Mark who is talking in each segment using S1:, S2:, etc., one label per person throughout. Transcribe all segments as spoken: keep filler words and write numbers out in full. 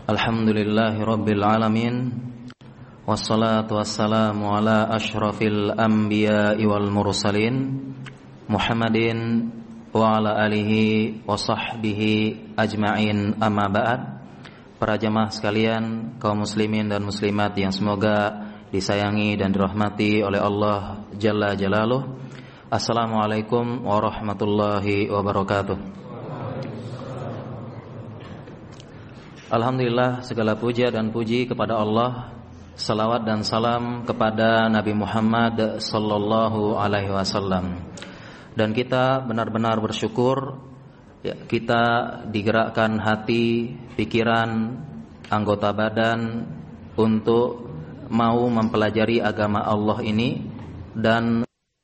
S1: Alhamdulillahi Rabbil Alamin. Wassalatu wassalamu ala ashrafil anbiya'i wal mursalin Muhammadin wa ala alihi wa sahbihi ajma'in, amma ba'd. Para jamaah sekalian, kaum muslimin dan muslimat yang semoga disayangi dan dirahmati oleh Allah Jalla Jalaluh. Assalamualaikum warahmatullahi wabarakatuh. Alhamdulillah, segala puja dan puji kepada Allah. Salawat dan salam kepada Nabi Muhammad sallallahu alaihi wasallam. Dan kita benar-benar bersyukur ya, kita digerakkan hati, pikiran, anggota badan untuk mau mempelajari agama Allah ini, dan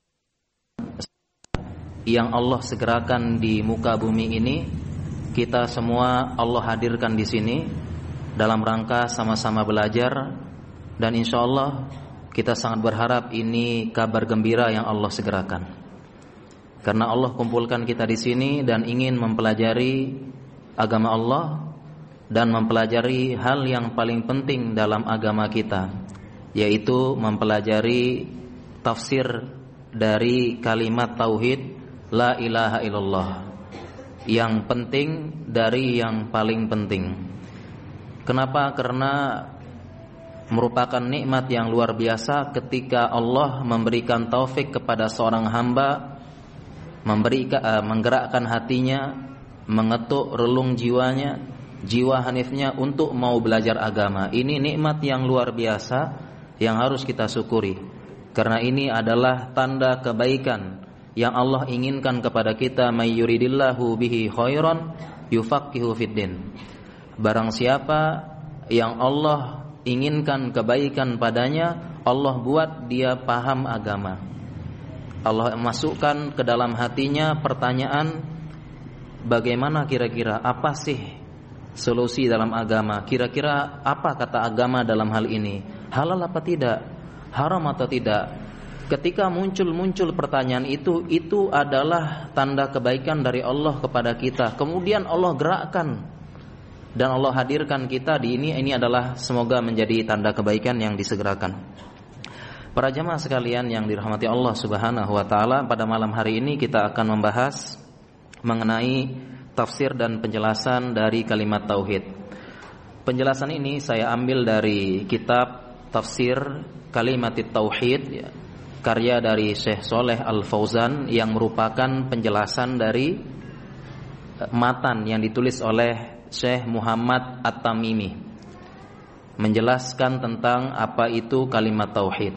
S1: yang Allah segerakan di muka bumi ini, kita semua Allah hadirkan di sini dalam rangka sama-sama belajar, dan insya Allah kita sangat berharap ini kabar gembira yang Allah segerakan. Karena Allah kumpulkan kita di sini dan ingin mempelajari agama Allah dan mempelajari hal yang paling penting dalam agama kita, yaitu mempelajari tafsir dari kalimat tauhid la ilaha illallah. Yang penting dari yang paling penting. Kenapa? Karena merupakan nikmat yang luar biasa ketika Allah memberikan taufik kepada seorang hamba, memberi, uh, menggerakkan hatinya, mengetuk relung jiwanya, jiwa hanifnya untuk mau belajar agama. Ini nikmat yang luar biasa yang harus kita syukuri. Karena ini adalah tanda kebaikan yang Allah inginkan kepada kita, may yuridillahu bihi khairan yufaqihu fiddin. Barang siapa yang Allah inginkan kebaikan padanya, Allah buat dia paham agama. Allah masukkan ke dalam hatinya pertanyaan, bagaimana kira-kira, apa sih solusi dalam agama? Kira-kira apa kata agama dalam hal ini? Halal apa tidak? Haram atau tidak? Ketika muncul-muncul pertanyaan itu, itu adalah tanda kebaikan dari Allah kepada kita. Kemudian Allah gerakkan dan Allah hadirkan kita di ini. Ini adalah semoga menjadi tanda kebaikan yang disegerakan. Para jamaah sekalian yang dirahmati Allah Subhanahu wa taala, pada malam hari ini kita akan membahas mengenai tafsir dan penjelasan dari kalimat tauhid. Penjelasan ini saya ambil dari kitab Tafsir Kalimatit Tauhid, ya, karya dari Syekh Shalih Al-Fauzan, yang merupakan penjelasan dari matan yang ditulis oleh Syekh Muhammad At-Tamimi, menjelaskan tentang apa itu kalimat tauhid.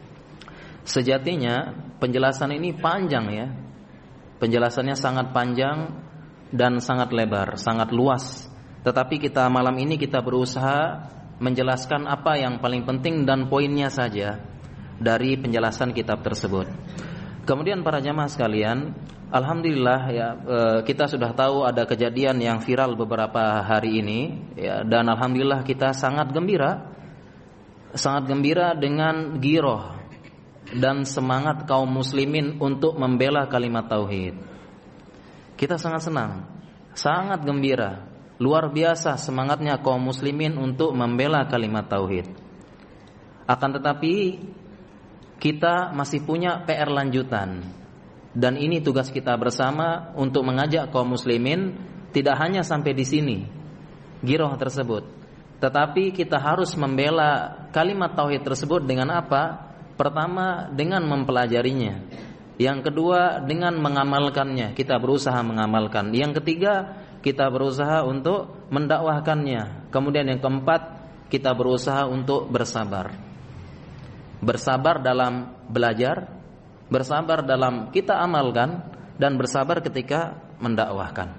S1: Sejatinya penjelasan ini panjang, ya. Penjelasannya sangat panjang dan sangat lebar, sangat luas. Tetapi kita malam ini kita berusaha menjelaskan apa yang paling penting dan poinnya saja dari penjelasan kitab tersebut. Kemudian para jamaah sekalian, alhamdulillah ya, kita sudah tahu ada kejadian yang viral beberapa hari ini, ya, dan alhamdulillah kita sangat gembira, sangat gembira dengan giroh dan semangat kaum muslimin untuk membela kalimat tauhid. Kita sangat senang, sangat gembira, luar biasa semangatnya kaum muslimin untuk membela kalimat tauhid. Akan tetapi kita masih punya P R lanjutan, dan ini tugas kita bersama untuk mengajak kaum muslimin tidak hanya sampai di sini giroh tersebut, tetapi kita harus membela kalimat tauhid tersebut dengan apa? Pertama, dengan mempelajarinya. Yang kedua, dengan mengamalkannya. Kita berusaha mengamalkan. Yang ketiga, kita berusaha untuk mendakwahkannya. Kemudian yang keempat, kita berusaha untuk bersabar. Bersabar dalam belajar, bersabar dalam kita amalkan, dan bersabar ketika mendakwahkan.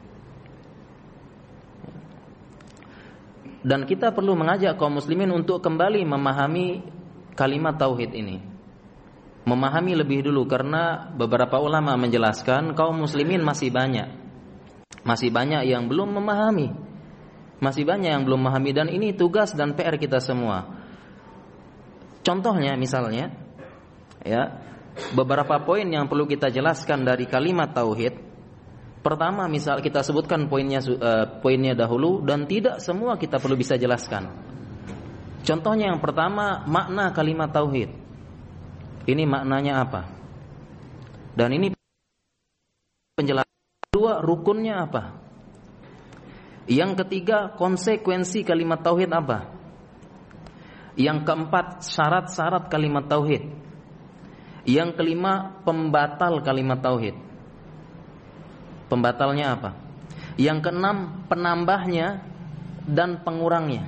S1: Dan kita perlu mengajak kaum muslimin untuk kembali memahami kalimat tauhid ini, memahami lebih dulu, karena beberapa ulama menjelaskan kaum muslimin masih banyak Masih banyak yang belum memahami, Masih banyak yang belum memahami, dan ini tugas dan P R kita semua. Contohnya misalnya, ya, beberapa poin yang perlu kita jelaskan dari kalimat tauhid. Pertama, misal kita sebutkan poinnya uh, poinnya dahulu dan tidak semua kita perlu bisa jelaskan. Contohnya yang pertama, makna kalimat tauhid. Ini maknanya apa? Dan ini penjelasan. Kedua, rukunnya apa? Yang ketiga, konsekuensi kalimat tauhid apa? Yang keempat, syarat-syarat kalimat tauhid. Yang kelima, pembatal kalimat tauhid. Pembatalnya apa? Yang keenam, penambahnya dan pengurangnya.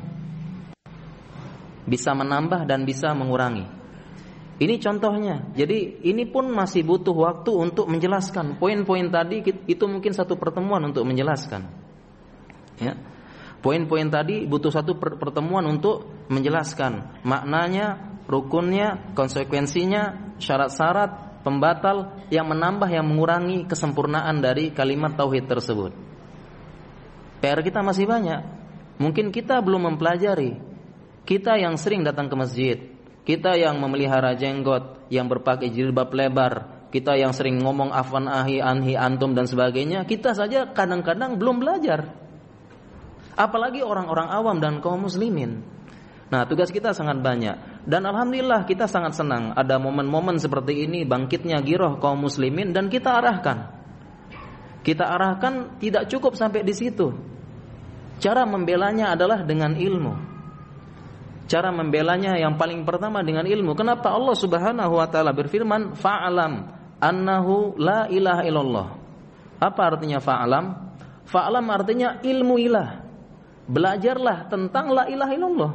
S1: Bisa menambah dan bisa mengurangi. Ini contohnya. Jadi ini pun masih butuh waktu untuk menjelaskan. Poin-poin tadi itu mungkin satu pertemuan untuk menjelaskan. Ya. Poin-poin tadi butuh satu pertemuan untuk menjelaskan maknanya, rukunnya, konsekuensinya, syarat-syarat, pembatal, yang menambah, yang mengurangi kesempurnaan dari kalimat tauhid tersebut. P R kita masih banyak. Mungkin kita belum mempelajari. Kita yang sering datang ke masjid, kita yang memelihara jenggot, yang berpakai jilbab lebar, kita yang sering ngomong afwan ahi anhi antum dan sebagainya, kita saja kadang-kadang belum belajar. Apalagi orang-orang awam dan kaum muslimin. Nah, tugas kita sangat banyak. Dan alhamdulillah kita sangat senang ada momen-momen seperti ini, bangkitnya giroh kaum muslimin, dan kita arahkan. Kita arahkan tidak cukup sampai di situ. Cara membelanya adalah dengan ilmu. Cara membelanya yang paling pertama dengan ilmu. Kenapa Allah Subhanahu wa taala berfirman, "Fa'lam annahu la ilaha illallah." Apa artinya fa'lam? Fa'lam artinya ilmu ilah. Belajarlah tentang la ilaha illallah.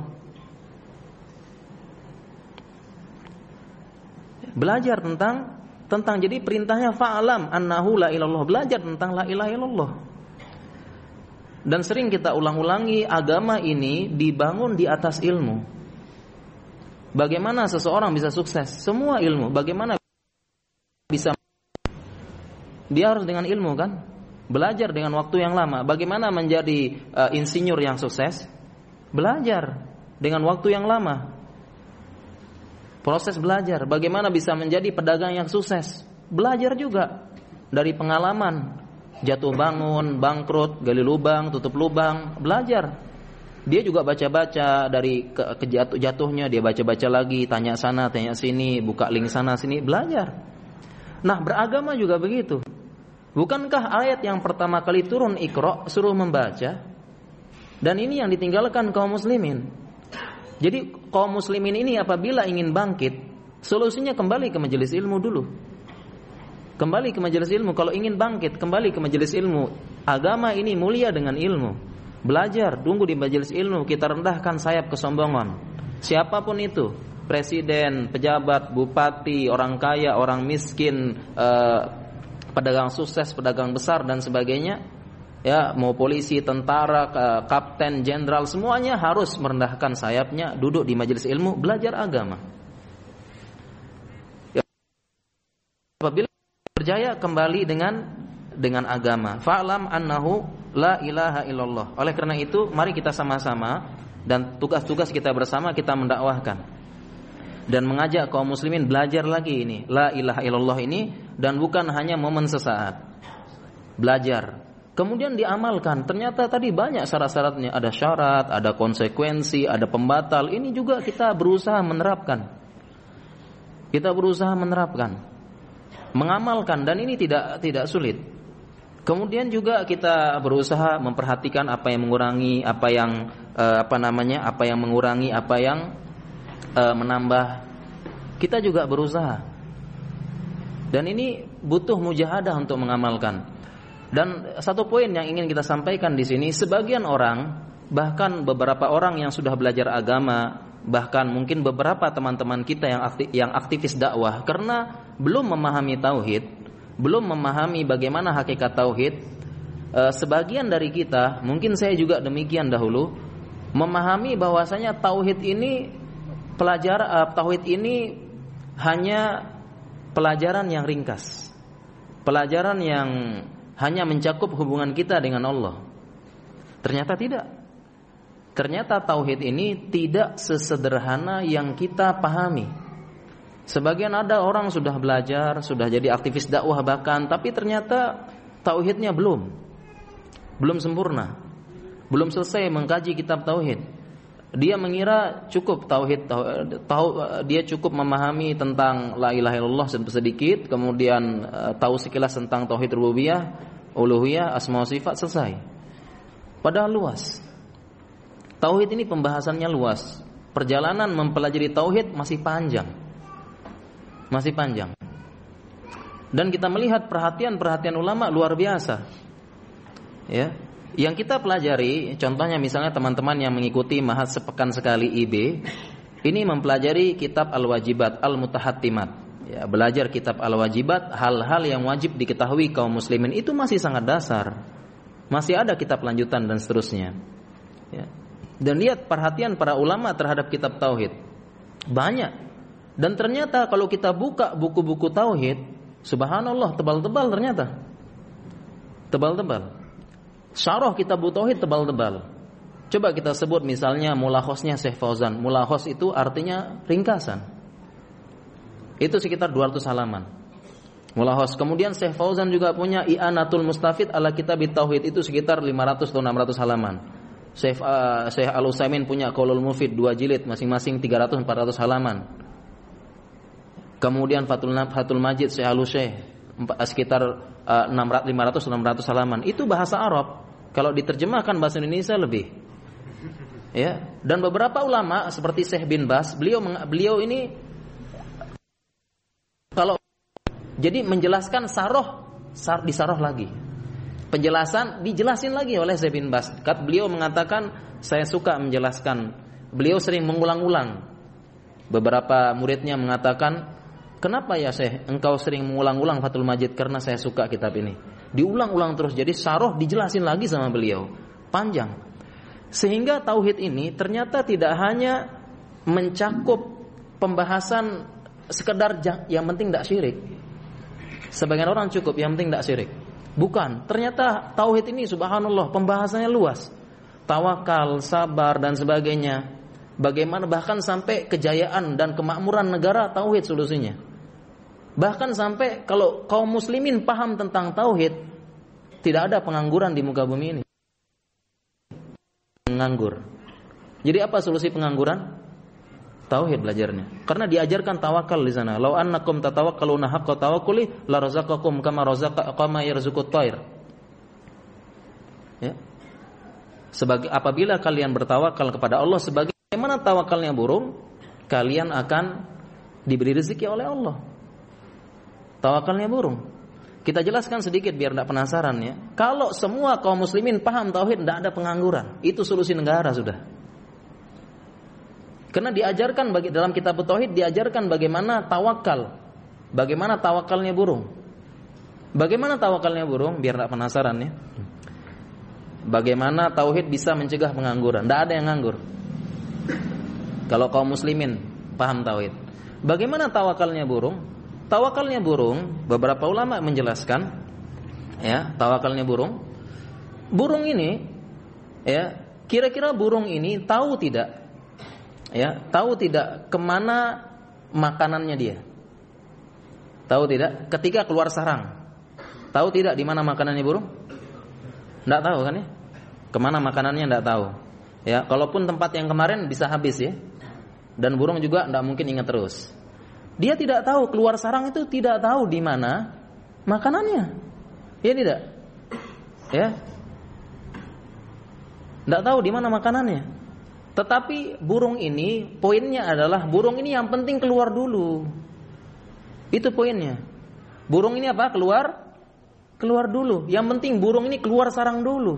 S1: Belajar tentang tentang jadi perintahnya fa'lam annahu la ilallah, belajar tentang la ilaha illallah. Dan sering kita ulang-ulangi, agama ini dibangun di atas ilmu. Bagaimana seseorang bisa sukses? Semua ilmu. Bagaimana bisa? Dia harus dengan ilmu kan? Belajar dengan waktu yang lama. Bagaimana menjadi uh, insinyur yang sukses? Belajar dengan waktu yang lama. Proses belajar. Bagaimana bisa menjadi pedagang yang sukses? Belajar juga dari pengalaman. Jatuh bangun, bangkrut, gali lubang, tutup lubang, belajar. Dia juga baca-baca dari ke, ke jatuh, jatuhnya, dia baca-baca lagi, tanya sana, tanya sini, buka link sana sini, belajar. Nah, beragama juga begitu. Bukankah ayat yang pertama kali turun Iqra suruh membaca? Dan ini yang ditinggalkan kaum muslimin. Jadi kaum muslimin ini apabila ingin bangkit, solusinya kembali ke majelis ilmu dulu. Kembali ke majelis ilmu. Kalau ingin bangkit, kembali ke majelis ilmu. Agama ini mulia dengan ilmu. Belajar, tunggu di majelis ilmu. Kita rendahkan sayap kesombongan. Siapapun itu, presiden, pejabat, bupati, orang kaya, orang miskin, eh, pedagang sukses, pedagang besar dan sebagainya, ya, mau polisi, tentara, kapten, jenderal, semuanya harus merendahkan sayapnya, duduk di majelis ilmu, belajar agama. Ya, apabila berjaya kembali dengan dengan agama. Fa'lam annahu la ilaha illallah. Oleh karena itu, mari kita sama-sama, dan tugas-tugas kita bersama, kita mendakwahkan dan mengajak kaum muslimin belajar lagi ini la ilaha illallah ini, dan bukan hanya momen sesaat. Belajar, kemudian diamalkan. Ternyata tadi banyak syarat-syaratnya, ada syarat, ada konsekuensi, ada pembatal. Ini juga kita berusaha menerapkan. Kita berusaha menerapkan, mengamalkan, dan ini tidak tidak sulit. Kemudian juga kita berusaha memperhatikan apa yang mengurangi, apa yang eh, apa namanya, apa yang mengurangi, apa yang eh, menambah. Kita juga berusaha. Dan ini butuh mujahadah untuk mengamalkan. Dan satu poin yang ingin kita sampaikan di sini, sebagian orang, bahkan beberapa orang yang sudah belajar agama, bahkan mungkin beberapa teman-teman kita yang aktif, yang aktivis dakwah, karena belum memahami tauhid, belum memahami bagaimana hakikat tauhid. E, sebagian dari kita, mungkin saya juga demikian dahulu, memahami bahwasanya tauhid ini pelajaran, e, tauhid ini hanya pelajaran yang ringkas, pelajaran yang hanya mencakup hubungan kita dengan Allah. Ternyata tidak. Ternyata tauhid ini tidak sesederhana yang kita pahami. Sebagian ada orang sudah belajar, sudah jadi aktivis dakwah bahkan, tapi ternyata tauhidnya belum, belum sempurna, belum selesai mengkaji kitab tauhid. Dia mengira cukup tauhid, tahu dia cukup memahami tentang la ilaha illallah sedikit, kemudian tahu sekilas tentang tauhid rububiyah, uluhiyah, asma wa sifat, selesai. Padahal luas. Tauhid ini pembahasannya luas. Perjalanan mempelajari tauhid masih panjang. Masih panjang. Dan kita melihat perhatian-perhatian ulama luar biasa. Ya. Yang kita pelajari, contohnya misalnya teman-teman yang mengikuti Mahat sepekan sekali I B, ini mempelajari kitab Al-Wajibat, Al-Mutahattimat. Ya, belajar kitab Al-Wajibat, hal-hal yang wajib diketahui kaum muslimin itu masih sangat dasar. Masih ada kitab lanjutan dan seterusnya. Ya. Dan lihat perhatian para ulama terhadap kitab tauhid. Banyak. Dan ternyata kalau kita buka buku-buku tauhid, subhanallah, tebal-tebal ternyata. Tebal-tebal. Syarah kitab tauhid tebal-tebal. Coba kita sebut misalnya Mulakhosnya Syekh Fauzan. Mulakhos itu artinya ringkasan. Itu sekitar dua ratus halaman. Mulakhos. Kemudian Syekh Fauzan juga punya I'anatul Mustafid ala Kitabit Tauhid, itu sekitar lima ratus atau enam ratus halaman. Syekh uh, Syekh Al-Utsaimin punya Qaulul Mufid dua jilid, masing-masing tiga ratus sampai empat ratus halaman. Kemudian Fathul Fathul Majid Syekh Al-Syekh sekitar uh, lima ratus enam ratus halaman. Itu bahasa Arab. Kalau diterjemahkan bahasa Indonesia lebih. Ya, dan beberapa ulama seperti Syekh bin Bas, beliau beliau ini kalau jadi menjelaskan saroh, sar disaroh lagi. Penjelasan dijelasin lagi oleh Syekh bin Bas. Kat beliau mengatakan, saya suka menjelaskan. Beliau sering mengulang-ulang. Beberapa muridnya mengatakan, kenapa ya Syekh engkau sering mengulang-ulang Fathul Majid? Karena saya suka kitab ini. Diulang-ulang terus. Jadi saroh dijelasin lagi sama beliau. Panjang. Sehingga tauhid ini ternyata tidak hanya mencakup pembahasan sekedar yang penting tidak syirik. Sebagian orang cukup yang penting tidak syirik. Bukan, ternyata tauhid ini subhanallah pembahasannya luas. Tawakal, sabar dan sebagainya. Bagaimana bahkan sampai kejayaan dan kemakmuran negara tauhid solusinya. Bahkan sampai kalau kaum muslimin paham tentang tauhid, tidak ada pengangguran di muka bumi ini. Menganggur. Jadi apa solusi pengangguran? Tauhid belajarnya. Karena diajarkan tawakal di sana. Lau annakum tatawakkaluna haqqa tawakkuli la razaqakum kama razaqa kama yarzuqut thair. Ya. Sebagai apabila kalian bertawakal kepada Allah sebagaimana tawakalnya burung, kalian akan diberi rezeki oleh Allah. Tawakalnya burung. Kita jelaskan sedikit biar tidak penasaran ya. Kalau semua kaum muslimin paham tauhid, tidak ada pengangguran. Itu solusi negara sudah. Karena diajarkan bagi dalam kitab tauhid diajarkan bagaimana tawakal. Bagaimana tawakalnya burung. Bagaimana tawakalnya burung? Biar tidak penasaran ya. Bagaimana tauhid bisa mencegah pengangguran? Tidak ada yang nganggur. Kalau kaum muslimin paham tauhid. Bagaimana tawakalnya burung? Tawakalnya burung, beberapa ulama menjelaskan ya, tawakalnya burung. Burung ini ya, kira-kira burung ini tahu tidak? Ya, tahu tidak kemana makanannya dia? Tahu tidak? Ketika keluar sarang, tahu tidak di mana makanannya burung? Tidak tahu kan ya? Kemana makanannya tidak tahu. Ya, kalaupun tempat yang kemarin bisa habis ya. Dan burung juga tidak mungkin ingat terus. Dia tidak tahu keluar sarang itu tidak tahu di mana makanannya. Ya tidak? Ya. Tidak tahu di mana makanannya. Tetapi burung ini, poinnya adalah burung ini yang penting keluar dulu. Itu poinnya. Burung ini apa? Keluar, keluar dulu. Yang penting burung ini keluar sarang dulu.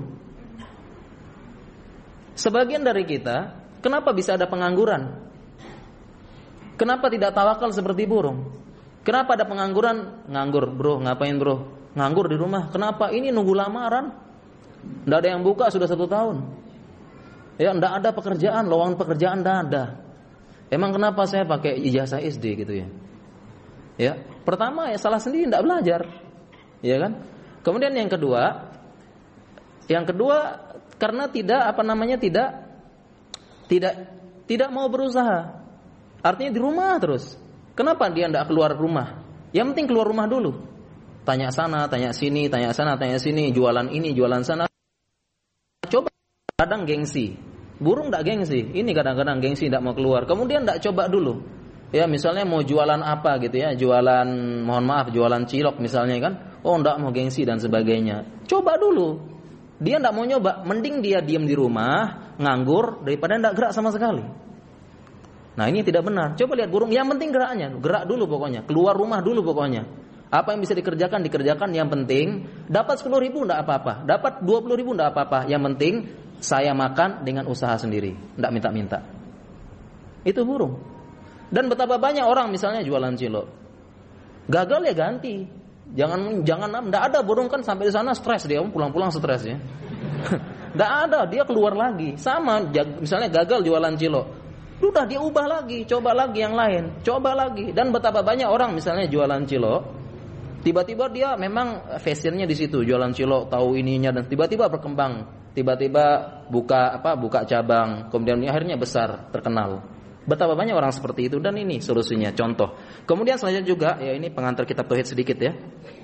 S1: Sebagian dari kita, kenapa bisa ada pengangguran? Kenapa tidak tawakal seperti burung? Kenapa ada pengangguran? Nganggur, bro, ngapain bro? Nganggur di rumah. Kenapa? Ini nunggu lamaran. Tidak ada yang buka sudah satu tahun. Ya, tidak ada pekerjaan, lowongan pekerjaan tidak ada. Emang kenapa saya pakai ijazah S D gitu ya? Ya, pertama ya salah sendiri, tidak belajar, ya kan? Kemudian yang kedua, yang kedua karena tidak apa namanya tidak, tidak, tidak mau berusaha. Artinya di rumah terus. Kenapa dia tidak keluar rumah? Yang penting keluar rumah dulu. tanya sana, tanya sini, tanya sana, tanya sini, jualan ini, jualan sana. Coba kadang gengsi. Burung enggak gengsi. Ini kadang-kadang gengsi enggak mau keluar. Kemudian enggak coba dulu. Ya, misalnya mau jualan apa gitu ya, jualan mohon maaf, jualan cilok misalnya kan. Oh, enggak mau gengsi dan sebagainya. Coba dulu. Dia enggak mau nyoba, mending dia diam di rumah, nganggur daripada enggak gerak sama sekali. Nah, ini tidak benar. Coba lihat burung, yang penting geraknya, gerak dulu pokoknya, keluar rumah dulu pokoknya. Apa yang bisa dikerjakan, dikerjakan. Yang penting dapat sepuluh ribu enggak apa-apa, dapat dua puluh ribu enggak apa-apa. Yang penting saya makan dengan usaha sendiri, enggak minta-minta. Itu burung. Dan betapa banyak orang misalnya jualan cilok, gagal ya ganti. Jangan jangan enggak ada burung kan sampai di sana stres dia, pulang-pulang stres ya. Enggak ada, dia keluar lagi. Sama misalnya gagal jualan cilok, udah dia ubah lagi, coba lagi yang lain, coba lagi. Dan betapa banyak orang misalnya jualan cilok, tiba-tiba dia memang fashionnya di situ, jualan cilok, tahu ininya, dan tiba-tiba berkembang, tiba-tiba buka apa, buka cabang, kemudian akhirnya besar, terkenal. Betapa banyak orang seperti itu, dan ini solusinya, contoh. Kemudian selanjutnya juga, ya ini pengantar kitab tauhid sedikit ya.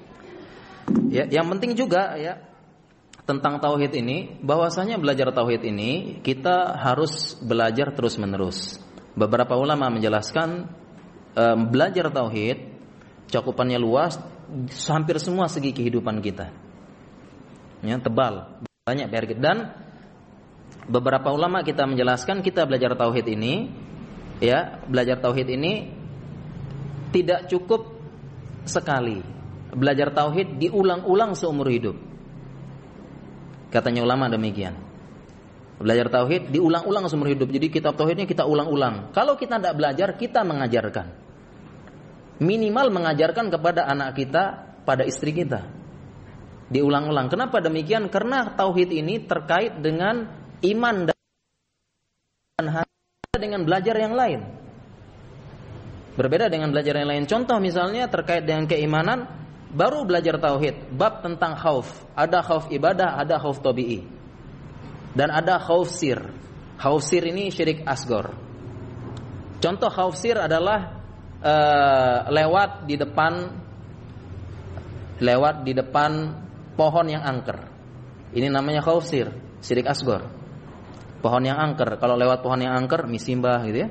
S1: Ya, yang penting juga ya tentang tauhid ini, bahwasanya belajar tauhid ini kita harus belajar terus-menerus. Beberapa ulama menjelaskan eh, belajar tauhid cakupannya luas, hampir semua segi kehidupan kita. Ya, tebal, banyak P R kita. Dan beberapa ulama kita menjelaskan kita belajar tauhid ini, ya, belajar tauhid ini tidak cukup sekali. Belajar tauhid diulang-ulang seumur hidup. Katanya ulama demikian. Belajar tauhid diulang-ulang seumur hidup. Jadi kitab tauhidnya kita ulang-ulang. Kalau kita tidak belajar, kita mengajarkan. Minimal mengajarkan kepada anak kita, pada istri kita. Diulang-ulang. Kenapa demikian? Karena tauhid ini terkait dengan iman dan hati, dengan belajar yang lain. Berbeda dengan belajar yang lain. Contoh misalnya terkait dengan keimanan, baru belajar tauhid, bab tentang khauf. Ada khauf ibadah, ada khauf tabi'i. Dan ada khauf sir. Khauf sir ini syirik asgor. Contoh khauf sir adalah uh, lewat di depan lewat di depan pohon yang angker. Ini namanya khauf sir, syirik asgor. Pohon yang angker. Kalau lewat pohon yang angker, misimbah gitu ya.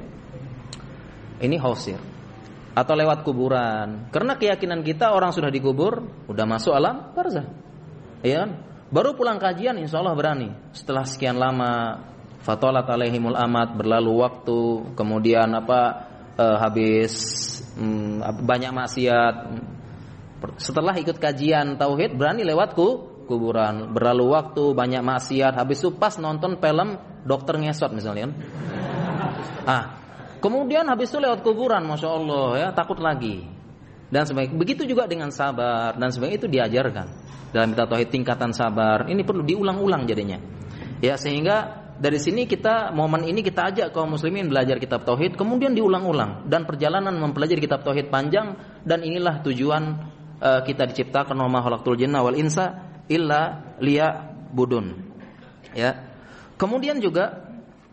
S1: Ini khauf sir. Atau lewat kuburan. Karena keyakinan kita orang sudah dikubur, udah masuk alam barzah. Ya kan? Baru pulang kajian insya Allah berani. Setelah sekian lama, fatolat alaihimul amat, berlalu waktu, kemudian apa eh, habis hmm, banyak maksiat. Setelah ikut kajian tauhid, berani lewat ku, kuburan. Berlalu waktu, banyak maksiat, habis itu pas nonton film dokter ngesot misalnya. Ah, kemudian habis itu lewat kuburan, masya Allah ya, takut lagi. Dan sebagainya. Begitu juga dengan sabar dan sebagainya, itu diajarkan dalam kitab tauhid tingkatan sabar. Ini perlu diulang-ulang jadinya. Ya, sehingga dari sini kita momen ini kita ajak kaum muslimin belajar kitab tauhid, kemudian diulang-ulang, dan perjalanan mempelajari kitab tauhid panjang. Dan inilah tujuan uh, kita diciptakan, wa ma khalaqtul jinna wal insa illa liya'budun. Ya. Kemudian juga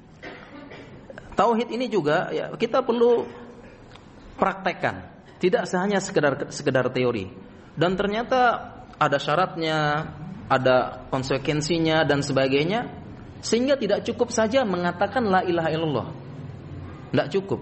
S1: tauhid ini juga ya, kita perlu praktekkan, tidak hanya sekedar sekedar teori. Dan ternyata ada syaratnya, ada konsekuensinya dan sebagainya, sehingga tidak cukup saja mengatakan la ilaha illallah. Tidak cukup.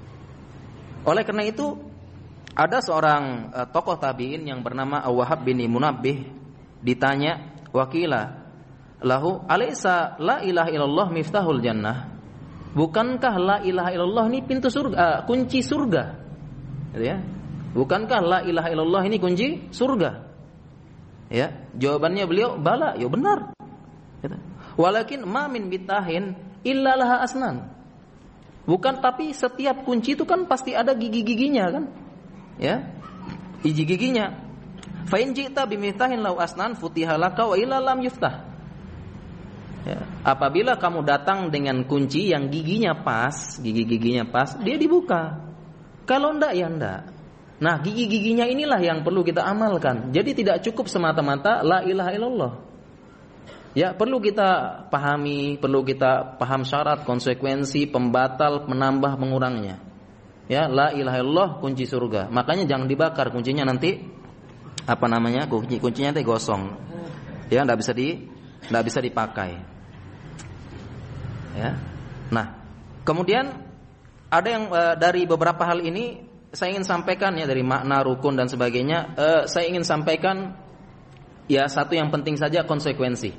S1: Oleh karena itu ada seorang uh, tokoh tabi'in yang bernama Wahab bin Munabbih, ditanya, wakila lahu alaysa la ilaha illallah miftahul jannah? Bukankah la ilaha illallah ini pintu surga, uh, kunci surga? Gitu ya. Bukankah la ilaha illallah ini kunci surga? Ya, jawabannya beliau, bala, ya benar. Gitu. Walakin ma min bitahin illa laha asnan. Bukan, tapi setiap kunci itu kan pasti ada gigi-giginya kan? Ya. Gigi-giginya. Fa in ji'ta bimitahin lau asnan futiha laka wa illa lam yuftah. Ya. Apabila kamu datang dengan kunci yang giginya pas, gigi-giginya pas, dia dibuka. Kalau enggak ya enggak. Nah, gigi-giginya inilah yang perlu kita amalkan. Jadi tidak cukup semata-mata la ilaha illallah. Ya, perlu kita pahami, perlu kita paham syarat, konsekuensi, pembatal, menambah, mengurangnya. Ya, la ilaha illallah kunci surga. Makanya jangan dibakar kuncinya, nanti apa namanya? Kunci kuncinya teh gosong. Ya, enggak bisa di enggak bisa dipakai. Ya. Nah, kemudian ada yang e, dari beberapa hal ini saya ingin sampaikan ya, dari makna rukun dan sebagainya. E, saya ingin sampaikan ya satu yang penting saja, konsekuensi.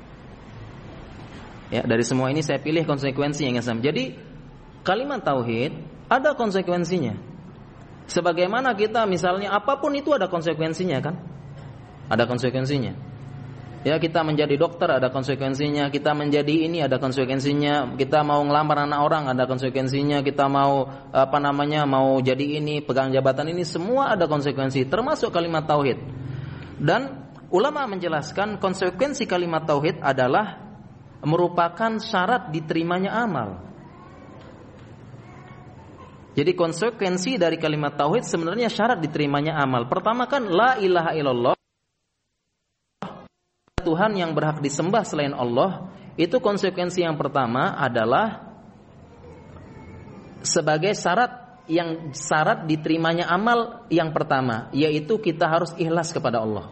S1: Ya, dari semua ini saya pilih konsekuensi yang ingin saya. Jadi kalimat tauhid ada konsekuensinya. Sebagaimana kita misalnya apapun itu ada konsekuensinya kan? Ada konsekuensinya. Ya, kita menjadi dokter ada konsekuensinya, kita menjadi ini ada konsekuensinya, kita mau ngelamar anak orang ada konsekuensinya, kita mau apa namanya mau jadi ini pegang jabatan ini semua ada konsekuensi, termasuk kalimat tauhid. Dan ulama menjelaskan konsekuensi kalimat tauhid adalah merupakan syarat diterimanya amal. Jadi konsekuensi dari kalimat tauhid sebenarnya syarat diterimanya amal. Pertama kan la ilaha illallah, Tuhan yang berhak disembah selain Allah. Itu konsekuensi yang pertama adalah sebagai syarat yang syarat diterimanya amal yang pertama, yaitu kita harus ikhlas kepada Allah.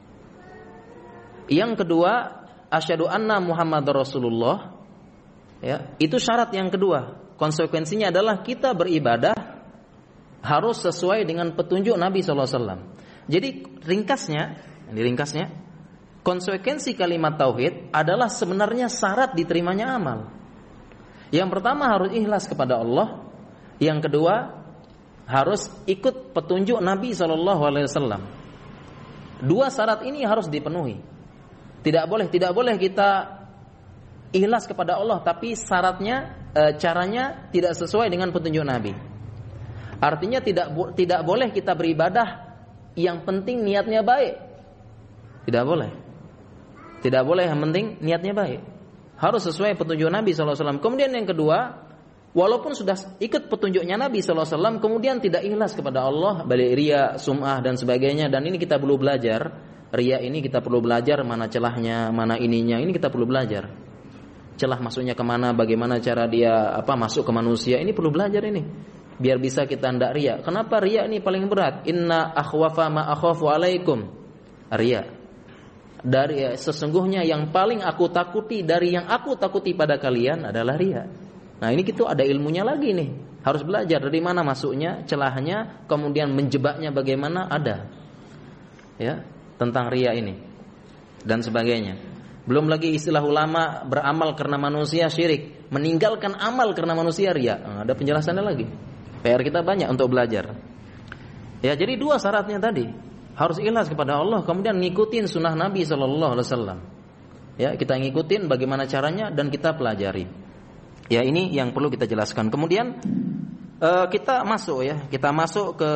S1: Yang kedua, asyhadu anna Muhammadar Rasulullah. Ya, itu syarat yang kedua. Konsekuensinya adalah kita beribadah harus sesuai dengan petunjuk Nabi sallallahu alaihi wasallam. Jadi ringkasnya, ini ringkasnya, konsekuensi kalimat tauhid adalah sebenarnya syarat diterimanya amal. Yang pertama harus ikhlas kepada Allah. Yang kedua harus ikut petunjuk Nabi sallallahu alaihi wasallam. Dua syarat ini harus dipenuhi. Tidak boleh, tidak boleh kita ikhlas kepada Allah tapi syaratnya e, caranya tidak sesuai dengan petunjuk Nabi. Artinya tidak tidak boleh kita beribadah yang penting niatnya baik. Tidak boleh. Tidak boleh yang penting niatnya baik. Harus sesuai petunjuk Nabi sallallahu alaihi wasallam. Kemudian yang kedua, walaupun sudah ikut petunjuknya Nabi sallallahu alaihi wasallam kemudian tidak ikhlas kepada Allah, balik riya, sum'ah dan sebagainya, dan ini kita perlu belajar. Riya ini kita perlu belajar mana celahnya, mana ininya. Ini kita perlu belajar. Celah masuknya kemana, bagaimana cara dia apa masuk ke manusia, ini perlu belajar ini biar bisa kita hendak riya. Kenapa riya ini paling berat? Inna akhwafa ma akhafu alaikum riya. Dari sesungguhnya yang paling aku takuti dari yang aku takuti pada kalian adalah riya. Nah ini kita ada ilmunya lagi nih, harus belajar dari mana masuknya, celahnya, kemudian menjebaknya bagaimana ada ya tentang riya ini dan sebagainya. Belum lagi istilah ulama beramal karena manusia syirik, meninggalkan amal karena manusia riya. Nah, ada penjelasannya lagi. P R kita banyak untuk belajar. Ya, jadi dua syaratnya tadi. Harus ikhlas kepada Allah, kemudian ngikutin sunnah Nabi sallallahu alaihi wasallam. Ya, kita ngikutin bagaimana caranya dan kita pelajari. Ya, ini yang perlu kita jelaskan. Kemudian uh, kita masuk ya, kita masuk ke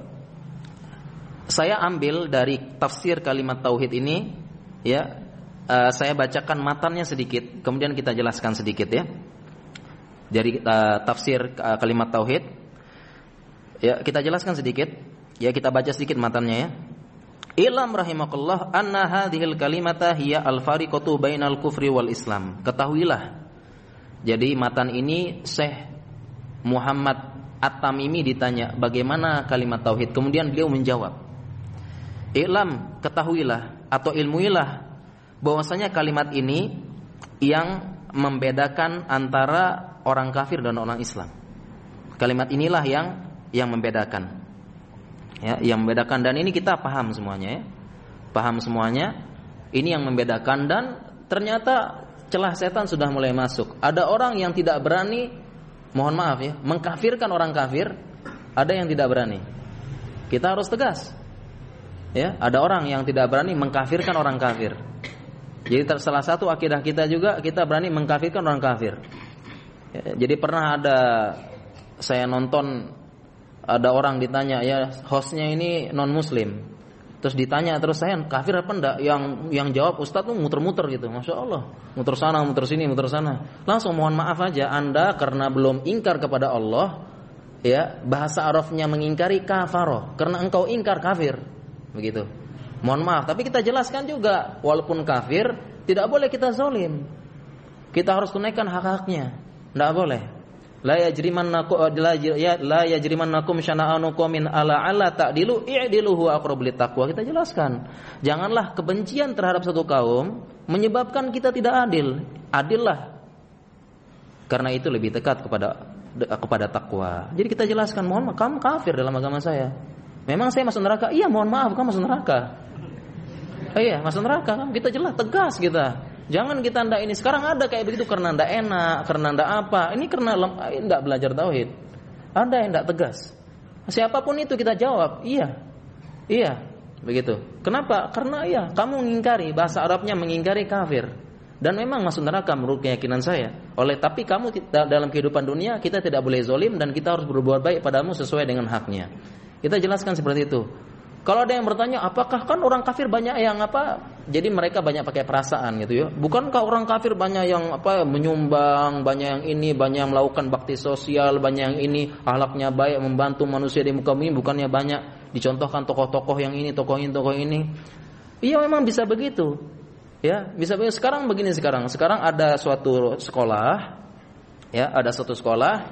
S1: saya ambil dari tafsir kalimat tauhid ini ya. Uh, saya bacakan matannya sedikit, kemudian kita jelaskan sedikit ya. Dari uh, tafsir uh, kalimat tauhid, ya kita jelaskan sedikit. Ya kita baca sedikit matannya ya. Ilam rahimakallah anna hadhil kalimata hiya al-fariqatu bainal kufri wal Islam. Ketahuilah. Jadi matan ini Syekh Muhammad At-Tamimi ditanya bagaimana kalimat tauhid, kemudian beliau menjawab. Ilam, ketahuilah atau ilmuilah bahwasanya kalimat ini yang membedakan antara orang kafir dan orang Islam. Kalimat inilah yang yang membedakan. Ya, yang membedakan, dan ini kita paham semuanya ya. Paham semuanya. Ini yang membedakan, dan ternyata celah setan sudah mulai masuk. Ada orang yang tidak berani, mohon maaf ya, mengkafirkan orang kafir, ada yang tidak berani. Kita harus tegas. Ya, ada orang yang tidak berani mengkafirkan orang kafir. Jadi salah satu akidah kita juga kita berani mengkafirkan orang kafir. Ya, jadi pernah ada saya nonton ada orang ditanya ya hostnya ini non muslim, terus ditanya terus saya kafir apa enggak, yang yang jawab ustaz tuh muter-muter gitu, masya Allah, muter sana muter sini muter sana. Langsung mohon maaf aja anda karena belum ingkar kepada Allah ya, bahasa Arabnya mengingkari kafaroh, karena engkau ingkar kafir begitu. Mohon maaf, tapi kita jelaskan juga, walaupun kafir tidak boleh kita zalim. Kita harus tunaikan hak-haknya. Tidak boleh. La yajrimannakum la yajrimannakum syana'anu qaumin ala alla ta'dilu i'dilu huwa aqrabu littaqwa. Kita jelaskan, janganlah kebencian terhadap satu kaum menyebabkan kita tidak adil. Adillah, karena itu lebih dekat kepada kepada takwa. Jadi kita jelaskan, mohon maaf, kamu kafir dalam agama saya. Memang saya masuk neraka? Iya, mohon maaf, kamu masuk neraka. Oh, iya, masuk neraka. Kita jelas, tegas kita. Jangan kita ndak ini sekarang ada kayak begitu karena ndak enak, karena ndak apa. Ini karena ndak belajar tauhid. Ada yang ndak tegas. Siapapun itu kita jawab, iya. Iya, begitu. Kenapa? Karena iya, kamu mengingkari, bahasa Arabnya mengingkari kafir. Dan memang masuk neraka menurut keyakinan saya. Oleh tapi kamu dalam kehidupan dunia kita tidak boleh zalim dan kita harus berbuat baik padamu sesuai dengan haknya. Kita jelaskan seperti itu. Kalau ada yang bertanya, apakah kan orang kafir banyak yang apa? Jadi mereka banyak pakai perasaan gitu ya. Bukankah orang kafir banyak yang apa menyumbang, banyak yang ini, banyak yang melakukan bakti sosial, banyak yang ini akhlaknya baik, membantu manusia di muka bumi, bukannya banyak dicontohkan tokoh-tokoh yang ini, tokoh ini, tokoh ini. Iya memang bisa begitu. Ya, bisa begitu. Sekarang begini sekarang. Sekarang ada suatu sekolah, ya, ada suatu sekolah,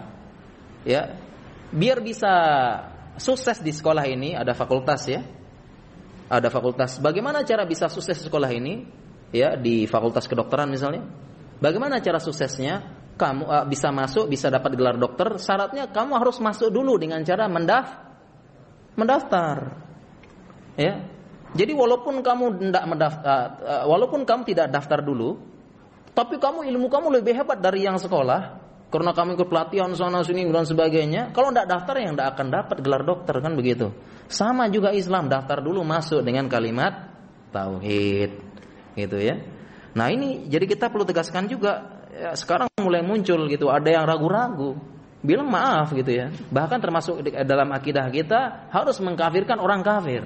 S1: ya. Biar bisa sukses di sekolah ini, ada fakultas ya. Ada fakultas. Bagaimana cara bisa sukses di sekolah ini? Ya, di fakultas kedokteran misalnya. Bagaimana cara suksesnya? Kamu uh, bisa masuk, bisa dapat gelar dokter. Syaratnya kamu harus masuk dulu dengan cara mendaf mendaftar. Ya. Jadi walaupun kamu tidak mendaftar, uh, walaupun kamu tidak daftar dulu, tapi kamu ilmu kamu lebih hebat dari yang sekolah. Karena kami ikut pelatihan sana sini dan sebagainya. Kalau tidak daftar yang tidak akan dapat gelar dokter, kan begitu. Sama juga Islam, daftar dulu masuk dengan kalimat tauhid, gitu ya. Nah ini jadi kita perlu tegaskan juga. Ya, sekarang mulai muncul gitu, ada yang ragu-ragu, bilang maaf gitu ya. Bahkan termasuk dalam akidah kita harus mengkafirkan orang kafir,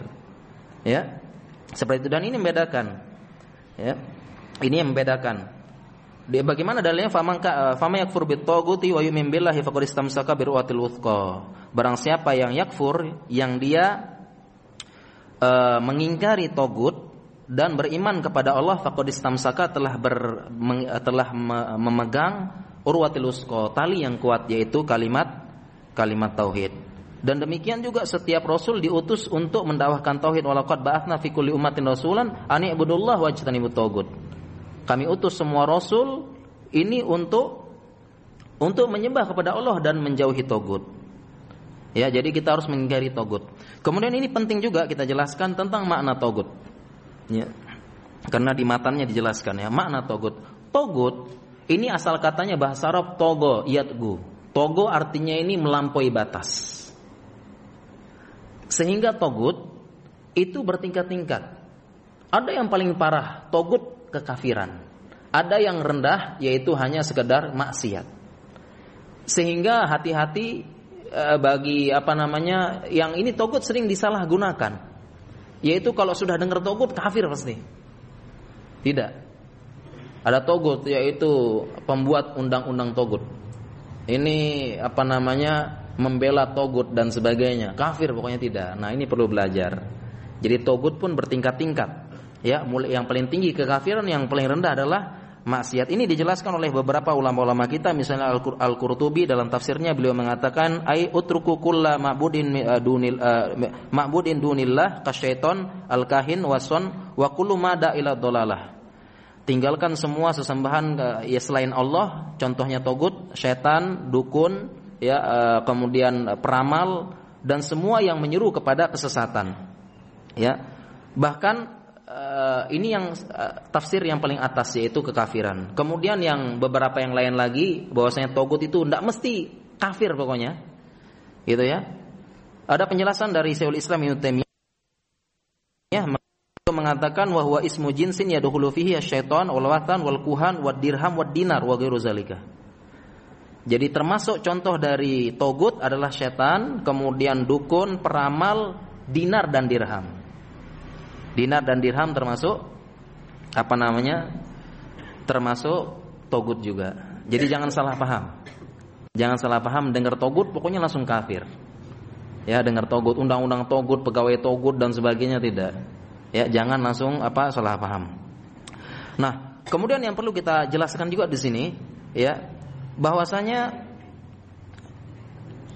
S1: ya seperti itu. Dan ini membedakan, ya ini yang membedakan. Dia bagaimana dalilnya faman ka fama yakfur bit-taghuti wa yu'min billahi faqad istamsaka birwatil wuthqa. Barang siapa yang yakfur, yang dia uh, mengingkari tagut dan beriman kepada Allah, faqad istamsaka telah ber, meng, telah memegang urwatil wuthqa, tali yang kuat, yaitu kalimat kalimat tauhid. Dan demikian juga setiap rasul diutus untuk mendakwahkan tauhid. Walaqad ba'atsna fi kulli ummatin rasulan an i'budullaha wajtanibut tagut. Kami utus semua rasul ini untuk untuk menyembah kepada Allah dan menjauhi tagut. Ya, jadi kita harus mengingkari tagut. Kemudian ini penting juga kita jelaskan tentang makna tagut. Ya. Karena di matanya dijelaskan ya, makna tagut. Tagut ini asal katanya bahasa Arab togo, yatgu. Togo artinya ini melampaui batas. Sehingga tagut itu bertingkat-tingkat. Ada yang paling parah, tagut kekafiran. Ada yang rendah, yaitu hanya sekedar maksiat. Sehingga hati-hati e, bagi apa namanya yang ini tagut sering disalahgunakan. Yaitu kalau sudah dengar tagut kafir pasti. Tidak. Ada tagut yaitu pembuat undang-undang tagut. Ini apa namanya membela tagut dan sebagainya. Kafir pokoknya tidak. Nah, ini perlu belajar. Jadi tagut pun bertingkat-tingkat. Ya, mulai yang paling tinggi kekafiran, yang paling rendah adalah maksiat. Ini dijelaskan oleh beberapa ulama-ulama kita, misalnya Al-Qurtubi dalam tafsirnya beliau mengatakan ai utruku kulla ma'budin dunil uh, ma'budin dunillah kasyaiton al-kahin wason wa kullu ma da ila dhalalah. Tinggalkan semua sesembahan uh, ya selain Allah, contohnya tagut, syaitan, dukun, ya uh, kemudian uh, peramal dan semua yang menyeru kepada kesesatan. Ya. Bahkan Uh, ini yang uh, tafsir yang paling atas, yaitu kekafiran. Kemudian yang beberapa yang lain lagi bahwasanya tagut itu tidak mesti kafir pokoknya, gitu ya. Ada penjelasan dari Syekhul Islam Ibnu Taimiyah mengatakan bahwa ismu jinsin yadkhulu fihi asy-syaitan wal watan wal kuhan wad dirham wad dinar wa ghairu zalika. Jadi termasuk contoh dari tagut adalah syaitan, kemudian dukun, peramal, dinar dan dirham. Dinar dan dirham termasuk apa namanya? Termasuk togut juga. Jadi jangan salah paham. Jangan salah paham dengar togut pokoknya langsung kafir. Ya, dengar togut, undang-undang togut, pegawai togut dan sebagainya tidak. Ya, jangan langsung apa salah paham. Nah, kemudian yang perlu kita jelaskan juga di sini ya, bahwasanya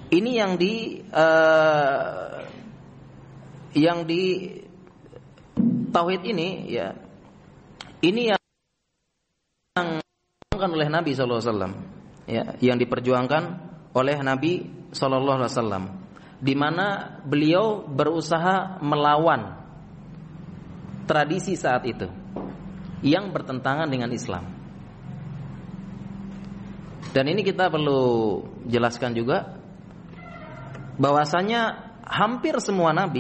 S1: Ini yang di uh, yang di tauhid ini ya. Ini yang diperjuangkan oleh Nabi sallallahu alaihi wasallam. Ya, yang diperjuangkan oleh Nabi sallallahu alaihi wasallam, di mana beliau berusaha melawan tradisi saat itu yang bertentangan dengan Islam. Dan ini kita perlu jelaskan juga bahwasanya hampir semua nabi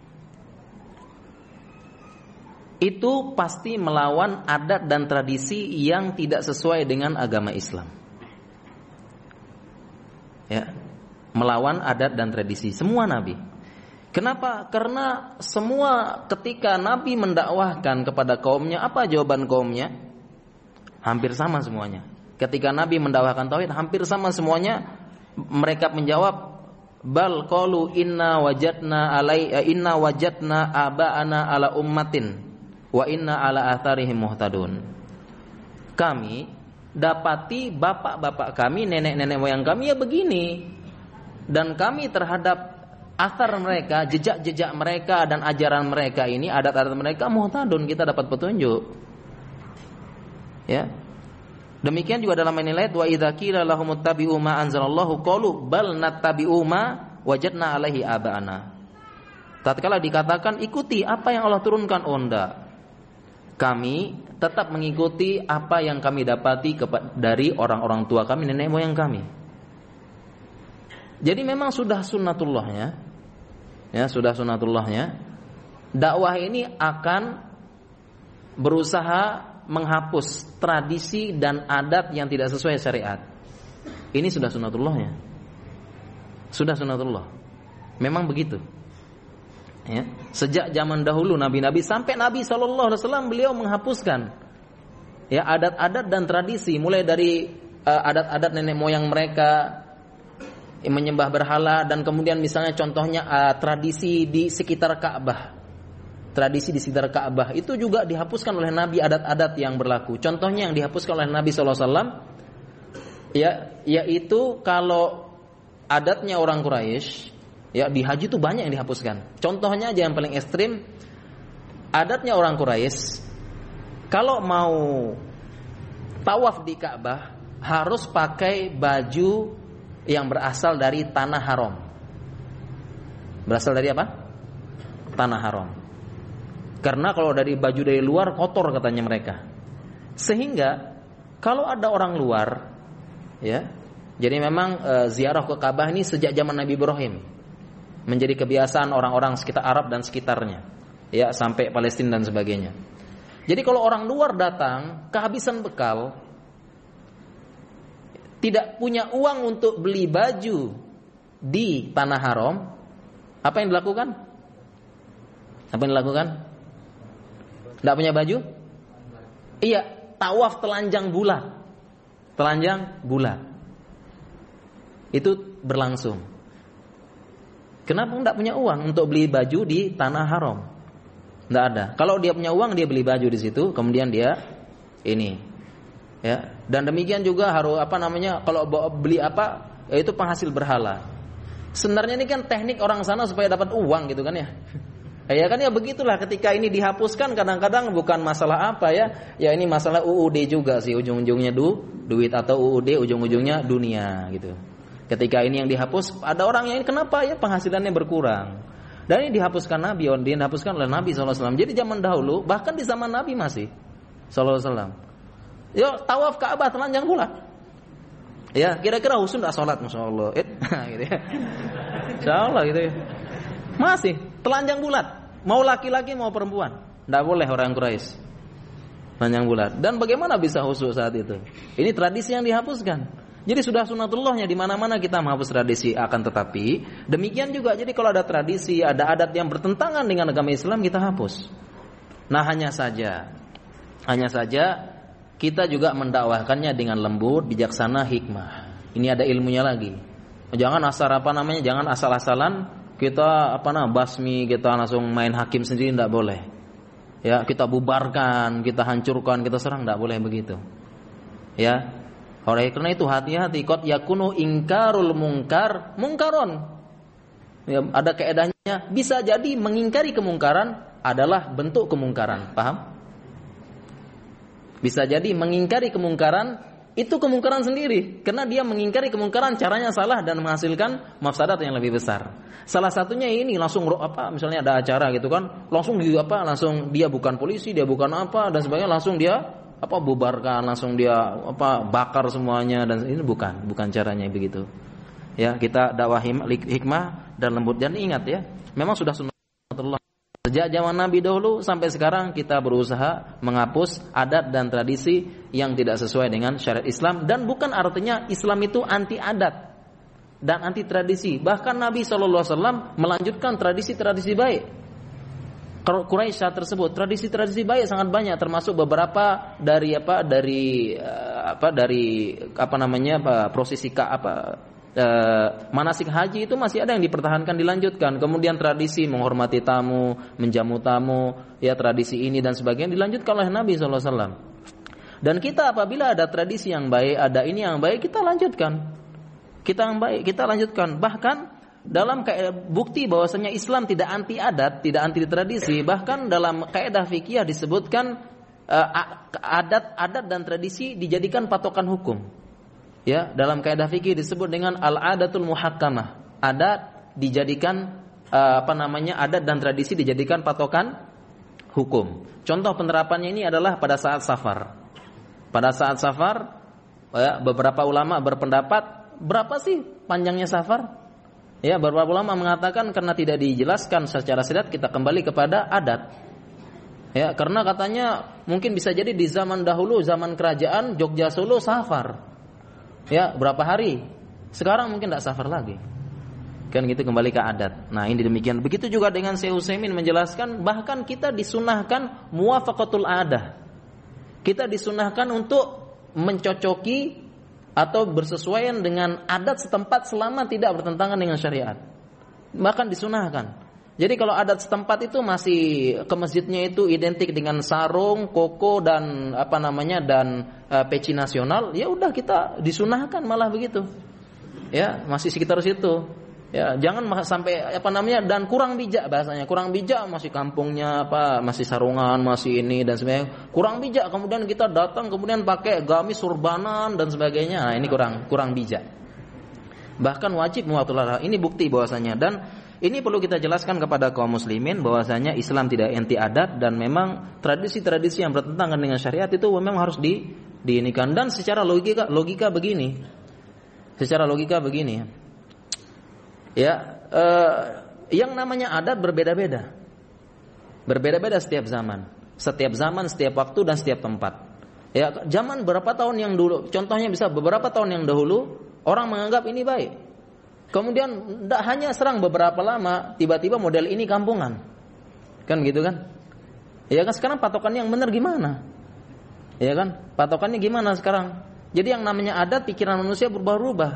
S1: itu pasti melawan adat dan tradisi yang tidak sesuai dengan agama Islam. Ya, melawan adat dan tradisi semua nabi. Kenapa? Karena semua ketika nabi mendakwahkan kepada kaumnya, apa jawaban kaumnya? Hampir sama semuanya. Ketika nabi mendakwahkan tauhid, hampir sama semuanya. Mereka menjawab, bal qalu inna wajadna alai inna wajadna aba'ana ala ummatin wa inna ala atharihim muhtadun. Kami dapati bapak-bapak kami, nenek-nenek moyang kami ya begini, dan kami terhadap athar mereka, jejak-jejak mereka dan ajaran mereka ini, adat-adat mereka muhtadun, kita dapat petunjuk. Ya. Demikian juga dalam ayat wa idza qila lahum ittabi'u ma anzalallahu qalu bal nattabi'u ma wajadna alaihi aba'ana. Tatkala dikatakan ikuti apa yang Allah turunkan, oh enggak, kami tetap mengikuti apa yang kami dapati dari orang-orang tua kami, nenek moyang kami. Jadi memang sudah sunnatullahnya, ya sudah sunnatullahnya, dakwah ini akan berusaha menghapus tradisi dan adat yang tidak sesuai syariat. Ini sudah sunnatullahnya, sudah sunnatullah. Memang begitu. Ya. Sejak zaman dahulu nabi-nabi sampai Nabi sallallahu alaihi wasallam beliau menghapuskan ya adat-adat dan tradisi, mulai dari uh, adat-adat nenek moyang mereka yang menyembah berhala, dan kemudian misalnya contohnya uh, tradisi di sekitar Ka'bah. Tradisi di sekitar Ka'bah itu juga dihapuskan oleh Nabi, adat-adat yang berlaku. Contohnya yang dihapuskan oleh Nabi sallallahu alaihi wasallam ya yaitu kalau adatnya orang Quraisy, ya di haji itu banyak yang dihapuskan. Contohnya aja yang paling ekstrim, adatnya orang Quraisy kalau mau tawaf di Ka'bah harus pakai baju yang berasal dari tanah haram. Berasal dari apa? Tanah haram. Karena kalau dari baju dari luar kotor katanya mereka. Sehingga kalau ada orang luar, ya, jadi memang e, ziarah ke Ka'bah ini sejak zaman Nabi Ibrahim menjadi kebiasaan orang-orang sekitar Arab dan sekitarnya, ya sampai Palestina dan sebagainya. Jadi kalau orang luar datang kehabisan bekal, tidak punya uang untuk beli baju di tanah haram, apa yang dilakukan? Apa yang dilakukan? Tidak punya baju? Iya, tawaf telanjang bulat. Telanjang bulat. Itu berlangsung. Kenapa tidak punya uang untuk beli baju di tanah haram? Tidak ada. Kalau dia punya uang, dia beli baju di situ, kemudian dia ini, ya. Dan demikian juga harus apa namanya? Kalau beli apa, yaitu penghasil berhala. Sebenarnya ini kan teknik orang sana supaya dapat uang gitu kan ya. Ya kan ya begitulah, ketika ini dihapuskan kadang-kadang bukan masalah apa ya. Ya ini masalah U U D juga sih, ujung-ujungnya du, duit, atau U U D ujung-ujungnya dunia gitu. Ketika ini yang dihapus, ada orang yang kenapa ya penghasilannya berkurang. Dan ini dihapuskan Nabi, dihapuskan oleh Nabi sallallahu alaihi wasallam. Jadi zaman dahulu, bahkan di zaman Nabi masih sallallahu alaihi wasallam. Ya tawaf Ka'bah telanjang bulat. Ya kira-kira husu enggak sholat, masyaallah. Eh, gitu ya. Insyaallah gitu ya. Masih telanjang bulat. Mau laki-laki mau perempuan, enggak boleh orang Quraisy. Telanjang bulat. Dan bagaimana bisa husu saat itu? Ini tradisi yang dihapuskan. Jadi sudah sunatullahnya, di mana-mana kita menghapus tradisi. Akan tetapi demikian juga, jadi kalau ada tradisi, ada adat yang bertentangan dengan agama Islam, kita hapus. Nah hanya saja Hanya saja kita juga mendakwahkannya dengan lembut, bijaksana, hikmah. Ini ada ilmunya lagi. Jangan asal apa namanya, jangan asal-asalan kita apa namanya basmi, kita langsung main hakim sendiri, tidak boleh. Ya kita bubarkan, kita hancurkan, kita serang, tidak boleh begitu. Ya. Oleh karena itu hati-hati, qad yakunu ingkarul mungkar mungkaron. Ya, ada kaedahnya, bisa jadi mengingkari kemungkaran adalah bentuk kemungkaran, paham? Bisa jadi mengingkari kemungkaran itu kemungkaran sendiri, karena dia mengingkari kemungkaran caranya salah dan menghasilkan mafsadat yang lebih besar. Salah satunya ini langsung apa, misalnya ada acara gitu kan, langsung di apa, langsung dia bukan polisi, dia bukan apa dan sebagainya, langsung dia apa bubarkan, langsung dia apa bakar semuanya, dan ini bukan, bukan caranya begitu. Ya, kita dakwah hikmah dan lembut, dan ingat ya, memang sudah sunnatullah. Sejak zaman Nabi dahulu sampai sekarang kita berusaha menghapus adat dan tradisi yang tidak sesuai dengan syariat Islam, dan bukan artinya Islam itu anti adat dan anti tradisi. Bahkan Nabi shallallahu alaihi wasallam melanjutkan tradisi-tradisi baik. Quraisy tersebut tradisi-tradisi baik sangat banyak, termasuk beberapa dari apa dari apa dari apa namanya apa prosesi apa E, manasik haji itu masih ada yang dipertahankan, dilanjutkan. Kemudian tradisi menghormati tamu, menjamu tamu, ya tradisi ini dan sebagainya dilanjutkan oleh Nabi shallallahu alaihi wasallam. Dan kita apabila ada tradisi yang baik, ada ini yang baik, kita lanjutkan. Kita yang baik, kita lanjutkan. Bahkan dalam bukti bahwasanya Islam tidak anti adat, tidak anti tradisi. Bahkan dalam kaidah fikih disebutkan adat-adat dan tradisi dijadikan patokan hukum. Ya, dalam kaidah fikih disebut dengan al-adatul muhakkamah. Adat dijadikan uh, apa namanya? Adat dan tradisi dijadikan patokan hukum. Contoh penerapannya ini adalah pada saat safar. Pada saat safar, ya, beberapa ulama berpendapat berapa sih panjangnya safar? Ya, beberapa ulama mengatakan karena tidak dijelaskan secara syariat, kita kembali kepada adat. Ya, karena katanya mungkin bisa jadi di zaman dahulu, zaman kerajaan Jogja Solo safar. Ya, berapa hari? Sekarang mungkin tidak safar lagi. Kan gitu, kembali ke adat. Nah, ini demikian. Begitu juga dengan Syekh Utsaimin menjelaskan, bahkan kita disunahkan muwafaqatul adah. Kita disunahkan untuk mencocoki atau bersesuaian dengan adat setempat selama tidak bertentangan dengan syariat. Bahkan disunahkan. Jadi kalau adat setempat itu masih ke masjidnya itu identik dengan sarung, koko dan apa namanya dan uh, peci nasional, ya udah kita disunahkan malah begitu. Ya, masih sekitar situ. Ya, jangan sampai apa namanya dan kurang bijak bahasanya. Kurang bijak masih kampungnya apa, masih sarungan, masih ini dan sebagainya. Kurang bijak, kemudian kita datang kemudian pakai gamis surbanan dan sebagainya. Nah, ini kurang kurang bijak. Bahkan wajib muwafaqatul. Ini bukti bahwasanya, dan ini perlu kita jelaskan kepada kaum muslimin bahwasanya Islam tidak anti adat, dan memang tradisi-tradisi yang bertentangan dengan syariat itu memang harus di diinikan. Dan secara logika logika begini. Secara logika begini. Ya, eh, yang namanya adat berbeda-beda. Berbeda-beda setiap zaman. Setiap zaman, setiap waktu dan setiap tempat. Ya, zaman berapa tahun yang dulu, contohnya bisa beberapa tahun yang dahulu orang menganggap ini baik. Kemudian tidak hanya serang beberapa lama, tiba-tiba model ini kampungan. Kan gitu kan? Ya kan, sekarang patokannya yang benar gimana? Ya kan? Patokannya gimana sekarang? Jadi yang namanya adat, pikiran manusia berubah-ubah.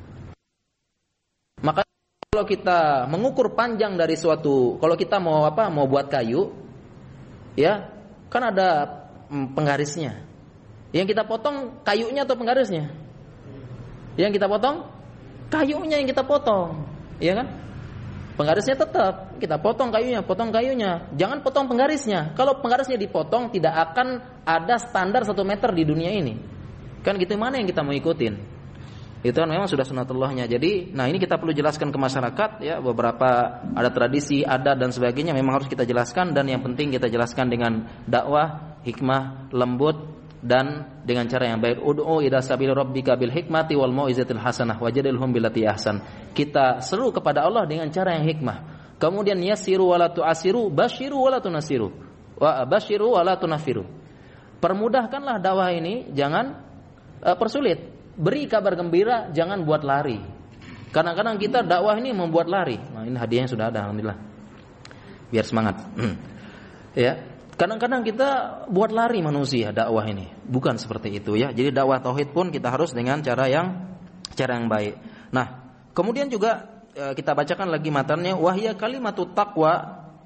S1: Maka kalau kita mengukur panjang dari suatu, kalau kita mau apa? Mau buat kayu, ya, kan ada penggarisnya. Yang kita potong kayunya atau penggarisnya? Yang kita potong kayunya yang kita potong, ya kan? Penggarisnya tetap kita potong kayunya, potong kayunya. Jangan potong penggarisnya. Kalau penggarisnya dipotong, tidak akan ada standar satu meter di dunia ini. Kan gitu, mana yang kita mau ikutin? Itu kan memang sudah sunatullahnya. Jadi, nah ini kita perlu jelaskan ke masyarakat, ya, beberapa ada tradisi, adat dan sebagainya memang harus kita jelaskan, dan yang penting kita jelaskan dengan dakwah, hikmah, lembut, dan dengan cara yang baik. Ud'u ila sabil rabbika bil hikmati wal mau'izatil hasanah wajadilhum billati ahsan. Kita seru kepada Allah dengan cara yang hikmah. Kemudian yassiru wala tu'asiru, basyiru wala tunasiru. Wa basyiru wala tunafiru. Permudahkanlah dakwah ini, jangan uh, persulit. Beri kabar gembira, jangan buat lari. Kadang-kadang kita dakwah ini membuat lari. Nah, ini hadiahnya sudah ada, alhamdulillah. Biar semangat. Ya. Kadang-kadang kita buat lari manusia dakwah ini. Bukan seperti itu, ya. Jadi dakwah tauhid pun kita harus dengan cara yang cara yang baik. Nah, kemudian juga kita bacakan lagi matanya, wahya kalimatut taqwa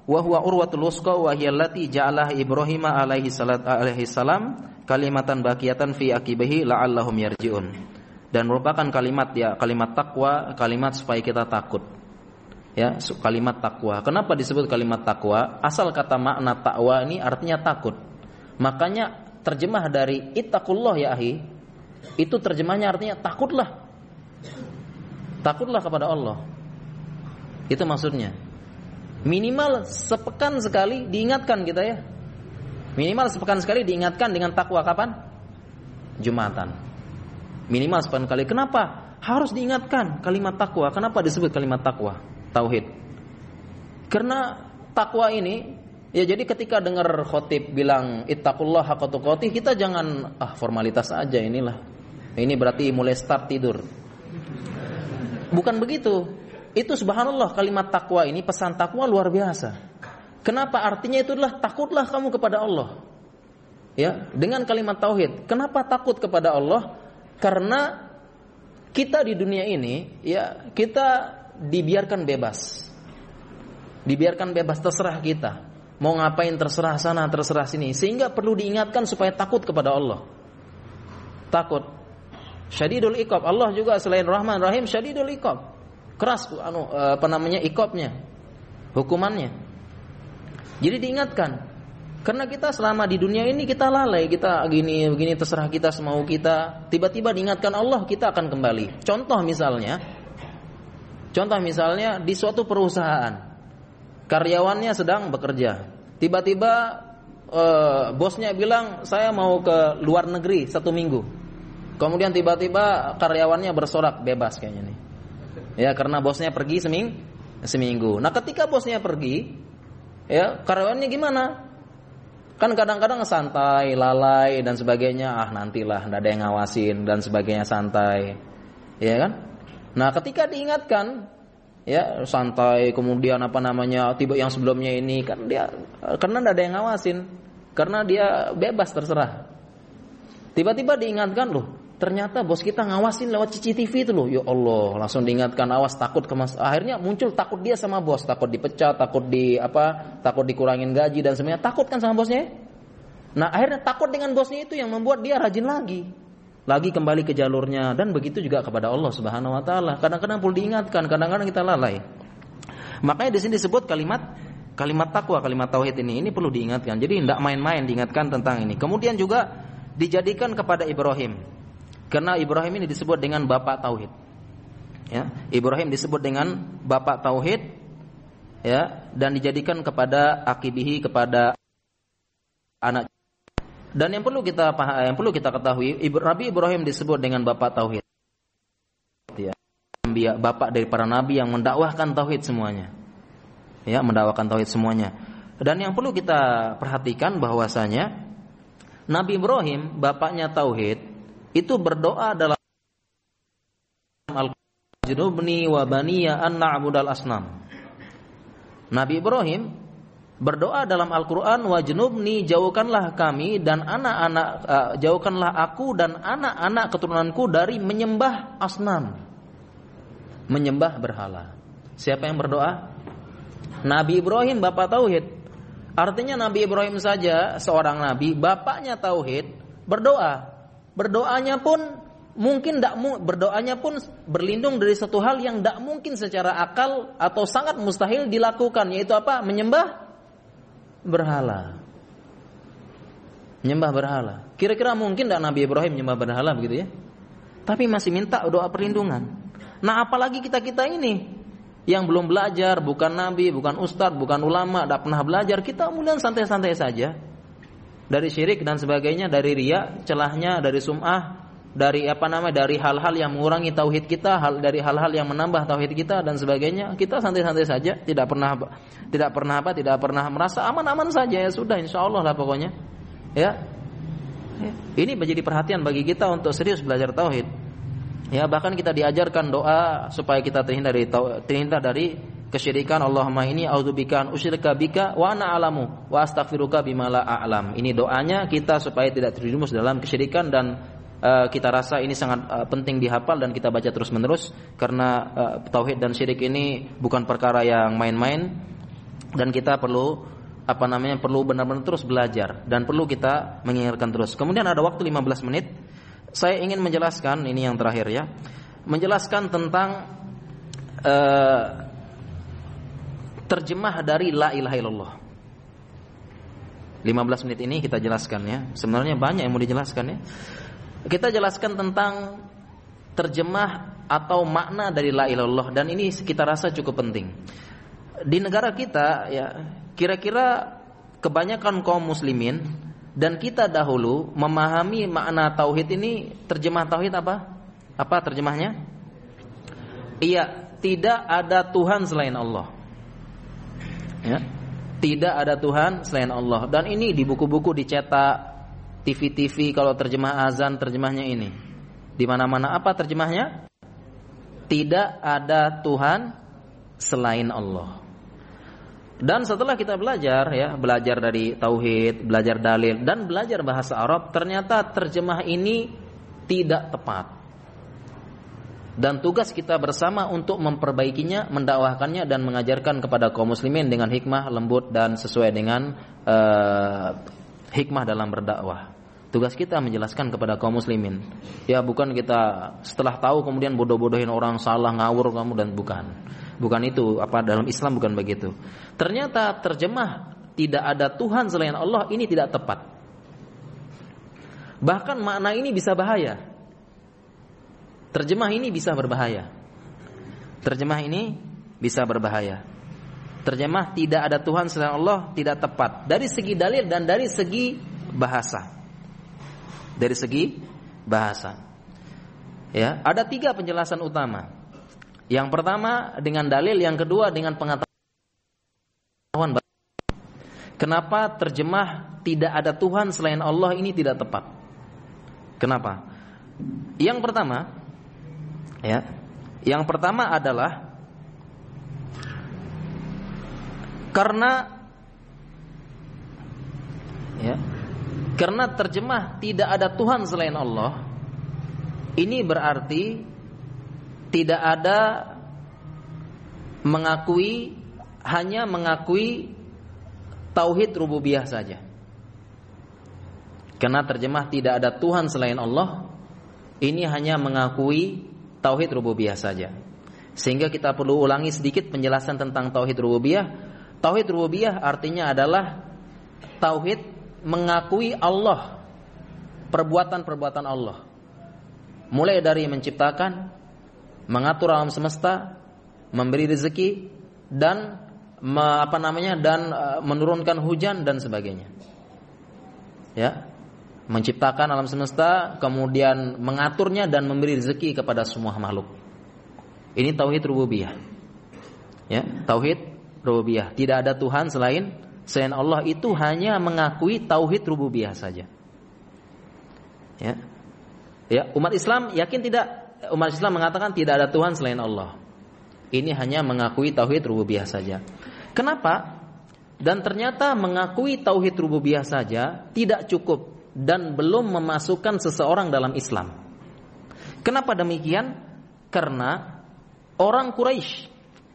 S1: wa huwa urwatul wusqa wa hiya allati ja'alaha Ibrahim alaihi salat alaihi salam kalimatan baqiyatan fi aqibihi la'allahum yarji'un. Dan merupakan kalimat ya, kalimat takwa, kalimat supaya kita takut. Ya, kalimat takwa. Kenapa disebut kalimat takwa? Asal kata makna takwa ini artinya takut. Makanya terjemah dari ittaqullah ya akhi, itu terjemahnya artinya takutlah. Takutlah kepada Allah. Itu maksudnya. Minimal sepekan sekali diingatkan kita ya. Minimal sepekan sekali diingatkan dengan takwa kapan? Jumatan. Minimal sepekan kali. Kenapa? Harus diingatkan kalimat takwa. Kenapa disebut kalimat takwa? Tauhid. Karena takwa ini, ya jadi ketika dengar khotib bilang ittaqullah haqqa tuqatih, kita jangan ah formalitas aja inilah. Ini berarti mulai start tidur. Bukan begitu. Itu subhanallah, kalimat takwa ini, pesan takwa luar biasa. Kenapa? Artinya itu adalah takutlah kamu kepada Allah. Ya, dengan kalimat tauhid. Kenapa takut kepada Allah? Karena kita di dunia ini, ya, kita dibiarkan bebas. Dibiarkan bebas, terserah kita. Mau ngapain terserah sana, terserah sini. Sehingga perlu diingatkan supaya takut kepada Allah. Takut. Syadidul iqab. Allah juga selain Rahman Rahim, syadidul iqab. Keras anu apa namanya iqabnya, hukumannya. Jadi diingatkan. Karena kita selama di dunia ini kita lalai, kita gini begini terserah kita semau kita. Tiba-tiba diingatkan Allah, kita akan kembali. Contoh misalnya, contoh misalnya di suatu perusahaan, karyawannya sedang bekerja. Tiba-tiba eh, bosnya bilang saya mau ke luar negeri satu minggu. Kemudian tiba-tiba karyawannya bersorak bebas kayaknya nih. Ya, karena bosnya pergi seming, seminggu. Nah, ketika bosnya pergi, ya, karyawannya gimana? Kan kadang-kadang santai, lalai dan sebagainya. Ah, nantilah, enggak ada yang ngawasin dan sebagainya, santai. Ya kan? Nah, ketika diingatkan, ya, santai, kemudian apa namanya? Tiba yang sebelumnya ini kan dia karena enggak ada yang ngawasin, karena dia bebas terserah. Tiba-tiba diingatkan, loh, ternyata bos kita ngawasin lewat C C T V itu loh. Ya Allah, langsung diingatkan, awas, takut ke mas. Akhirnya muncul takut dia sama bos, takut dipecat, takut di apa, takut dikurangin gaji dan semuanya. Takut kan sama bosnya? Nah, akhirnya takut dengan bosnya itu yang membuat dia rajin lagi. Lagi kembali ke jalurnya, dan begitu juga kepada Allah Subhanahu wa taala. Kadang-kadang perlu diingatkan, kadang-kadang kita lalai. Makanya di sini disebut kalimat kalimat takwa, kalimat tauhid ini ini perlu diingatkan. Jadi tidak main-main diingatkan tentang ini. Kemudian juga dijadikan kepada Ibrahim. Karena Ibrahim ini disebut dengan bapak tauhid. Ya, Ibrahim disebut dengan bapak tauhid, ya, dan dijadikan kepada akibihi, kepada anak. Dan yang perlu kita yang perlu kita ketahui, Nabi Ibrahim disebut dengan bapak tauhid. Ya, bapak dari para nabi yang mendakwahkan tauhid semuanya. Ya, mendakwahkan tauhid semuanya. Dan yang perlu kita perhatikan bahwasanya Nabi Ibrahim, bapaknya tauhid, itu berdoa dalam Al-Junubni wa baniya an na'budal asnam. Nabi Ibrahim berdoa dalam Al-Qur'an, wa junubni, jauhkanlah kami dan anak-anak uh, jauhkanlah aku dan anak-anak keturunanku dari menyembah asnam. Menyembah berhala. Siapa yang berdoa? Nabi Ibrahim, bapak tauhid. Artinya Nabi Ibrahim saja seorang nabi, bapaknya tauhid, berdoa. Berdoanya pun mungkin tidak berdoanya pun berlindung dari satu hal yang tidak mungkin secara akal atau sangat mustahil dilakukan, yaitu apa? Menyembah berhala. Menyembah berhala. Kira-kira mungkin tidak Nabi Ibrahim menyembah berhala begitu ya? Tapi masih minta doa perlindungan. Nah, apalagi kita-kita ini yang belum belajar, bukan nabi, bukan ustadz, bukan ulama, tidak pernah belajar, kita kemudian santai-santai saja. Dari syirik dan sebagainya, dari riya, celahnya, dari sum'ah, dari apa namanya, dari hal-hal yang mengurangi tauhid kita, hal dari hal-hal yang menambah tauhid kita dan sebagainya, kita santai-santai saja, tidak pernah tidak pernah apa, tidak pernah merasa aman-aman saja, ya sudah, insyaallah lah pokoknya. Ya. Ya. Ini menjadi perhatian bagi kita untuk serius belajar tauhid. Ya, bahkan kita diajarkan doa supaya kita terhindar dari terhindar dari kesyirikan. Allahumma inni a'udzubika an usyrika bika wa ana a'lamu wa astaghfiruka bima la a'lam. Ini doanya kita supaya tidak terjerumus dalam kesyirikan, dan uh, kita rasa ini sangat uh, penting dihafal dan kita baca terus-menerus, karena uh, tauhid dan syirik ini bukan perkara yang main-main. Dan kita perlu apa namanya perlu benar-benar terus belajar dan perlu kita mengingatkan terus. Kemudian ada waktu lima belas menit. Saya ingin menjelaskan, ini yang terakhir ya, menjelaskan tentang uh, terjemah dari la ilaha illallah. lima belas menit ini kita jelaskan ya. Sebenarnya banyak yang mau dijelaskan ya. Kita jelaskan tentang terjemah atau makna dari la ilaha illallah, dan ini kita rasa cukup penting. Di negara kita ya, kira-kira kebanyakan kaum muslimin dan kita dahulu memahami makna tauhid ini, terjemah tauhid apa? Apa terjemahnya? Iya, tidak ada Tuhan selain Allah. Ya. Tidak ada Tuhan selain Allah. Dan ini di buku-buku dicetak, T V-T V kalau terjemah azan terjemahnya ini. Di mana-mana apa terjemahnya? Tidak ada Tuhan selain Allah. Dan setelah kita belajar ya, belajar dari tauhid, belajar dalil dan belajar bahasa Arab, ternyata terjemah ini tidak tepat. Dan tugas kita bersama untuk memperbaikinya, mendakwahkannya dan mengajarkan kepada kaum muslimin dengan hikmah, lembut dan sesuai dengan uh, hikmah dalam berdakwah. Tugas kita menjelaskan kepada kaum muslimin. Ya, bukan kita setelah tahu kemudian bodoh-bodohin orang, salah, ngawur kamu, dan bukan. Bukan itu, apa dalam Islam bukan begitu. Ternyata terjemah tidak ada Tuhan selain Allah ini tidak tepat. Bahkan makna ini bisa bahaya. Terjemah ini bisa berbahaya. Terjemah ini bisa berbahaya. Terjemah tidak ada Tuhan selain Allah tidak tepat dari segi dalil dan dari segi bahasa. Dari segi bahasa. Ya, ada tiga penjelasan utama. Yang pertama dengan dalil, yang kedua dengan pengetahuan. Kenapa terjemah tidak ada Tuhan selain Allah ini tidak tepat? Kenapa? Yang pertama, ya, yang pertama adalah karena, ya, karena terjemah tidak ada Tuhan selain Allah, ini berarti tidak ada mengakui, hanya mengakui tauhid rububiyah saja. Karena terjemah tidak ada Tuhan selain Allah, ini hanya mengakui tauhid rububiyah saja. Sehingga kita perlu ulangi sedikit penjelasan tentang tauhid rububiyah. Tauhid rububiyah artinya adalah tauhid mengakui Allah, perbuatan-perbuatan Allah. Mulai dari menciptakan, mengatur alam semesta, memberi rezeki dan me, apa namanya dan uh, menurunkan hujan dan sebagainya. Ya, menciptakan alam semesta, kemudian mengaturnya dan memberi rezeki kepada semua makhluk. Ini tauhid rububiyah. Ya, tauhid rububiyah. Tidak ada Tuhan selain selain Allah, itu hanya mengakui tauhid rububiyah saja. Ya. Ya, umat Islam yakin tidak? Umat Islam mengatakan tidak ada Tuhan selain Allah. Ini hanya mengakui tauhid rububiyah saja. Kenapa? Dan ternyata mengakui tauhid rububiyah saja tidak cukup dan belum memasukkan seseorang dalam Islam. Kenapa demikian? Karena orang Quraisy,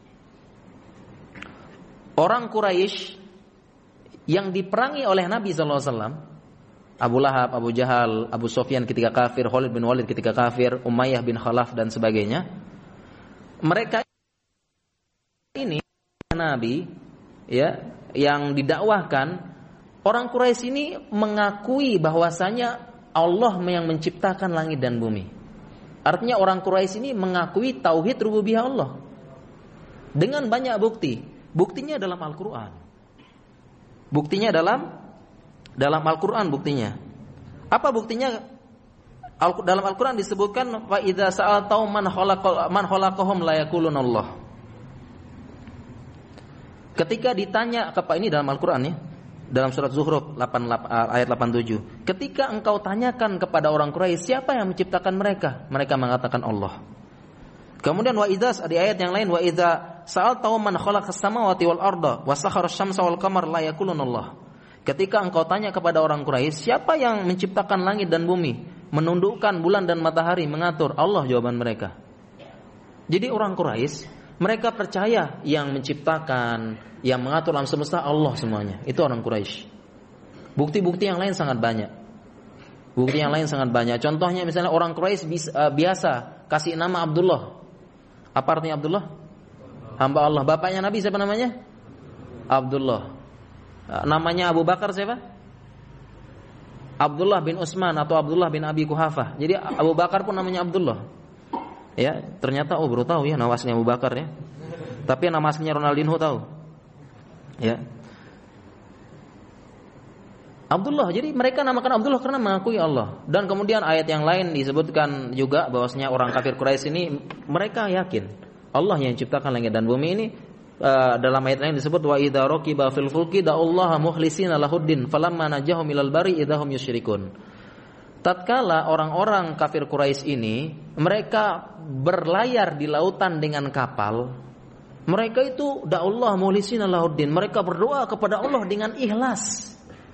S1: orang Quraisy yang diperangi oleh Nabi sallallahu alaihi wasallam, Abu Lahab, Abu Jahal, Abu Sufyan ketika kafir, Khalid bin Walid ketika kafir, Umayyah bin Khalaf dan sebagainya. Mereka ini Nabi ya yang didakwahkan, orang Quraisy ini mengakui bahwasanya Allah yang menciptakan langit dan bumi. Artinya orang Quraisy ini mengakui tauhid rububiyah Allah dengan banyak bukti. Buktinya dalam Al-Qur'an. Buktinya dalam Dalam Al-Quran buktinya. Apa buktinya? Dalam Al-Quran disebutkan wa idza sa'altau man khalaqa man khalaqahum la yaqulun Allah. Ketika ditanya kepada, ini dalam Al-Quran ya, dalam surat Zuhruf delapan, ayat delapan puluh tujuh. Ketika engkau tanyakan kepada orang Quraisy siapa yang menciptakan mereka, mereka mengatakan Allah. Kemudian wa idza, di ayat yang lain, wa idza sa'altau man khalaqas samawati wal arda wa sakhara asy-syamsa wal qamara la yaqulun Allah. Ketika engkau tanya kepada orang Quraisy siapa yang menciptakan langit dan bumi, menundukkan bulan dan matahari, mengatur, Allah jawaban mereka. Jadi orang Quraisy Mereka percaya yang menciptakan, yang mengatur alam semesta Allah semuanya. Itu orang Quraisy. Bukti-bukti yang lain sangat banyak. Bukti yang lain sangat banyak. Contohnya misalnya orang Quraisy biasa kasih nama Abdullah. Apa artinya Abdullah? Hamba Allah. Bapaknya Nabi siapa namanya? Abdullah. Namanya Abu Bakar siapa? Abdullah bin Utsman atau Abdullah bin Abi Quhafah. Jadi Abu Bakar pun namanya Abdullah. Ya, ternyata oh baru tahu ya nama aslinya Abu Bakar ya. Tapi nama aslinya Ronaldinho tahu. Ya. Abdullah. Jadi mereka namakan Abdullah karena mengakui Allah. Dan kemudian ayat yang lain disebutkan juga bahwasanya orang kafir Quraisy ini mereka yakin Allah yang ciptakan langit dan bumi ini. Uh, dalam ayat lain disebut wa idza raqiba fil fulki da'ullaha mukhlishina lahuddin falamma najahum ilal bari idahum yusyrikun. Tatkala orang-orang kafir Quraisy ini mereka berlayar di lautan dengan kapal, mereka itu da'ullaha mukhlishina lahuddin, mereka berdoa kepada Allah dengan ikhlas.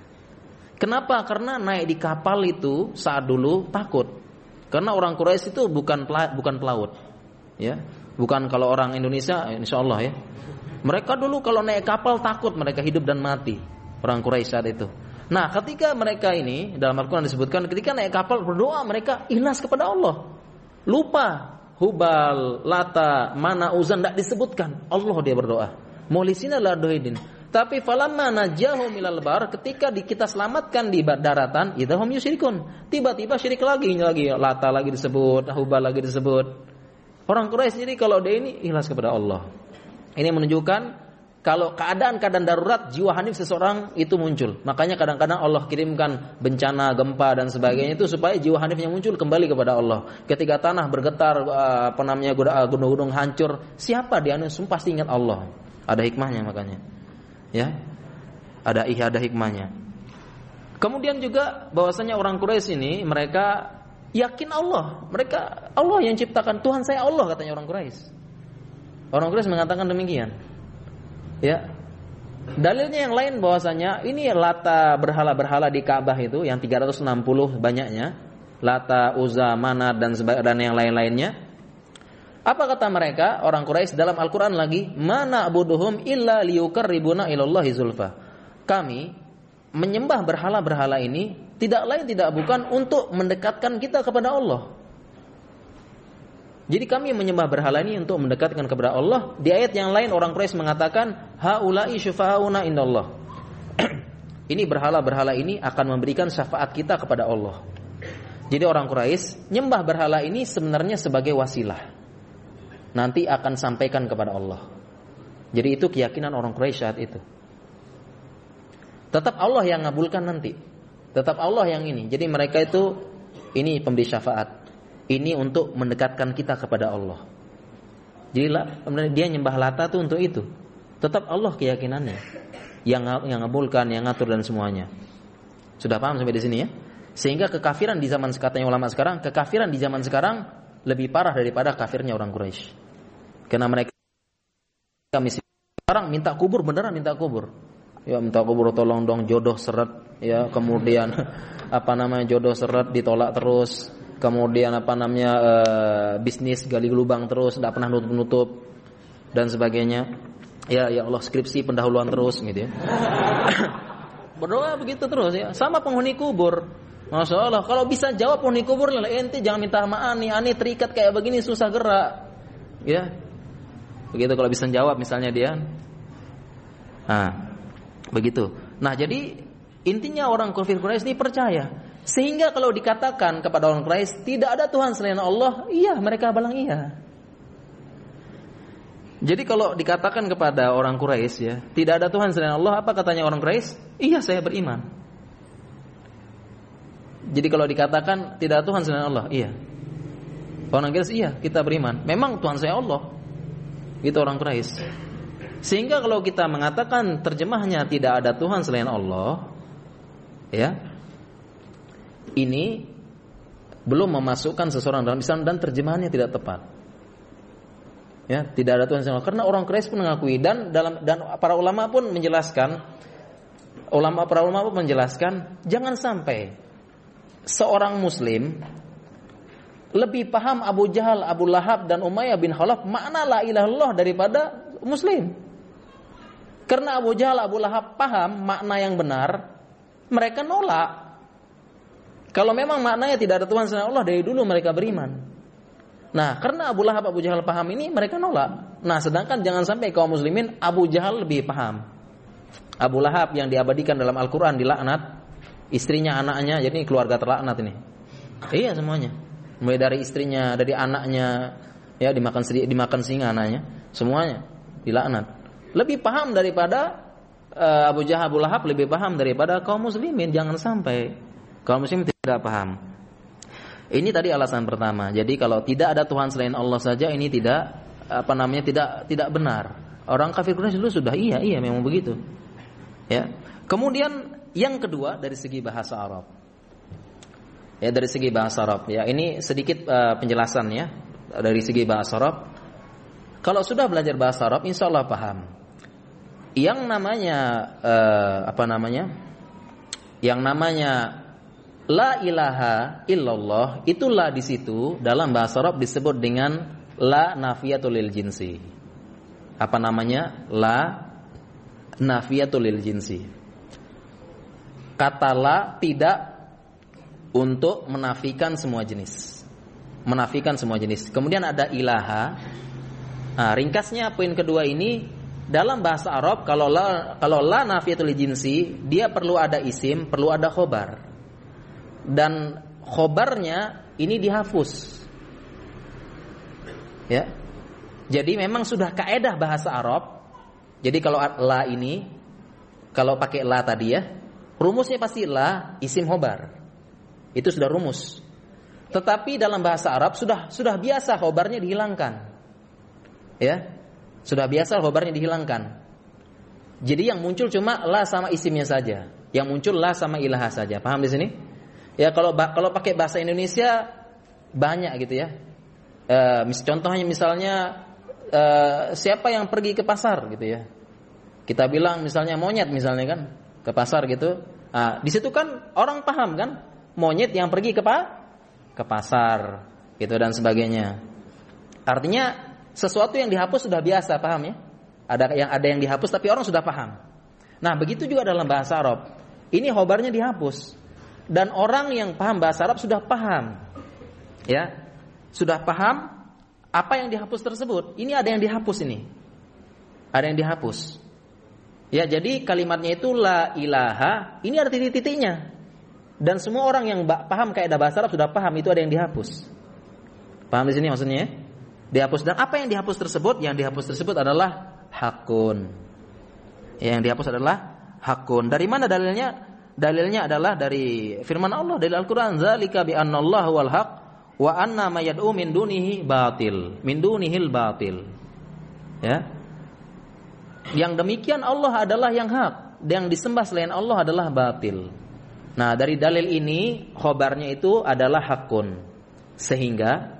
S1: Kenapa? Karena naik di kapal itu saat dulu takut. Karena orang Quraisy itu bukan bukan pelaut. Ya. Bukan kalau orang Indonesia insyaallah ya. Mereka dulu kalau naik kapal takut, mereka hidup dan mati. Orang Quraisy saat itu. Nah, ketika mereka ini dalam Al-Qur'an disebutkan ketika naik kapal berdoa mereka ikhlas kepada Allah. Lupa Hubal, Lata, Mana, Uzan tidak disebutkan. Allah dia berdoa. Mulisina ladoidin. Tapi falamma najahum ilal bar, ketika di, kita selamatkan di daratan, idahum yusyrikun. Tiba-tiba syirik lagi, lagi Lata lagi disebut, Hubal lagi disebut. Orang Quraisy jadi kalau dia ini ikhlas kepada Allah. Ini menunjukkan kalau keadaan-keadaan darurat jiwa hanif seseorang itu muncul. Makanya kadang-kadang Allah kirimkan bencana, gempa dan sebagainya itu supaya jiwa hanifnya muncul kembali kepada Allah. Ketika tanah bergetar, apa namanya gunung-gunung hancur, siapa dia anu pasti ingat Allah. Ada hikmahnya makanya. Ya, ada ada hikmahnya. Kemudian juga bahwasanya orang Quraisy ini mereka yakin Allah, mereka Allah yang ciptakan, Tuhan saya Allah katanya orang Quraisy. Orang Quraisy mengatakan demikian. Ya, dalilnya yang lain bahwasanya ini Lata berhala-berhala di Ka'bah itu yang tiga ratus enam puluh banyaknya, Lata, Uzza, Manat dan dan yang lain-lainnya. Apa kata mereka orang Quraisy dalam Al-Qur'an lagi? Mana abuduhum illa liyuqarribuna ilallahi zulfa. Kami menyembah berhala-berhala ini tidak lain tidak bukan untuk mendekatkan kita kepada Allah. Jadi kami menyembah berhala ini untuk mendekatkan kepada Allah. Di ayat yang lain orang Quraisy mengatakan haula'i syufa'auna indallah. Ini berhala-berhala ini akan memberikan syafaat kita kepada Allah. Jadi orang Quraisy nyembah berhala ini sebenarnya sebagai wasilah. Nanti akan sampaikan kepada Allah. Jadi itu keyakinan orang Quraisy saat itu. Tetap Allah yang ngabulkan nanti. Tetap Allah yang ini. Jadi mereka itu ini pemberi syafaat. Ini untuk mendekatkan kita kepada Allah. Jadi dia nyembah Lata itu untuk itu. Tetap Allah keyakinannya. Yang yang ngabulkan, yang ngatur dan semuanya. Sudah paham sampai di sini ya? Sehingga kekafiran di zaman katanya ulama sekarang, kekafiran di zaman sekarang lebih parah daripada kafirnya orang Quraisy. Karena mereka kami sekarang minta kubur, beneran minta kubur. Ya minta kubur, tolong dong jodoh seret. Ya kemudian apa namanya jodoh seret ditolak terus. Kemudian apa namanya e, bisnis gali lubang terus, tidak pernah nutup-nutup dan sebagainya. Ya ya Allah skripsi pendahuluan terus gitu ya. Berdoa begitu terus ya. Sama penghuni kubur. Masya Allah, kalau bisa jawab penghuni kubur, ente jangan minta maaf nih, ani terikat kayak begini susah gerak. Ya. Begitu kalau bisa jawab misalnya dia. Nah, begitu. Nah, jadi intinya orang kafir Quraisy ini percaya. Sehingga kalau dikatakan kepada orang Quraisy tidak ada Tuhan selain Allah, iya mereka bilang iya. Jadi kalau dikatakan kepada orang Quraisy ya, tidak ada Tuhan selain Allah, apa katanya orang Quraisy? Iya, saya beriman. Jadi kalau dikatakan tidak ada Tuhan selain Allah, iya. Orang Quraisy iya, kita beriman. Memang Tuhan saya Allah. Itu orang Quraisy. Sehingga kalau kita mengatakan terjemahnya tidak ada Tuhan selain Allah, ya, ini belum memasukkan seseorang dalam Islam dan terjemahannya tidak tepat. Ya, tidak ada Tuhan selain Allah. Karena orang Quraisy pun mengakui dan dalam dan para ulama pun menjelaskan, ulama para ulama pun menjelaskan, jangan sampai seorang Muslim lebih paham Abu Jahal, Abu Lahab dan Umayyah bin Khalaf makna la ilaha illallah daripada muslim. Karena Abu Jahal, Abu Lahab paham makna yang benar, mereka nolak. Kalau memang maknanya tidak ada Tuhan selain Allah, dari dulu mereka beriman. Nah, karena Abu Lahab, Abu Jahal paham ini, mereka nolak. Nah, sedangkan jangan sampai kaum muslimin Abu Jahal lebih paham. Abu Lahab yang diabadikan dalam Al-Quran dilaknat, istrinya, anaknya, jadi ini keluarga terlaknat ini. Iya semuanya. Mulai dari istrinya, dari anaknya, ya dimakan sedikit, dimakan singa anaknya, semuanya dilaknat. Lebih paham daripada uh, Abu Jahal, Abu Lahab lebih paham daripada kaum muslimin. Jangan sampai kaum muslimin tidak paham. Ini tadi alasan pertama. Jadi kalau tidak ada Tuhan selain Allah saja, ini tidak apa namanya tidak tidak benar. Orang kafir Quraisy dulu sudah iya iya memang begitu. Ya. Kemudian yang kedua dari segi bahasa Arab. Ya, dari segi bahasa Arab ya, ini sedikit uh, penjelasan ya dari segi bahasa Arab. Kalau sudah belajar bahasa Arab, insya Allah paham. Yang namanya uh, apa namanya? Yang namanya la ilaha illallah, itulah di situ dalam bahasa Arab disebut dengan la nafiyatul lil jinsi. Apa namanya? La nafiyatul lil jinsi. Kata la tidak untuk menafikan semua jenis, menafikan semua jenis. Kemudian ada ilaha. Nah, ringkasnya poin kedua ini dalam bahasa Arab kalau la kalau la nafiyatul jinsi, dia perlu ada isim, perlu ada khobar. Dan khobarnya ini dihapus. Ya. Jadi memang sudah kaedah bahasa Arab. Jadi kalau la ini kalau pakai la tadi ya, rumusnya pasti la isim khobar. Itu sudah rumus. Tetapi dalam bahasa Arab sudah sudah biasa khobarnya dihilangkan. Ya. Sudah biasa khobarnya dihilangkan. Jadi yang muncul cuma la sama isimnya saja. Yang muncul la sama ilaha saja. Paham di sini? Ya kalau kalau pakai bahasa Indonesia banyak gitu ya. E, mis, contohnya misalnya e, siapa yang pergi ke pasar gitu ya. Kita bilang misalnya monyet misalnya kan ke pasar gitu. Nah, di situ kan orang paham kan? Monyet yang pergi ke pa? ke pasar gitu dan sebagainya. Artinya sesuatu yang dihapus sudah biasa, paham ya? Ada yang ada yang dihapus tapi orang sudah paham. Nah, begitu juga dalam bahasa Arab. Ini khobarnya dihapus dan orang yang paham bahasa Arab sudah paham. Ya. Sudah paham apa yang dihapus tersebut. Ini ada yang dihapus ini. Ada yang dihapus. Ya, jadi kalimatnya itu la ilaha, ini ada titik-titiknya. Dan semua orang yang paham kaidah bahasa Arab sudah paham itu ada yang dihapus. Paham di sini maksudnya? Dihapus. Dan apa yang dihapus tersebut? Yang dihapus tersebut adalah hakun. Yang dihapus adalah hakun. Dari mana dalilnya? Dalilnya adalah dari firman Allah dari Al-Qur'an, zalika bi annallaha wal haq wa anna ma yad'u min dunihi batil. Min dunihil batil. Ya. Yang demikian Allah adalah yang hak, yang disembah selain Allah adalah batil. Nah, dari dalil ini khobarnya itu adalah hakun. Sehingga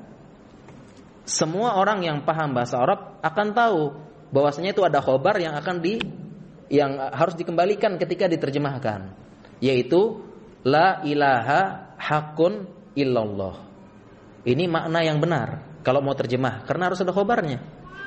S1: semua orang yang paham bahasa Arab akan tahu bahwasanya itu ada khobar yang akan di yang harus dikembalikan ketika diterjemahkan, yaitu la ilaha hakun illallah. Ini makna yang benar kalau mau terjemah karena harus ada khobarnya.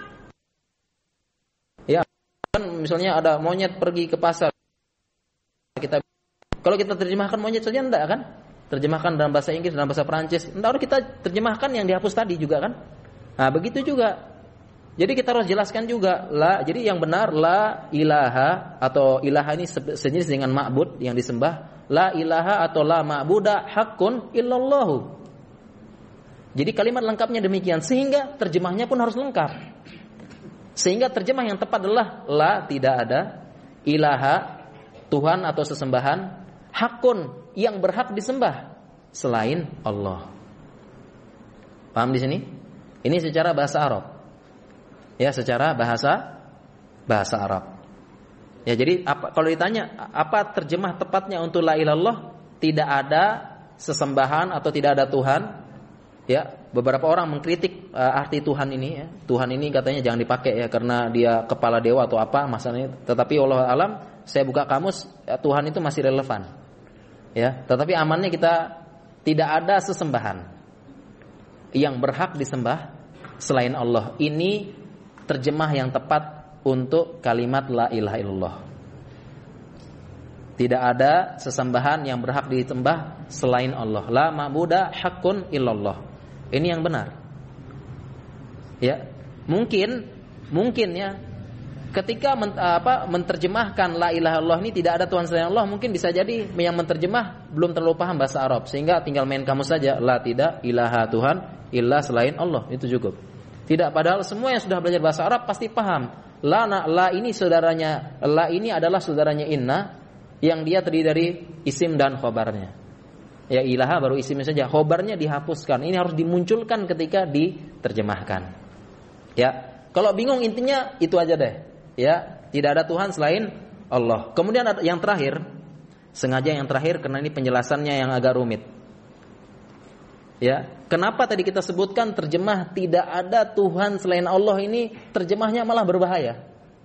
S1: Ya, kan misalnya ada monyet pergi ke pasar. Kita Kalau kita terjemahkan monyet saja enggak kan? Terjemahkan dalam bahasa Inggris, dalam bahasa Perancis, enggak harus kita terjemahkan yang dihapus tadi juga kan? Nah, begitu juga. Jadi kita harus jelaskan juga la. Jadi yang benar la ilaha atau ilaha ini sejenis dengan ma'bud yang disembah. La ilaha atau la ma'buda haqqun illallahu. Jadi kalimat lengkapnya demikian sehingga terjemahnya pun harus lengkap. Sehingga terjemah yang tepat adalah la tidak ada, ilaha Tuhan atau sesembahan, hakun yang berhak disembah selain Allah. Paham di sini? Ini secara bahasa Arab. Ya, secara bahasa bahasa Arab. Ya, jadi apa, kalau ditanya apa terjemah tepatnya untuk la ilallah, tidak ada sesembahan atau tidak ada Tuhan. Ya, beberapa orang mengkritik uh, arti Tuhan ini ya. Tuhan ini katanya jangan dipakai ya karena dia kepala dewa atau apa masalahnya. Tetapi Allah alam, saya buka kamus, ya, Tuhan itu masih relevan. Ya, tetapi amannya kita tidak ada sesembahan. yang berhak disembah selain Allah. Ini terjemah yang tepat untuk kalimat la ilaha illallah. Tidak ada sesembahan yang berhak disembah selain Allah. La ma'buda haqqun illallah. Ini yang benar. Ya, mungkin mungkin ya ketika men, apa, menerjemahkan la ilaha illallah ini tidak ada Tuhan selain Allah, mungkin bisa jadi yang menerjemah belum terlalu paham bahasa Arab sehingga tinggal main kamus saja, la tidak ilaha Tuhan illa selain Allah, itu cukup. Tidak, padahal semua yang sudah belajar bahasa Arab pasti paham. La, la ini saudaranya, la ini adalah saudaranya inna yang dia terdiri dari isim dan khobarnya. Ya, ilaha baru isimnya saja, khobarnya dihapuskan. Ini harus dimunculkan ketika diterjemahkan. Ya, kalau bingung intinya itu aja deh. Ya, tidak ada Tuhan selain Allah. Kemudian ada yang terakhir, sengaja yang terakhir karena ini penjelasannya yang agak rumit. Ya, kenapa tadi kita sebutkan terjemah tidak ada Tuhan selain Allah ini terjemahnya malah berbahaya?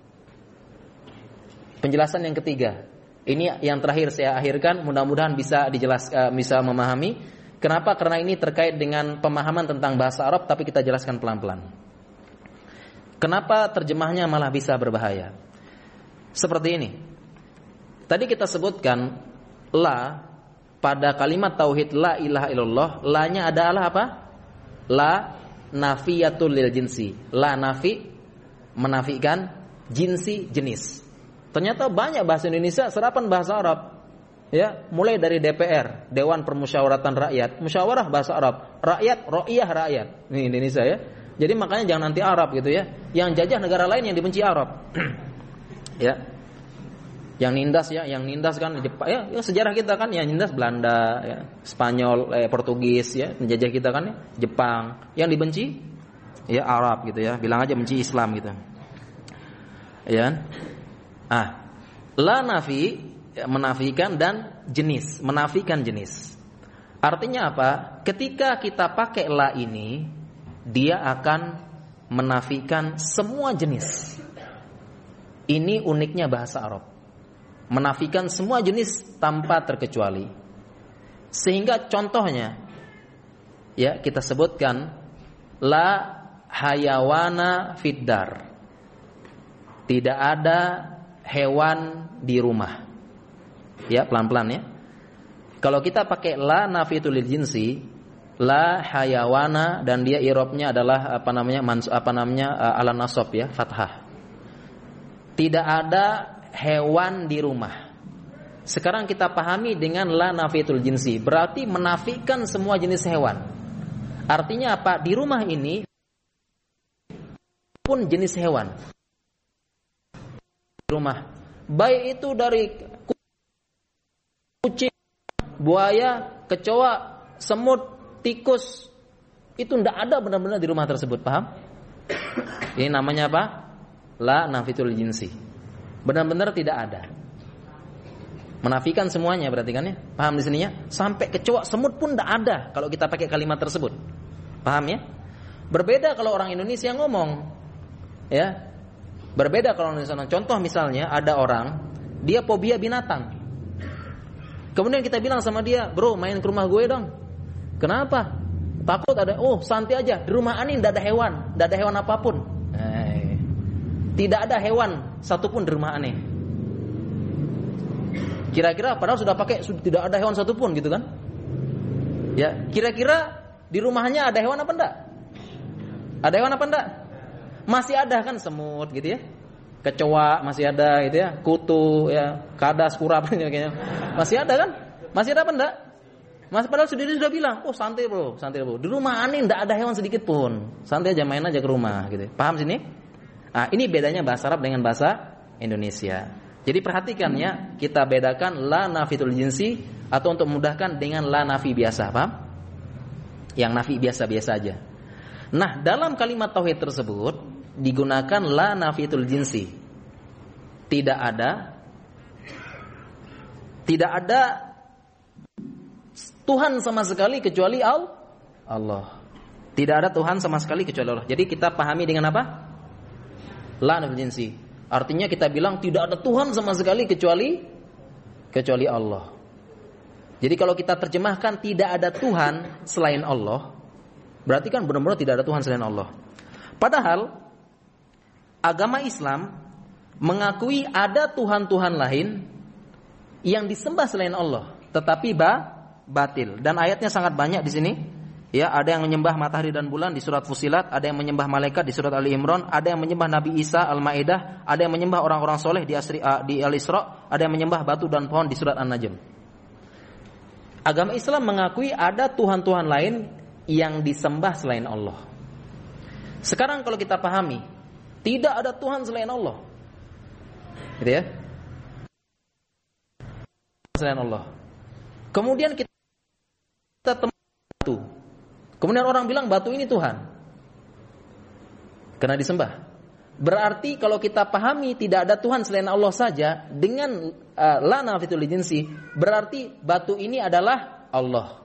S1: Penjelasan yang ketiga. Ini yang terakhir saya akhirkan, mudah-mudahan bisa dijelaskan, bisa memahami. Kenapa? Karena ini terkait dengan pemahaman tentang bahasa Arab, tapi kita jelaskan pelan-pelan. Kenapa terjemahnya malah bisa berbahaya? Seperti ini. Tadi kita sebutkan la pada kalimat tauhid la ilaha illallah, la-nya adalah apa? La nafiyatul lil jinsi. La nafi menafikan jinsi jenis. Ternyata banyak bahasa Indonesia serapan bahasa Arab. Ya, mulai dari D P R, Dewan Permusyawaratan Rakyat, musyawarah bahasa Arab, rakyat, ro'iyah rakyat. Ini Indonesia ya. Jadi makanya jangan anti Arab gitu ya. Yang jajah negara lain yang dibenci Arab. Ya. Yang nindas ya, yang nindas kan Jepang ya, ya sejarah kita kan yang nindas Belanda ya, Spanyol, eh, Portugis ya, menjajah kita kan ya, Jepang. Yang dibenci ya Arab gitu ya. Bilang aja benci Islam gitu. Ya. Ah, la nafi ya, menafikan dan jenis, menafikan jenis. Artinya apa? Ketika kita pakai la ini, dia akan menafikan semua jenis. Ini uniknya bahasa Arab. Menafikan semua jenis tanpa terkecuali. Sehingga contohnya ya kita sebutkan la hayawana fiddar. Tidak ada hewan di rumah. Ya, pelan-pelan ya. Kalau kita pakai la nafiyatul jinsi, la hayawana dan dia i'rabnya adalah apa namanya mans, apa namanya uh, ala nasab ya, fathah. Tidak ada hewan di rumah. Sekarang kita pahami dengan la nafiyatul jinsi, berarti menafikan semua jenis hewan. Artinya apa? Di rumah ini pun jenis hewan. Di rumah, baik itu dari kucing, buaya, kecoa, semut, tikus, itu tidak ada benar-benar di rumah tersebut, paham? Ini namanya apa? La nafiyatul jinsi. Benar-benar tidak ada. Menafikan semuanya berarti kan ya? Paham di sininya? Sampai kecoa, semut pun tidak ada kalau kita pakai kalimat tersebut. Paham ya? Berbeda kalau orang Indonesia ngomong. Ya. Berbeda kalau Indonesia. Contoh misalnya ada orang dia fobia binatang. Kemudian kita bilang sama dia, "Bro, main ke rumah gue dong." Kenapa? Takut ada. Oh, santai aja. Di rumah ani tidak ada hewan, tidak ada hewan apapun. Eh. Tidak ada hewan satupun di rumah aneh. Kira-kira padahal sudah pakai tidak ada hewan satupun gitu kan? Ya, kira-kira di rumahnya ada hewan apa enggak? Ada hewan apa enggak? Masih ada kan semut gitu ya. Kecoa masih ada gitu ya, kutu ya, kadas, kurap kayaknya. Masih ada kan? Masih ada apa enggak? Mas padahal sendiri sudah bilang, "Oh, santai, Bro, santai, Bro. Di rumah aneh enggak ada hewan sedikit pun. Santai aja, main aja ke rumah gitu." Paham sini? Nah, ini bedanya bahasa Arab dengan bahasa Indonesia. Jadi perhatikan ya, kita bedakan la nafiyatul jinsi atau untuk memudahkan dengan la nafi biasa, paham? Yang nafi biasa-biasa aja. Nah, dalam kalimat tauhid tersebut digunakan la nafiyatul jinsi. Tidak ada tidak ada Tuhan sama sekali kecuali Allah. Tidak ada Tuhan sama sekali kecuali Allah. Jadi kita pahami dengan apa? La nafiyatul jinsi. Artinya kita bilang tidak ada Tuhan sama sekali kecuali kecuali Allah. Jadi kalau kita terjemahkan tidak ada Tuhan selain Allah, Berarti kan benar-benar tidak ada Tuhan selain Allah. Padahal agama Islam mengakui ada Tuhan-Tuhan lain yang disembah selain Allah, tetapi ba, batil. Dan ayatnya sangat banyak di sini. Ya, ada yang menyembah matahari dan bulan di surat Fusilat, ada yang menyembah malaikat di surat Ali Imran, ada yang menyembah Nabi Isa Al-Maidah, ada yang menyembah orang-orang soleh di, Asri, uh, di Al-Isra, ada yang menyembah batu dan pohon di surat An-Najm. Agama Islam mengakui ada Tuhan-Tuhan lain yang disembah selain Allah. Sekarang kalau kita pahami, tidak ada Tuhan selain Allah, gitu ya, selain Allah. Kemudian kita temukan batu. Kemudian orang bilang batu ini Tuhan karena disembah. Berarti kalau kita pahami tidak ada Tuhan selain Allah saja dengan uh, la nafiyatul jinsi, berarti batu ini adalah Allah.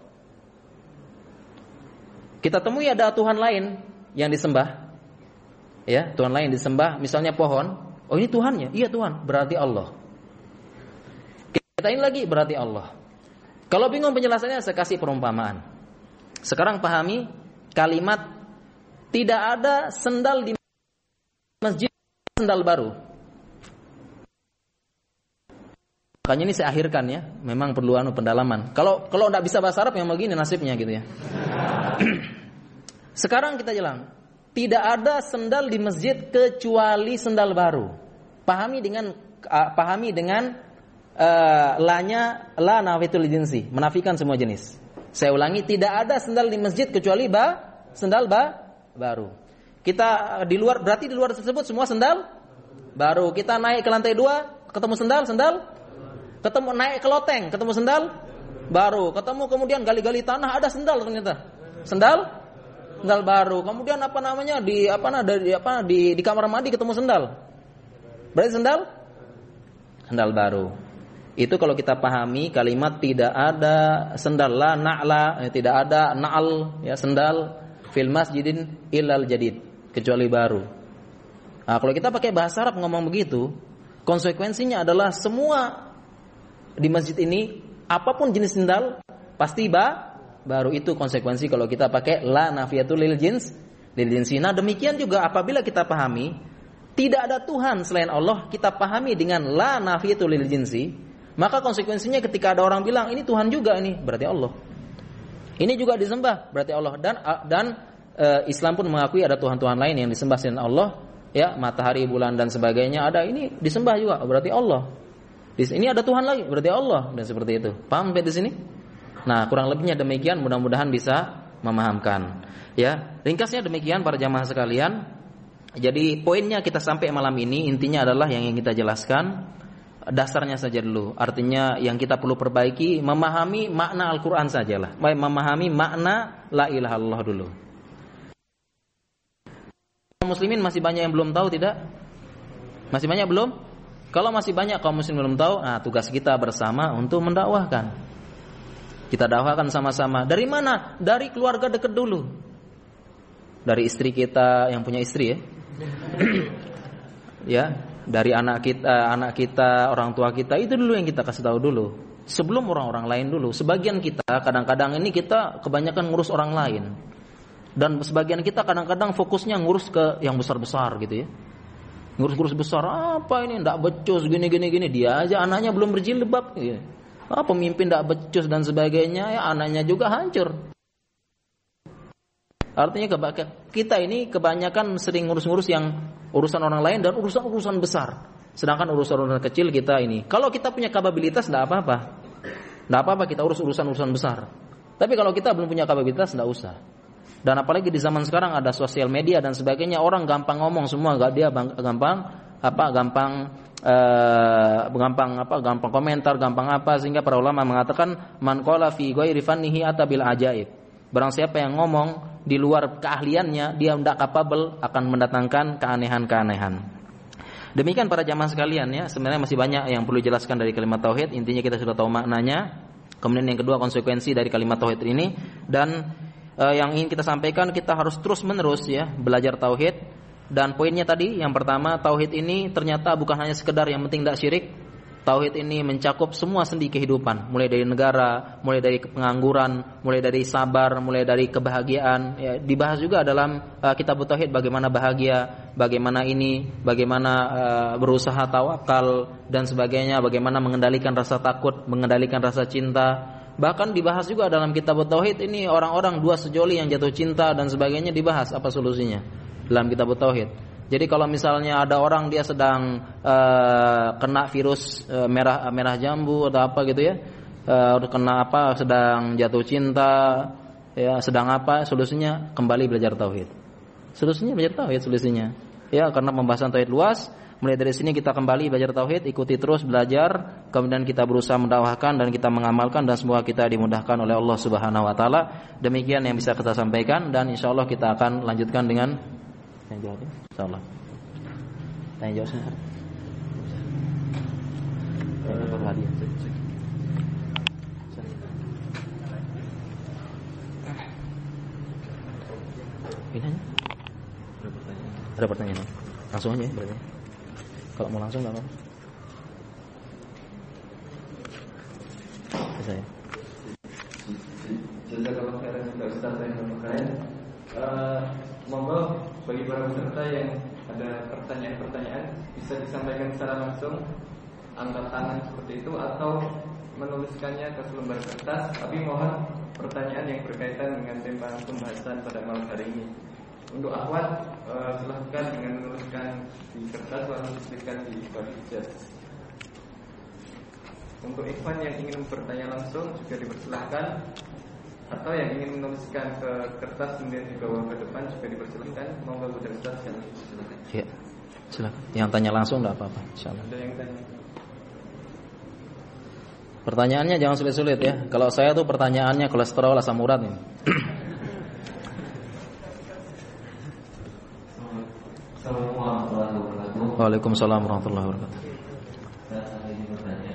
S1: Kita temui ada Tuhan lain yang disembah. Ya, Tuhan lain disembah, misalnya pohon. Oh, ini Tuhannya? Iya Tuhan, berarti Allah. Kita ini lagi berarti Allah. Kalau bingung penjelasannya, saya kasih perumpamaan. Sekarang pahami kalimat tidak ada sendal di masjid, sendal baru. Makanya ini saya akhirkan ya, memang perlu anu pendalaman. Kalau kalau tidak bisa bahasa Arab yang begini nasibnya gitu ya. Sekarang kita jelang, tidak ada sendal di masjid kecuali sendal baru. Pahami dengan uh, pahami dengan uh, lanya la nafiyatul jinsi, menafikan semua jenis. Saya ulangi, tidak ada sendal di masjid kecuali ba, sendal ba, baru. Kita di luar, berarti di luar tersebut semua sendal baru. Kita naik ke lantai dua, ketemu sendal, sendal. Ketemu naik ke loteng, ketemu sendal baru. Ketemu kemudian gali-gali tanah, ada sendal ternyata. Sendal, sendal baru. Kemudian apa namanya di apa nah di apa di di kamar mandi ketemu sendal. Berarti sendal, sendal baru. Itu kalau kita pahami kalimat tidak ada sendal la na'la, eh, tidak ada na'al ya sendal fil masjidin illal jadid, kecuali baru. Nah, kalau kita pakai bahasa Arab ngomong begitu, konsekuensinya adalah semua di masjid ini apapun jenis sendal pasti ba, baru. Itu konsekuensi kalau kita pakai la nafiyatul lil jins lil jinsi. Nah, demikian juga apabila kita pahami tidak ada Tuhan selain Allah, kita pahami dengan la nafiyatul lil jinsi, maka konsekuensinya ketika ada orang bilang ini Tuhan juga, ini berarti Allah. Ini juga disembah, berarti Allah. Dan dan e, Islam pun mengakui ada Tuhan-Tuhan lain yang disembah selain Allah, ya, matahari, bulan dan sebagainya ada, ini disembah juga, berarti Allah. Di sini ada Tuhan lagi, berarti Allah, dan seperti itu. Paham sampai di sini? Nah, kurang lebihnya demikian, mudah-mudahan bisa memahamkan. Ya, ringkasnya demikian para jamaah sekalian. Jadi poinnya kita sampai malam ini intinya adalah yang ingin kita jelaskan. Dasarnya saja dulu. Artinya yang kita perlu perbaiki memahami makna Al-Quran sajalah. Memahami makna la ilaha illallah dulu. Muslimin masih banyak yang belum tahu tidak? Masih banyak belum? Kalau masih banyak kaum muslimin belum tahu, nah tugas kita bersama untuk mendakwahkan. Kita dakwahkan sama-sama. Dari mana? Dari keluarga dekat dulu. Dari istri kita yang punya istri ya. Ya. Dari anak kita, anak kita, orang tua kita, itu dulu yang kita kasih tahu dulu. Sebelum orang-orang lain dulu. Sebagian kita kadang-kadang ini kita kebanyakan ngurus orang lain. Dan sebagian kita kadang-kadang fokusnya ngurus ke yang besar-besar gitu ya. Ngurus-ngurus besar, apa ini ndak becus gini-gini gini, dia aja anaknya belum berjilbab gitu. Ah, pemimpin ndak becus dan sebagainya, ya anaknya juga hancur. Artinya kita ini kebanyakan sering ngurus-ngurus yang urusan orang lain dan urusan-urusan besar. Sedangkan urusan-urusan kecil kita ini, kalau kita punya kapabilitas tidak apa-apa. Tidak apa-apa kita urus urusan-urusan besar. Tapi kalau kita belum punya kapabilitas tidak usah. Dan apalagi di zaman sekarang ada sosial media dan sebagainya, orang gampang ngomong semua, enggak dia gampang apa gampang eh, gampang apa gampang komentar, gampang apa, sehingga para ulama mengatakan man qala fi ghairi fannihi atabil ajaib. Barang siapa yang ngomong di luar keahliannya, dia tidak capable, akan mendatangkan keanehan-keanehan. Demikian para jamaah sekalian ya, sebenarnya masih banyak yang perlu dijelaskan dari kalimat tauhid. Intinya kita sudah tahu maknanya. Kemudian yang kedua konsekuensi dari kalimat tauhid ini, dan eh, yang ingin kita sampaikan, kita harus terus-menerus ya belajar tauhid. Dan poinnya tadi yang pertama, tauhid ini ternyata bukan hanya sekedar yang penting tidak syirik, Tauhid ini mencakup semua sendi kehidupan, mulai dari negara, mulai dari pengangguran, mulai dari sabar, mulai dari kebahagiaan. Ya, dibahas juga dalam uh, kitab tauhid bagaimana bahagia, bagaimana ini, bagaimana uh, berusaha tawakal dan sebagainya, bagaimana mengendalikan rasa takut, mengendalikan rasa cinta. Bahkan dibahas juga dalam kitab tauhid ini orang-orang dua sejoli yang jatuh cinta dan sebagainya, dibahas apa solusinya dalam kitab tauhid. Jadi kalau misalnya ada orang dia sedang uh, kena virus uh, merah merah jambu atau apa gitu ya, uh, kena apa, sedang jatuh cinta, ya sedang apa, solusinya kembali belajar tauhid. Solusinya belajar tauhid solusinya. Ya, karena pembahasan tauhid luas. Mulai dari sini kita kembali belajar tauhid, ikuti terus belajar, kemudian kita berusaha mendakwahkan dan kita mengamalkan, dan semoga kita dimudahkan oleh Allah Subhanahu wa taala. Demikian yang bisa kita sampaikan, dan insyaallah kita akan lanjutkan dengan yang jawab, insyaallah. Tanya jawab sebentar. Ini berhadiah. Ini aja. Ada pertanyaan. Ada pertanyaan. Langsung aja berarti. Kalau mau langsung enggak apa-apa. Saya.
S2: Jazakallahu khairan untuk Ustaz yang berkait. Eh, monggo bagi para peserta yang ada pertanyaan-pertanyaan bisa disampaikan secara langsung, angkat tangan seperti itu, atau menuliskannya ke selembar kertas. Tapi mohon pertanyaan yang berkaitan dengan tema pembahasan pada malam hari ini. Untuk akhwat, eh, silahkan dengan menuliskan di kertas lalu dituliskan di body chat. Untuk ikhwan yang ingin bertanya langsung juga dipersilahkan, atau yang ingin menuliskan ke kertas kemudian dibawa ke depan juga dipersilahkan. Monggo Ustaz silakan.
S1: Iya, silakan. Yang tanya langsung enggak apa-apa, insyaallah.
S2: Ada yang tanya.
S1: Pertanyaannya jangan sulit-sulit ya. Kalau saya tuh pertanyaannya kolesterol asam urat nih.
S3: Assalamualaikum warahmatullahi wabarakatuh.
S1: Waalaikumsalam warahmatullahi wabarakatuh.
S3: Saya ingin bertanya,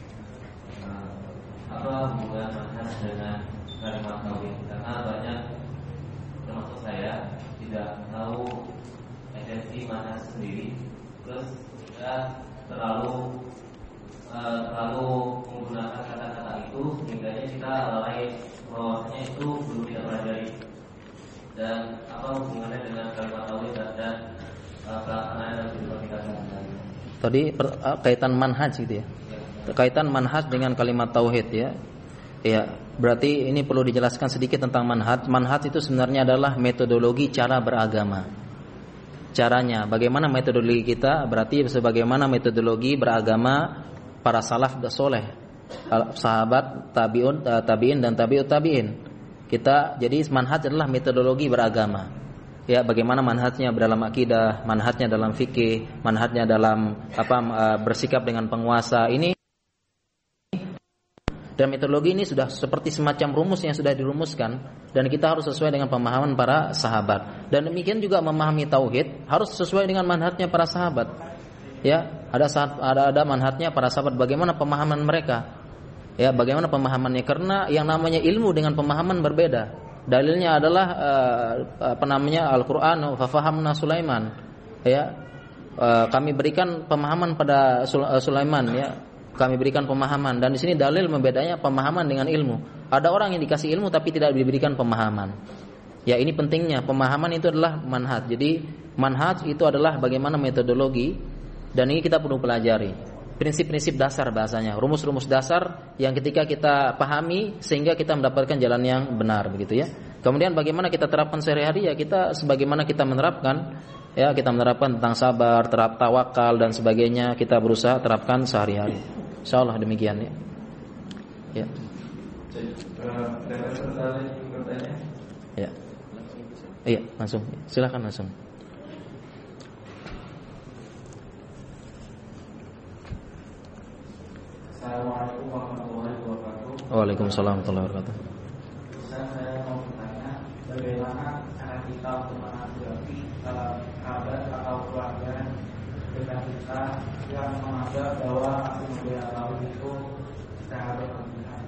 S3: apa hubungan manhaj dengan kalimat tauhid? Karena banyak termasuk saya tidak tahu esensi manhaj sendiri, terus kita terlalu uh, terlalu menggunakan kata-kata itu sehingga kita lalai bahwasanya itu belum kita pelajari. Dan apa hubungannya dengan kalimat tauhid dan pelaksanaan dan kehidupan kita sehari-hari?
S1: Tadi per, kaitan manhaj gitu ya. Kaitan manhaj dengan kalimat tauhid ya. Ya, berarti ini perlu dijelaskan sedikit tentang manhaj. Manhaj itu sebenarnya adalah metodologi cara beragama. Caranya, bagaimana metodologi kita? Berarti sebagaimana metodologi beragama para salaf dan soleh, sahabat, tabiun, tabiin dan tabiut tabiin. Kita jadi manhaj adalah metodologi beragama. Ya, bagaimana manhajnya dalam akidah, manhajnya dalam fikih, manhajnya dalam apa bersikap dengan penguasa ini. Dan metodologi ini sudah seperti semacam rumus yang sudah dirumuskan, dan kita harus sesuai dengan pemahaman para sahabat. Dan demikian juga memahami tauhid harus sesuai dengan manhajnya para sahabat. Ya, ada saat ada ada manhajnya para sahabat, bagaimana pemahaman mereka. Ya, bagaimana pemahamannya, karena yang namanya ilmu dengan pemahaman berbeda. Dalilnya adalah uh, apa namanya Al-Qur'an, fa fahamna Sulaiman. Ya, uh, kami berikan pemahaman pada Sulaiman ya. Kami berikan pemahaman, dan di sini dalil membedanya pemahaman dengan ilmu. Ada orang yang dikasih ilmu tapi tidak diberikan pemahaman. Ya, ini pentingnya pemahaman itu adalah manhaj. Jadi manhaj itu adalah bagaimana metodologi, dan ini kita perlu pelajari. Prinsip-prinsip dasar bahasanya, rumus-rumus dasar yang ketika kita pahami sehingga kita mendapatkan jalan yang benar begitu ya. Kemudian bagaimana kita terapkan sehari-hari ya, kita sebagaimana kita menerapkan ya, kita menerapkan tentang sabar, terap tawakal dan sebagainya, kita berusaha terapkan sehari-hari. Insyaallah demikian ya. Ya. Ya. Iya, langsung. Silakan langsung.
S4: Assalamualaikum warahmatullahi wabarakatuh.
S1: Waalaikumsalam warahmatullahi wabarakatuh.
S4: Saya mau bertanya, bagaimana cara kita untuk menghadapi sahabat atau keluarga dengan kita yang menganggap bahwa aku membela tauhid itu sahabat berlebihan.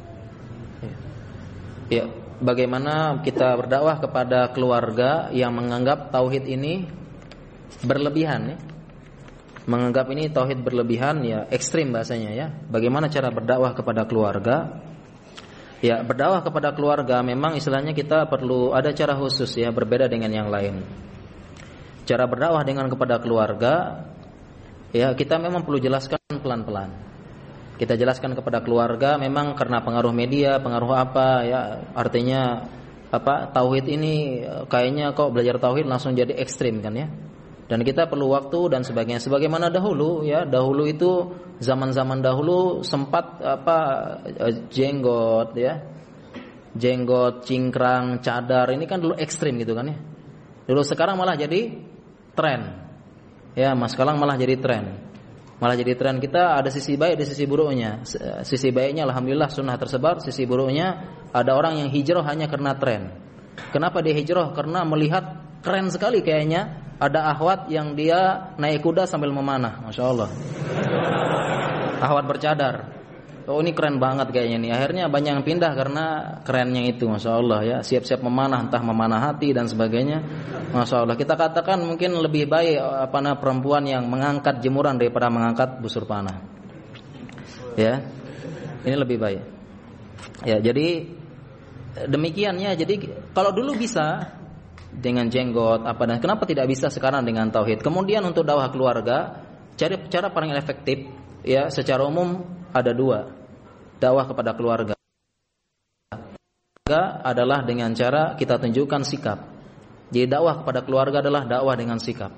S1: Ya, bagaimana kita berdakwah kepada keluarga yang menganggap tauhid ini berlebihan ya? menganggap ini tauhid berlebihan, ya ekstrim bahasanya ya. Bagaimana cara berdakwah kepada keluarga? Ya, berdakwah kepada keluarga memang istilahnya kita perlu ada cara khusus ya, berbeda dengan yang lain. Cara berdakwah dengan kepada keluarga, ya kita memang perlu jelaskan pelan-pelan. Kita jelaskan kepada keluarga memang karena pengaruh media, pengaruh apa ya, artinya apa tauhid ini kayaknya kok belajar tauhid langsung jadi ekstrim kan ya. Dan kita perlu waktu dan sebagainya. Sebagaimana dahulu ya, dahulu itu zaman-zaman dahulu sempat apa jenggot ya. Jenggot, cingkrang, cadar ini kan dulu ekstrim gitu kan ya. Dulu sekarang malah jadi tren. Ya, mas sekarang malah jadi tren. Malah jadi tren. Kita ada sisi baik, ada sisi buruknya. Sisi baiknya alhamdulillah sunnah tersebar, sisi buruknya ada orang yang hijrah hanya karena tren. Kenapa dia hijrah? Karena melihat keren sekali kayaknya ada akhwat yang dia naik kuda sambil memanah. Masya Allah. Akhwat bercadar. Oh ini keren banget kayaknya nih. Akhirnya banyak yang pindah karena kerennya itu. Masya Allah ya. Siap-siap memanah, entah memanah hati dan sebagainya. Masya Allah. Kita katakan mungkin lebih baik apa namanya perempuan yang mengangkat jemuran daripada mengangkat busur panah. Ya. Ini lebih baik. Ya, jadi demikiannya. Jadi kalau dulu bisa dengan jenggot apa dan kenapa tidak bisa sekarang dengan tauhid? Kemudian untuk dakwah keluarga, cari cara paling efektif ya secara umum ada dua. Dakwah kepada keluarga. Keluarga adalah dengan cara kita tunjukkan sikap. Jadi dakwah kepada keluarga adalah dakwah dengan sikap.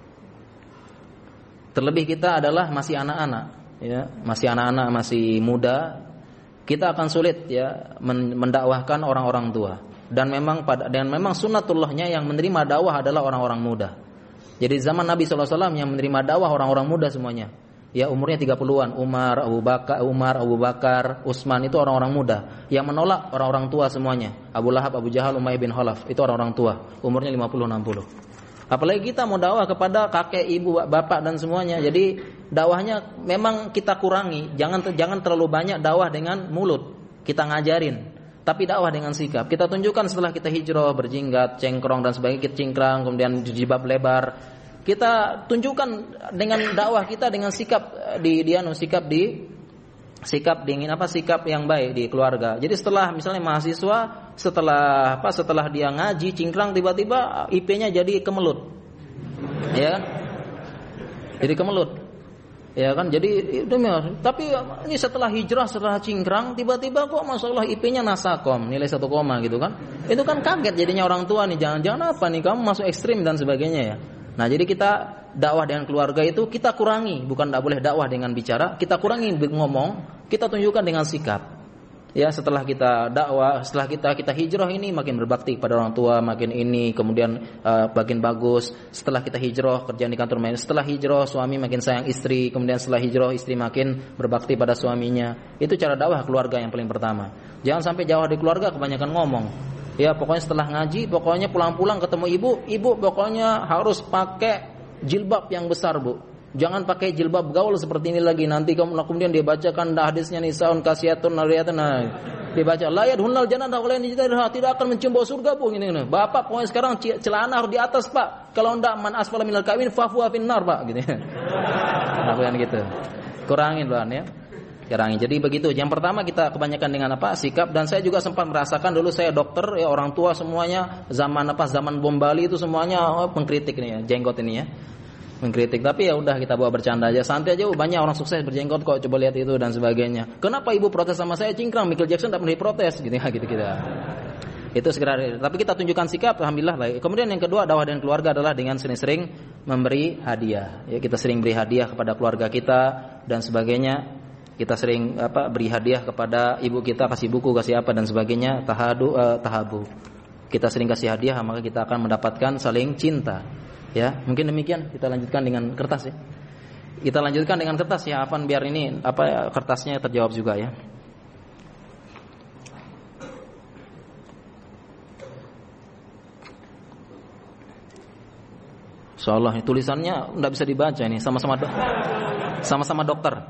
S1: Terlebih kita adalah masih anak-anak ya, masih anak-anak, masih muda. Kita akan sulit ya mendakwahkan orang-orang tua. Dan memang pada dan memang sunnatullahnya yang menerima dakwah adalah orang-orang muda. Jadi zaman Nabi sallallahu alaihi wasallam yang menerima dakwah orang-orang muda semuanya. Ya umurnya tiga puluhan, Umar, Abu Bakar, Umar, Abu Bakar, Utsman itu orang-orang muda. Yang menolak orang-orang tua semuanya. Abu Lahab, Abu Jahal, Umayyah bin Khalaf itu orang-orang tua, umurnya lima puluh enam puluh. Apalagi kita mau dakwah kepada kakek, ibu, bapak dan semuanya. Jadi dakwahnya memang kita kurangi. Jangan jangan terlalu banyak dakwah dengan mulut. Kita ngajarin. Tapi dakwah dengan sikap. Kita tunjukkan setelah kita hijrah, berjinggat, cengkrong dan sebagainya, kita cingkrang, kemudian jilbab lebar. Kita tunjukkan dengan dakwah kita dengan sikap di dia sikap di sikap dingin apa sikap yang baik di keluarga. Jadi setelah misalnya mahasiswa setelah apa setelah dia ngaji cingkrang tiba-tiba I P-nya jadi kemelut. Ya kan? Jadi kemelut. Ya kan, jadi itu tapi ini setelah hijrah, setelah cingkrang, tiba-tiba kok masalah I P-nya nasakom, nilai satu koma gitu kan. Itu kan kaget jadinya orang tua nih, jangan-jangan apa nih kamu masuk ekstrim dan sebagainya ya. Nah, jadi kita dakwah dengan keluarga itu kita kurangi, bukan tidak boleh dakwah dengan bicara, kita kurangi ngomong, kita tunjukkan dengan sikap. Ya, setelah kita dakwah, setelah kita kita hijrah ini makin berbakti pada orang tua, makin ini, kemudian uh, makin bagus. Setelah kita hijrah kerjaan di kantor main, setelah hijrah suami makin sayang istri, kemudian setelah hijrah istri makin berbakti pada suaminya. Itu cara dakwah keluarga yang paling pertama. Jangan sampai jauh di keluarga kebanyakan ngomong. Ya, pokoknya setelah ngaji, pokoknya pulang-pulang ketemu ibu, ibu pokoknya harus pakai jilbab yang besar, Bu. Jangan pakai jilbab gaul seperti ini lagi. Nanti kemudian dia bacakan hadisnya nisaun kasiyatun nariyatun. Nah, dibaca la yadhunal jannah wala yajidha, tidak akan mencium bau surga, Bu. Ini, ini. Bapak pokoknya sekarang celana harus di atas, Pak. Kalau enggak man asfala minal ka'bin fa huwa finnar, Pak, gitu. Nah, bukan gitu. Kurangin, Bang, ya. Kurangin. Jadi begitu. Yang pertama kita kebanyakan dengan apa? Sikap. Dan saya juga sempat merasakan dulu saya dokter, ya orang tua semuanya zaman apa? Zaman bom Bali itu semuanya oh, mengkritik nih ya, jenggot ini ya. Mengkritik, tapi ya udah kita bawa bercanda aja, santai aja. Banyak orang sukses berjenggot kok, coba lihat itu dan sebagainya. Kenapa ibu protes sama saya cingkrang? Michael Jackson tidak pernah diprotes, gitu ya, gitu kita. Itu segera. Tapi kita tunjukkan sikap, alhamdulillah lah. Kemudian yang kedua dakwah dan keluarga adalah dengan sering-sering memberi hadiah. Ya, kita sering beri hadiah kepada keluarga kita dan sebagainya. Kita sering apa beri hadiah kepada ibu kita, kasih buku, kasih apa dan sebagainya. Tahadu, uh, tahabu. Kita sering kasih hadiah, maka kita akan mendapatkan saling cinta. Ya, mungkin demikian. Kita lanjutkan dengan kertas ya. Kita lanjutkan dengan kertas ya, Afan, biar ini apa ya, kertasnya terjawab juga ya. Insyaallah tulisannya enggak bisa dibaca ini, sama-sama do- sama-sama dokter.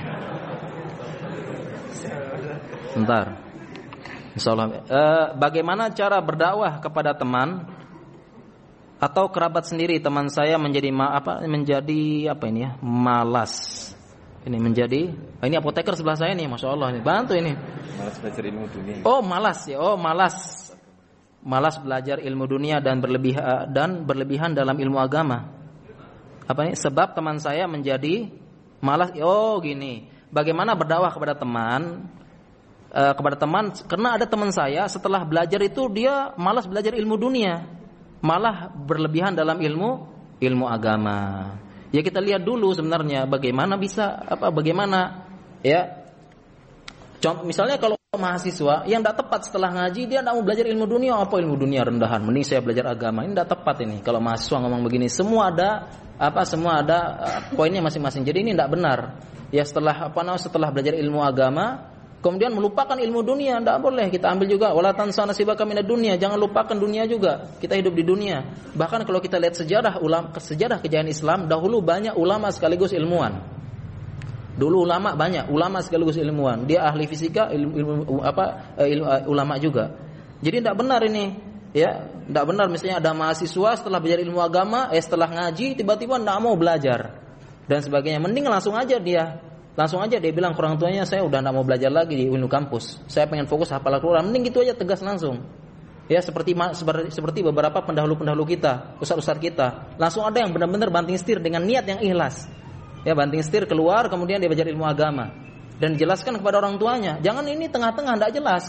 S1: Bentar. Insyaallah. E, bagaimana cara berdakwah kepada teman atau kerabat sendiri teman saya menjadi ma, apa menjadi apa ini ya malas ini menjadi ini apoteker sebelah saya nih, masya Allah ini bantu ini
S2: malas belajar ilmu dunia.
S1: Oh malas ya, oh malas malas belajar ilmu dunia dan berlebih dan berlebihan dalam ilmu agama. Apa ini sebab teman saya menjadi malas. Oh gini, bagaimana berdakwah kepada teman uh, kepada teman karena ada teman saya setelah belajar itu dia malas belajar ilmu dunia, malah berlebihan dalam ilmu ilmu agama. Ya kita lihat dulu sebenarnya bagaimana bisa apa bagaimana ya. Contoh misalnya kalau mahasiswa yang tidak tepat setelah ngaji dia tidak mau belajar ilmu dunia, apa ilmu dunia rendahan, mending saya belajar agama. Ini tidak tepat ini. Kalau mahasiswa ngomong begini, semua ada apa semua ada uh, poinnya masing-masing. Jadi ini tidak benar. Ya setelah apa namanya setelah belajar ilmu agama kemudian melupakan ilmu dunia, tidak boleh. Kita ambil juga wala tansa nasibaka minad dunia, jangan lupakan dunia juga. Kita hidup di dunia. Bahkan kalau kita lihat sejarah ulama, sejarah kejayaan Islam, dahulu banyak ulama sekaligus ilmuwan. Dulu ulama banyak, ulama sekaligus ilmuwan. Dia ahli fisika, ilmu, ilmu apa ilmu, ulama juga. Jadi tidak benar ini. Ya, tidak benar misalnya ada mahasiswa setelah belajar ilmu agama, eh setelah ngaji tiba-tiba tidak mau belajar dan sebagainya. Mending langsung aja dia Langsung aja dia bilang ke orang tuanya, saya udah tidak mau belajar lagi di ilmu kampus. Saya pengen fokus hafal Al-Quran. Mending gitu aja, tegas langsung. Ya seperti seperti, seperti beberapa pendahulu-pendahulu kita, ustaz-ustaz kita. Langsung ada yang benar-benar banting setir dengan niat yang ikhlas. Ya banting setir keluar, kemudian dia belajar ilmu agama dan dijelaskan kepada orang tuanya. Jangan ini tengah-tengah tidak jelas.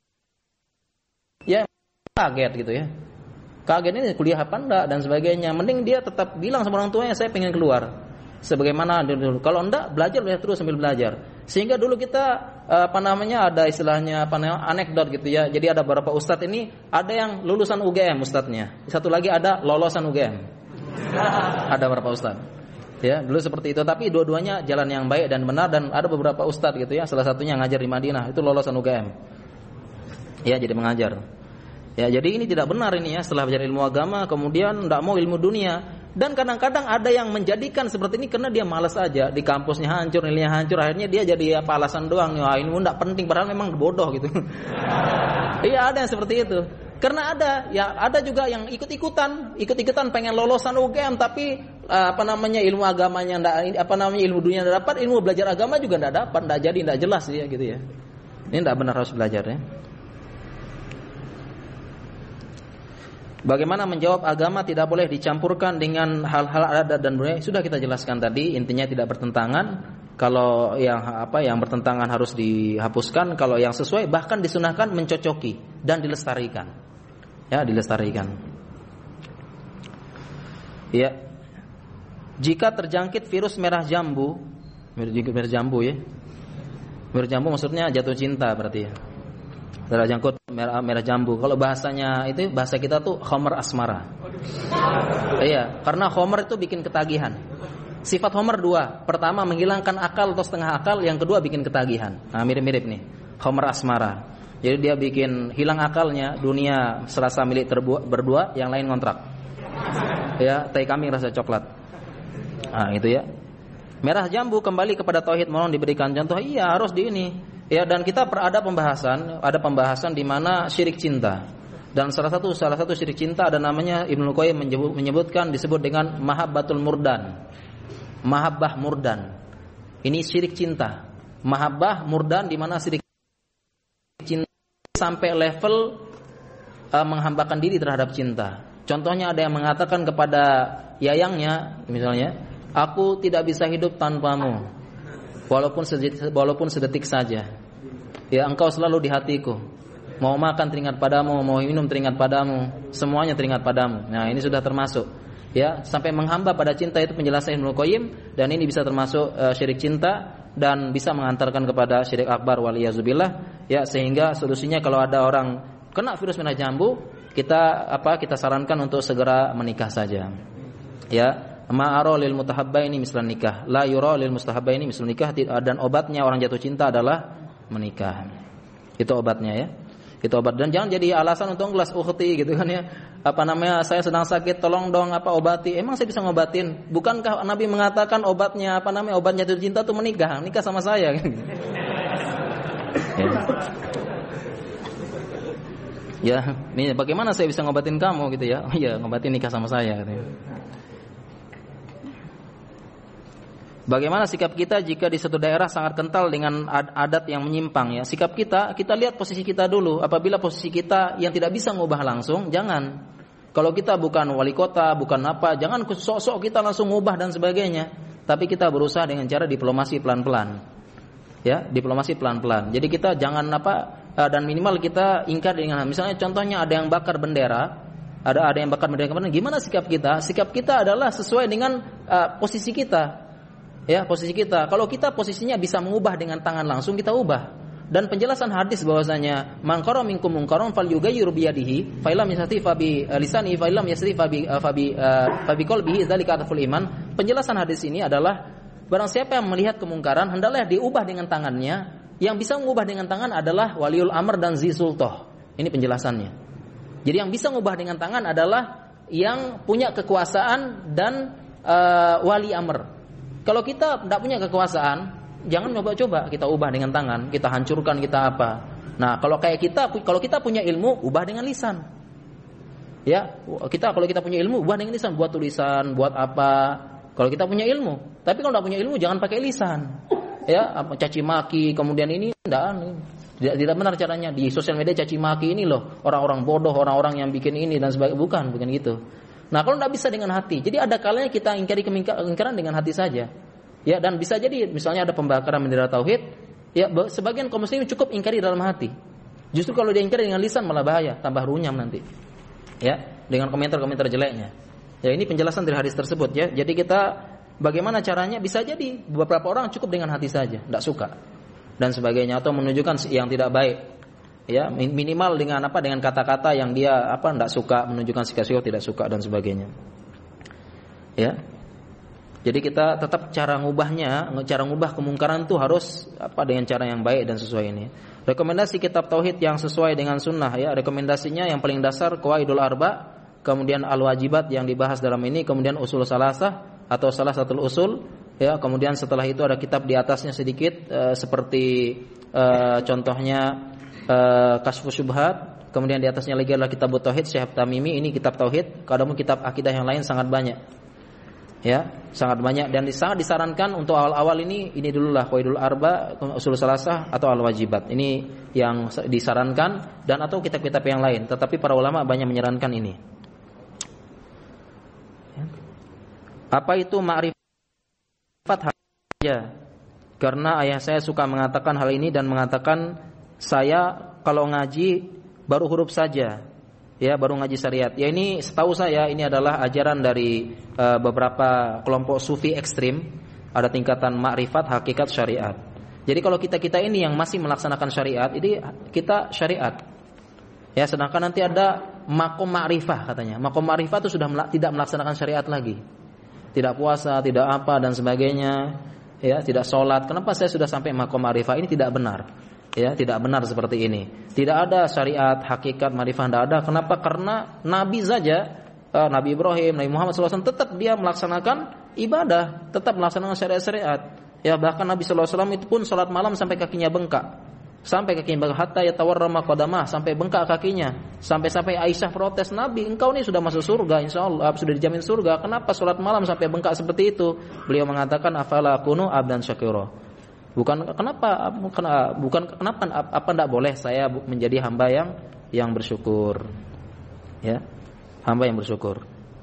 S1: Ya kaget gitu ya. Kaget ini kuliah apa enggak dan sebagainya. Mending dia tetap bilang sama orang tuanya, saya pengen keluar. Sebagaimana dulu. Kalau enggak belajar belajar terus sambil belajar. Sehingga dulu kita apa namanya ada istilahnya apa namanya anekdot gitu ya. Jadi ada beberapa ustadz ini ada yang lulusan U G M ustadznya. Satu lagi ada lolosan U G M. Ada beberapa ustadz. Ya, dulu seperti itu tapi dua-duanya jalan yang baik dan benar dan ada beberapa ustadz gitu ya. Salah satunya ngajar di Madinah, itu lolosan U G M. Ya, jadi mengajar. Ya, jadi ini tidak benar ini ya, setelah belajar ilmu agama kemudian enggak mau ilmu dunia. Dan kadang-kadang ada yang menjadikan seperti ini karena dia malas aja, di kampusnya hancur, nilainya hancur, akhirnya dia jadi apa alasan doang, wah ini enggak penting padahal memang bodoh gitu. Iya, ada yang seperti itu. Karena ada, ya ada juga yang ikut-ikutan, ikut-ikutan pengen lolosan U G M tapi apa namanya ilmu agamanya enggak, apa namanya ilmu dunia enggak dapat, ilmu belajar agama juga enggak dapat, enggak jadi, enggak jelas ya gitu ya. Ini enggak benar harus belajar ya. Bagaimana menjawab agama tidak boleh dicampurkan dengan hal-hal adat dan budaya? Sudah kita jelaskan tadi, intinya tidak bertentangan. Kalau yang apa yang bertentangan harus dihapuskan, kalau yang sesuai bahkan disunahkan mencocoki dan dilestarikan. Ya, dilestarikan. Ya. Jika terjangkit virus merah jambu, merah jambu ya. Merah jambu maksudnya jatuh cinta berarti ya. Merah jangkut, merah, merah jambu. Kalau bahasanya itu bahasa kita tuh khomer asmara. Iya, karena khomer itu bikin ketagihan. Sifat khomer dua. Pertama menghilangkan akal atau setengah akal, yang kedua bikin ketagihan. Nah, mirip-mirip nih. Khomer asmara. Jadi dia bikin hilang akalnya, dunia serasa milik terbua, berdua, yang lain ngontrak. Ya, tai kambing rasa coklat. Nah, itu ya. Merah jambu kembali kepada tauhid, mohon diberikan contoh. Iya, harus di ini. Ya, dan kita ada pembahasan, ada pembahasan di mana syirik cinta. Dan salah satu salah satu syirik cinta ada namanya Ibnu Qayyim menyebut, menyebutkan disebut dengan mahabbatul murdan. Mahabbah murdan. Ini syirik cinta. Mahabbah murdan di mana syirik cinta sampai level uh, menghambakan diri terhadap cinta. Contohnya ada yang mengatakan kepada yayangnya misalnya, aku tidak bisa hidup tanpamu. Walaupun sedetik, walaupun sedetik saja. Ya, engkau selalu di hatiku. Mau makan teringat padamu, mau minum teringat padamu, semuanya teringat padamu. Nah, ini sudah termasuk. Ya, sampai menghamba pada cinta itu penjelasan Ibnu Qayyim, dan ini bisa termasuk uh, syirik cinta dan bisa mengantarkan kepada syirik akbar waliyazubillah. Ya, sehingga solusinya kalau ada orang kena virus merah jambu, kita apa? Kita sarankan untuk segera menikah saja. Ya. Ma'ara lil mutahabbaini mislan nikah, la yura lil mustahabbaini mislan nikah, dan obatnya orang jatuh cinta adalah menikah. Itu obatnya ya. Itu obat, dan jangan jadi alasan untuk ngelas ukhti gitu kan ya. Apa namanya, saya sedang sakit, tolong dong apa obati. Emang saya bisa ngobatin? Bukankah Nabi mengatakan obatnya apa namanya? Obat jatuh cinta itu menikah, nikah sama saya kan. Ya. Ya, ini bagaimana saya bisa ngobatin kamu gitu ya? Oh iya, ngobatin nikah sama saya katanya. Bagaimana sikap kita jika di suatu daerah sangat kental dengan adat yang menyimpang ya? Sikap kita, kita lihat posisi kita dulu. Apabila posisi kita yang tidak bisa ngubah langsung, jangan. Kalau kita bukan wali kota, bukan apa, jangan sok-sok kita langsung ngubah dan sebagainya. Tapi kita berusaha dengan cara diplomasi pelan-pelan. Ya, diplomasi pelan-pelan. Jadi kita jangan apa, dan minimal kita ingkar dengan, misalnya contohnya ada yang bakar bendera, ada ada yang bakar bendera, gimana sikap kita? Sikap kita adalah sesuai dengan uh, posisi kita. Ya, posisi kita. Kalau kita posisinya bisa mengubah dengan tangan langsung, kita ubah. Dan penjelasan hadis bahwasanya man qara minkum munkaran falyughayyir bi yadihi fa illam yastati fa bi lisanihi fa illam yastati fa bi fa bi fa bi qalbihi dzalika atful iman. Penjelasan hadis ini adalah barang siapa yang melihat kemungkaran hendaklah diubah dengan tangannya. Yang bisa mengubah dengan tangan adalah waliul amr dan zi sultah. Ini penjelasannya. Jadi yang bisa mengubah dengan tangan adalah yang punya kekuasaan dan uh, wali amr. Kalau kita tidak punya kekuasaan, jangan coba-coba kita ubah dengan tangan, kita hancurkan, kita apa. Nah, kalau kayak kita, kalau kita punya ilmu, ubah dengan lisan. Ya, kita kalau kita punya ilmu, ubah dengan lisan, buat tulisan, buat apa. Kalau kita punya ilmu, tapi kalau tidak punya ilmu, jangan pakai lisan. Ya, caci maki, kemudian ini tidak, tidak, tidak benar caranya di sosial media caci maki ini loh, orang-orang bodoh, orang-orang yang bikin ini dan sebagainya, bukan, bukan gitu. Nah, kalau tidak bisa dengan hati, jadi ada kalanya kita ingkari kemungkaran dengan hati saja, ya, dan bisa jadi misalnya ada pembakaran bendera tauhid, ya, sebagian kaum muslimin cukup ingkari dalam hati. Justru kalau dia ingkari dengan lisan malah bahaya, tambah runyam nanti, ya, dengan komentar-komentar jeleknya. Ya, ini penjelasan dari hadis tersebut ya. Jadi kita bagaimana caranya? Bisa jadi beberapa orang cukup dengan hati saja, tidak suka dan sebagainya, atau menunjukkan yang tidak baik. Ya, minimal dengan apa, dengan kata-kata yang dia apa tidak suka, menunjukkan sikap-sikap tidak suka dan sebagainya. Ya, jadi kita tetap cara ngubahnya, cara ngubah kemungkaran itu harus apa, dengan cara yang baik dan sesuai ini. Rekomendasi kitab tauhid yang sesuai dengan sunnah ya. Rekomendasinya yang paling dasar Qawaidul Arba, kemudian al-wajibat yang dibahas dalam ini, kemudian usul salasah atau salah satu usul ya. Kemudian setelah itu ada kitab di atasnya sedikit uh, seperti uh, contohnya Uh, Kasfus Syubhat, kemudian di atasnya lagi adalah kitab Tauhid Syekh Tamimi, ini kitab tauhid. Kadang kitab akidah yang lain sangat banyak. Ya, sangat banyak dan sangat disarankan untuk awal-awal ini ini dululah Qawaidul Arba, Ushul Salasah atau Al-Wajibat. Ini yang disarankan dan atau kitab-kitab yang lain, tetapi para ulama banyak menyarankan ini. Apa itu ma'rifat ya? Karena ayah saya suka mengatakan hal ini dan mengatakan saya kalau ngaji baru huruf saja, ya, baru ngaji syariat. Ya, ini setahu saya ini adalah ajaran dari uh, beberapa kelompok sufi ekstrim. Ada tingkatan makrifat, hakikat, syariat. Jadi kalau kita-kita ini yang masih melaksanakan syariat, ini kita syariat. Ya, sedangkan nanti ada makom makrifah katanya. Makom makrifah itu sudah melak- tidak melaksanakan syariat lagi. Tidak puasa, tidak apa dan sebagainya. Ya, tidak sholat. Kenapa saya sudah sampai makom makrifah? Ini tidak benar. Ya, tidak benar seperti ini. Tidak ada syariat, hakikat, marifah, tidak ada. Kenapa? Karena Nabi saja, uh, Nabi Ibrahim, Nabi Muhammad shallallahu alaihi wasallam tetap dia melaksanakan ibadah, tetap melaksanakan syariat-syariat. Ya, bahkan Nabi shallallahu alaihi wasallam itu pun sholat malam sampai kakinya bengkak, sampai kakinya bengkak, hatta yatawarrama qadamah, sampai bengkak kakinya, sampai-sampai Aisyah protes, Nabi, engkau ini sudah masuk surga, insyaallah sudah dijamin surga. Kenapa sholat malam sampai bengkak seperti itu? Beliau mengatakan, afala akunu abdan syakira. Bukan kenapa bukan, bukan kenapa apa tidak boleh saya menjadi hamba yang yang bersyukur. Ya. Hamba yang bersyukur.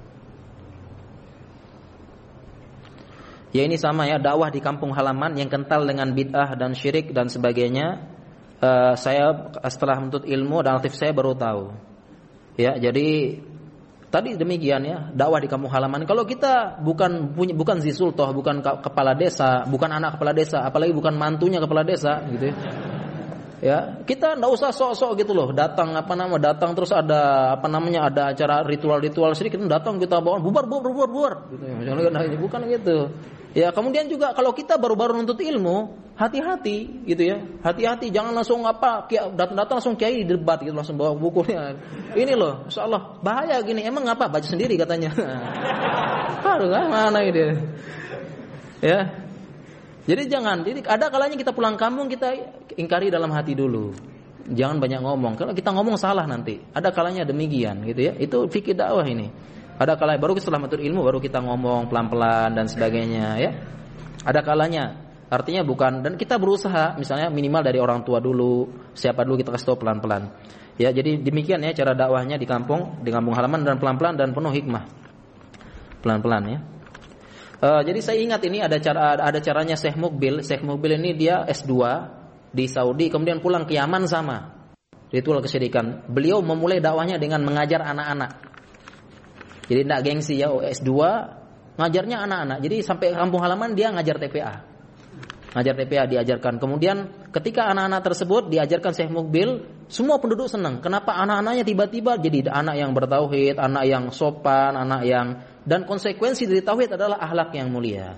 S1: Ya, ini sama ya, dakwah di kampung halaman yang kental dengan bid'ah dan syirik dan sebagainya. Uh, saya setelah menuntut ilmu dan aktif saya baru tahu. Ya, jadi tadi demikian ya, dakwah di kampung halaman. Kalau kita bukan punya, bukan zisultoh, bukan kepala desa, bukan anak kepala desa, apalagi bukan mantunya kepala desa, gitu ya. Ya, kita enggak usah sok-sok gitu loh. Datang apa nama? Datang terus ada apa namanya? Ada acara ritual-ritual sedikit, datang kita bawa bubar bubar bubar bubar gitu ya. Bukan gitu. Ya, kemudian juga kalau kita baru-baru nuntut ilmu, hati-hati gitu ya. Hati-hati, jangan langsung apa datang-datang langsung kiai debat gitu, langsung bawa bukunya. Ini loh, insyaallah bahaya gini. Emang apa? Baca sendiri katanya. Aduh, mana ini? Ya. Jadi jangan. Jadi ada kalanya kita pulang kampung kita ingkari dalam hati dulu. Jangan banyak ngomong. Kalau kita ngomong salah nanti. Ada kalanya demikian gitu ya. Itu fikih dakwah ini. Ada kalanya baru setelah menuntut ilmu baru kita ngomong pelan-pelan dan sebagainya ya. Ada kalanya. Artinya bukan, dan kita berusaha misalnya minimal dari orang tua dulu, siapa dulu kita kasih tahu pelan-pelan. Ya, jadi demikian ya cara dakwahnya di kampung, di kampung halaman dan pelan-pelan dan penuh hikmah. Pelan-pelan ya. Uh, jadi saya ingat ini ada cara ada caranya Syekh Mukbil. Syekh Mukbil ini dia S dua di Saudi, kemudian pulang ke Yaman sama. Ritual kesyirikan. Beliau memulai dakwahnya dengan mengajar anak-anak. Jadi tidak gengsi ya, oh, S dua ngajarnya anak-anak. Jadi sampai kampung halaman dia ngajar T P A. Ngajar T P A diajarkan. Kemudian ketika anak-anak tersebut diajarkan Syekh Mukbil, semua penduduk senang. Kenapa anak-anaknya tiba-tiba jadi anak yang bertauhid, anak yang sopan, anak yang, dan konsekuensi dari tauhid adalah akhlak yang mulia.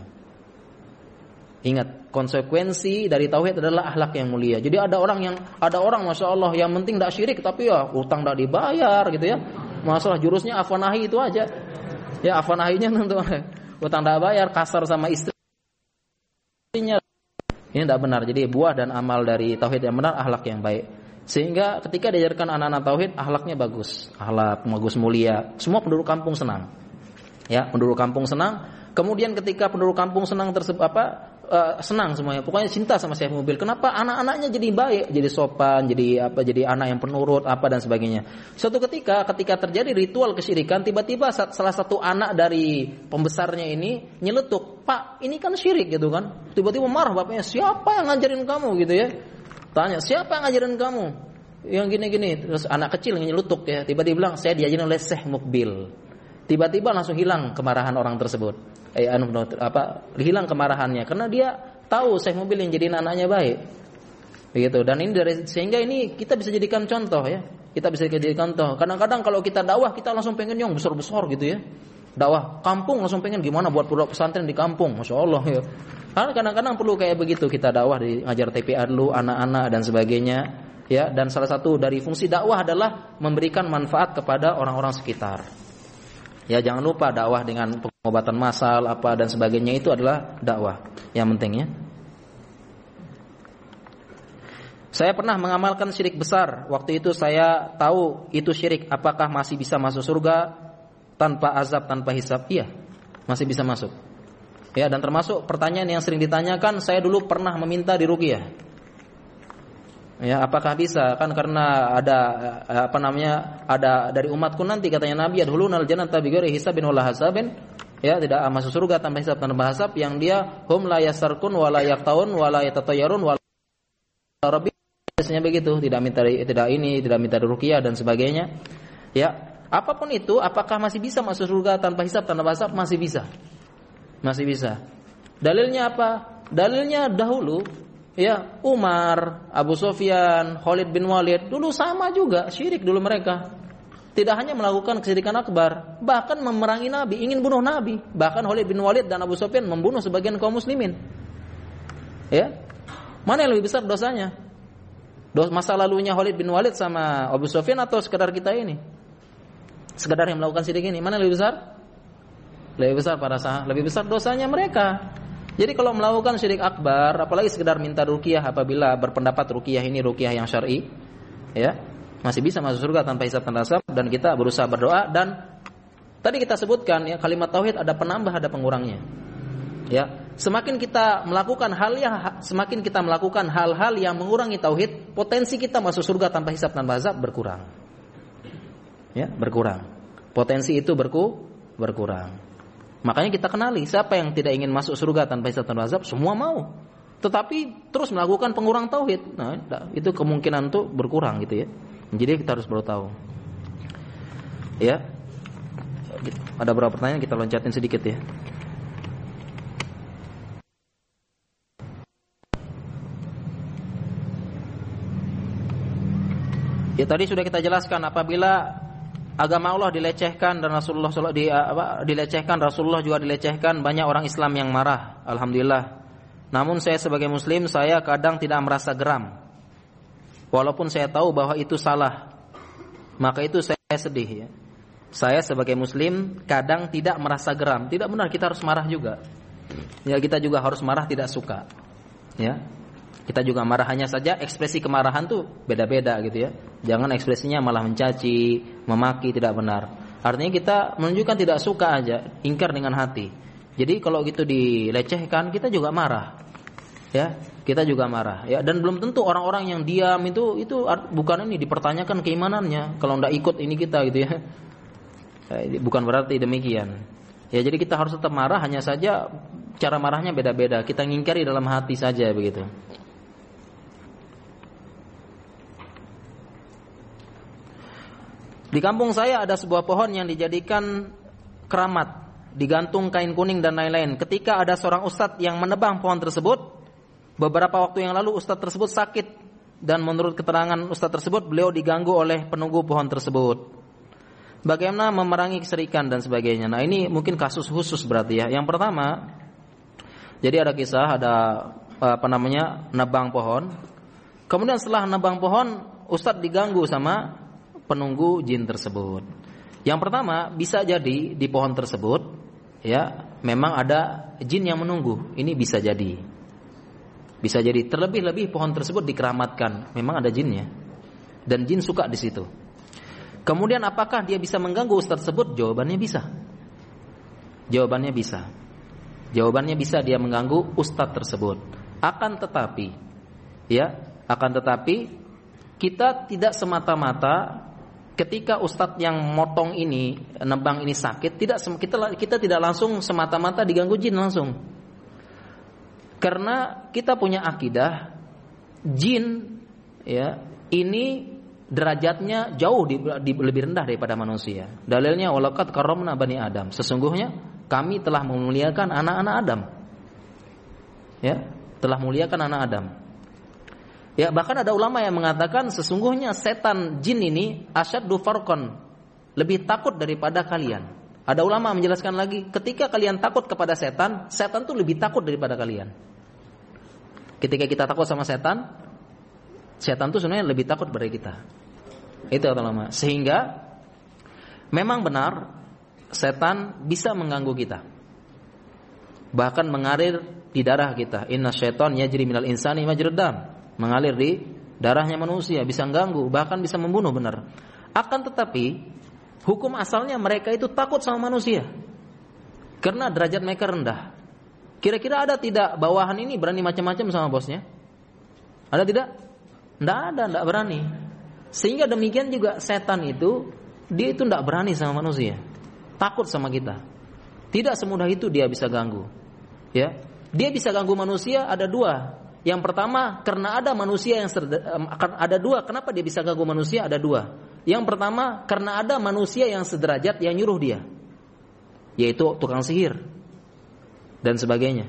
S1: Ingat, konsekuensi dari tauhid adalah akhlak yang mulia. Jadi ada orang yang ada orang Masya Allah yang penting tidak syirik tapi ya utang tidak dibayar gitu ya. Masalah jurusnya afanahi itu aja. Ya afanahinya tentu utang tidak bayar, kasar sama istrinya. Ini tidak benar. Jadi buah dan amal dari tauhid yang benar akhlak yang baik. Sehingga ketika diajarkan anak-anak tauhid, akhlaknya bagus, akhlak bagus mulia. Semua penduduk kampung senang. Ya, penduduk kampung senang. Kemudian ketika penduduk kampung senang tersebut apa? Uh, senang semuanya. Pokoknya cinta sama Syekh Mukbil. Kenapa? Anak-anaknya jadi baik, jadi sopan, jadi apa? Jadi anak yang penurut apa dan sebagainya. Suatu ketika ketika terjadi ritual kesyirikan, tiba-tiba salah satu anak dari pembesarnya ini nyeletuk, "Pak, ini kan syirik," gitu kan. Tiba-tiba marah bapaknya, "Siapa yang ngajarin kamu?" gitu ya. Tanya, "Siapa yang ngajarin kamu?" Yang gini-gini. Terus anak kecil nyeletuk ya, tiba-tiba bilang, "Saya diajarin oleh Syekh Mukbil." Tiba-tiba langsung hilang kemarahan orang tersebut. Eh, anu apa? Hilang kemarahannya karena dia tahu Syekh Mukbil yang jadi anaknya baik. Begitu. Dan ini dari sehingga ini kita bisa jadikan contoh ya. Kita bisa jadikan contoh. Kadang-kadang kalau kita dakwah kita langsung pengen yang besar-besar gitu ya. Dakwah kampung langsung pengen gimana buat pondok pesantren di kampung. Masya Allah ya. Karena kadang-kadang perlu kayak begitu kita dakwah di ngajar T P A dulu anak-anak dan sebagainya ya. Dan salah satu dari fungsi dakwah adalah memberikan manfaat kepada orang-orang sekitar. Ya jangan lupa dakwah dengan pengobatan massal apa dan sebagainya itu adalah dakwah yang penting ya. Saya pernah mengamalkan syirik besar. Waktu itu saya tahu itu syirik. Apakah masih bisa masuk surga tanpa azab, tanpa hisab? Iya, masih bisa masuk. Ya dan termasuk pertanyaan yang sering ditanyakan, saya dulu pernah meminta diruqyah. Ya, apakah bisa? Kan karena ada apa namanya? Ada dari umatku nanti katanya Nabi adkhulunal jannata bighairi hisabin wala hasabin. Ya, tidak masuk surga tanpa hisab tanpa hasab yang dia hum la yasarkun wala yaqtaun wala yatatayyarun wala rabbi. Biasanya begitu, tidak minta tidak ini, tidak minta ruqyah dan sebagainya. Ya, apapun itu, apakah masih bisa masuk surga tanpa hisab tanpa hasab? Masih bisa. Masih bisa. Dalilnya apa? Dalilnya dahulu ya, Umar, Abu Sufyan, Khalid bin Walid dulu sama juga syirik dulu mereka. Tidak hanya melakukan kesyirikan akbar, bahkan memerangi Nabi, ingin bunuh Nabi. Bahkan Khalid bin Walid dan Abu Sufyan membunuh sebagian kaum muslimin. Ya. Mana yang lebih besar dosanya? Dos masa lalunya Khalid bin Walid sama Abu Sufyan atau sekedar kita ini? Sekedar yang melakukan syirik ini, mana yang lebih besar? Lebih besar para sahabat, lebih besar dosanya mereka. Jadi kalau melakukan syirik akbar, apalagi sekedar minta ruqyah apabila berpendapat ruqyah ini ruqyah yang syar'i, ya, masih bisa masuk surga tanpa hisab tanpa hisab dan kita berusaha berdoa dan tadi kita sebutkan ya kalimat tauhid ada penambah ada pengurangnya. Ya, semakin kita melakukan hal yang semakin kita melakukan hal-hal yang mengurangi tauhid, potensi kita masuk surga tanpa hisab tanpa hisab berkurang. Ya, berkurang. Potensi itu berku berkurang. Makanya kita kenali siapa yang tidak ingin masuk surga tanpa hisab tanpa azab, semua mau. Tetapi terus melakukan pengurang tauhid. Nah, itu kemungkinan untuk berkurang gitu ya. Jadi kita harus baru tahu. Ya. Ada beberapa pertanyaan kita loncatin sedikit ya. Ya tadi sudah kita jelaskan apabila agama Allah dilecehkan dan Rasulullah di, apa, dilecehkan, Rasulullah juga dilecehkan, banyak orang Islam yang marah. Alhamdulillah. Namun saya sebagai Muslim, saya kadang tidak merasa geram. Walaupun saya tahu bahwa itu salah, maka itu saya sedih. Ya. Saya sebagai Muslim kadang tidak merasa geram. Tidak benar, kita harus marah juga. Ya kita juga harus marah, tidak suka. Ya, Kita juga marah, hanya saja ekspresi kemarahan tuh beda-beda gitu ya. Jangan ekspresinya malah mencaci, memaki, tidak benar. Artinya kita menunjukkan tidak suka aja, ingkar dengan hati. Jadi kalau gitu dilecehkan, kita juga marah. Ya, kita juga marah ya, dan belum tentu orang-orang yang diam itu itu bukan ini dipertanyakan keimanannya kalau tidak ikut ini kita gitu ya. Bukan berarti demikian. Ya, jadi kita harus tetap marah, hanya saja cara marahnya beda-beda. Kita ngingkari dalam hati saja begitu. Di kampung saya ada sebuah pohon yang dijadikan keramat, digantung kain kuning dan lain-lain. Ketika ada seorang ustadz yang menebang pohon tersebut, beberapa waktu yang lalu ustadz tersebut sakit, dan menurut keterangan ustadz tersebut beliau diganggu oleh penunggu pohon tersebut. Bagaimana memerangi kesirikan dan sebagainya. Nah, ini mungkin kasus khusus berarti ya. Yang pertama, jadi ada kisah, ada apa namanya, nebang pohon. Kemudian setelah nebang pohon, ustadz diganggu sama penunggu jin tersebut. Yang pertama, bisa jadi di pohon tersebut ya memang ada jin yang menunggu. Ini bisa jadi. Bisa jadi, terlebih-lebih pohon tersebut dikeramatkan, memang ada jinnya. Dan jin suka di situ. Kemudian apakah dia bisa mengganggu ustaz tersebut? Jawabannya bisa. Jawabannya bisa. Jawabannya bisa dia mengganggu ustaz tersebut. Akan tetapi ya, akan tetapi kita tidak semata-mata ketika ustadz yang motong ini, nebang ini sakit, tidak kita kita tidak langsung semata-mata diganggu jin langsung. Karena kita punya akidah jin ya, ini derajatnya jauh di, di, lebih rendah daripada manusia. Dalilnya walaqad karramna bani Adam. Sesungguhnya kami telah memuliakan anak-anak Adam. Ya, telah memuliakan anak Adam. Ya, bahkan ada ulama yang mengatakan sesungguhnya setan jin ini asyaddu farqan, lebih takut daripada kalian. Ada ulama menjelaskan lagi, ketika kalian takut kepada setan, setan tuh lebih takut daripada kalian. Ketika kita takut sama setan, setan tuh sebenarnya lebih takut dari kita. Itu kata ulama. Sehingga memang benar setan bisa mengganggu kita. Bahkan mengalir di darah kita. Inna syaitan yajri minal insani majrad dam. Mengalir di darahnya manusia, bisa mengganggu, bahkan bisa membunuh, benar. Akan tetapi hukum asalnya mereka itu takut sama manusia karena derajat mereka rendah. Kira-kira ada tidak bawahan ini berani macam-macam sama bosnya? Ada tidak? Tidak ada, tidak berani. Sehingga demikian juga setan itu, dia itu tidak berani sama manusia, takut sama kita. Tidak semudah itu dia bisa ganggu. Ya, dia bisa ganggu manusia ada dua. Yang pertama, karena ada manusia yang serda, ada dua. Kenapa dia bisa ganggu manusia? Ada dua. Yang pertama, karena ada manusia yang sederajat yang nyuruh dia, yaitu tukang sihir dan sebagainya.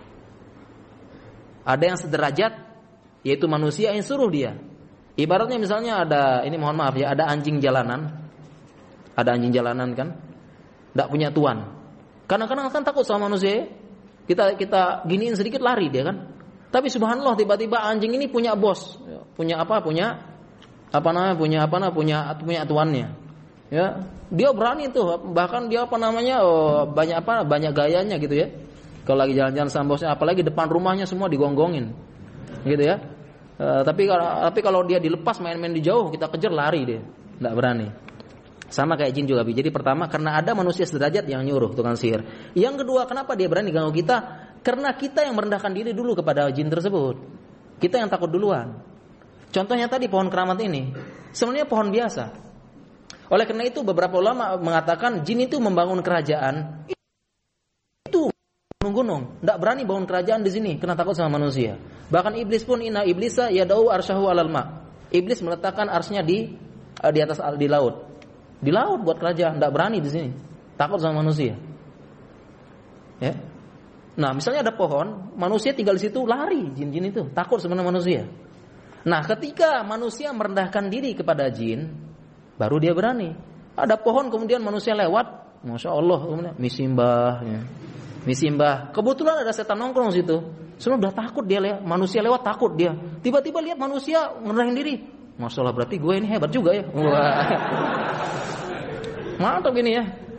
S1: Ada yang sederajat, yaitu manusia yang suruh dia. Ibaratnya misalnya ada, ini mohon maaf ya, ada anjing jalanan, ada anjing jalanan kan, tidak punya tuan. Kadang-kadang kan takut sama manusia. Kita kita giniin sedikit lari dia kan. Tapi subhanallah tiba-tiba anjing ini punya bos, punya apa? Punya apa namanya? Punya apa namanya? Punya punya tuannya. Ya, dia berani tuh, bahkan dia apa namanya? Oh, banyak apa? Banyak gayanya gitu ya. Kalau lagi jalan-jalan sama bosnya, apalagi depan rumahnya semua digonggongin, gitu ya. E, tapi kalau tapi kalau dia dilepas main-main di jauh, kita kejar lari dia, tidak berani. Sama kayak jin juga. Jadi pertama karena ada manusia sederajat yang nyuruh tukang sihir. Yang kedua, kenapa dia berani ganggu kita? Karena kita yang merendahkan diri dulu kepada jin tersebut. Kita yang takut duluan. Contohnya tadi pohon keramat ini, sebenarnya pohon biasa. Oleh karena itu beberapa ulama mengatakan jin itu membangun kerajaan itu gunung-gunung, tidak berani bangun kerajaan di sini karena takut sama manusia. Bahkan iblis pun inna iblisa yadau arsyahu alal ma. Iblis meletakkan arsnya di di atas di laut. Di laut buat kerajaan, tidak berani di sini. Takut sama manusia. Ya. Nah, misalnya ada pohon, manusia tinggal di situ, lari jin-jin itu, takut sama manusia. Nah, ketika manusia merendahkan diri kepada jin, baru dia berani. Ada pohon kemudian manusia lewat, masya Allah, kemudian misimbah, ya. Misimbah. Kebetulan ada setan nongkrong situ. Semua udah takut dia lihat manusia lewat, takut dia. Tiba-tiba lihat manusia ngerendahin diri. Masya Allah, berarti gue ini hebat juga ya. Wah. Mantap ini ya.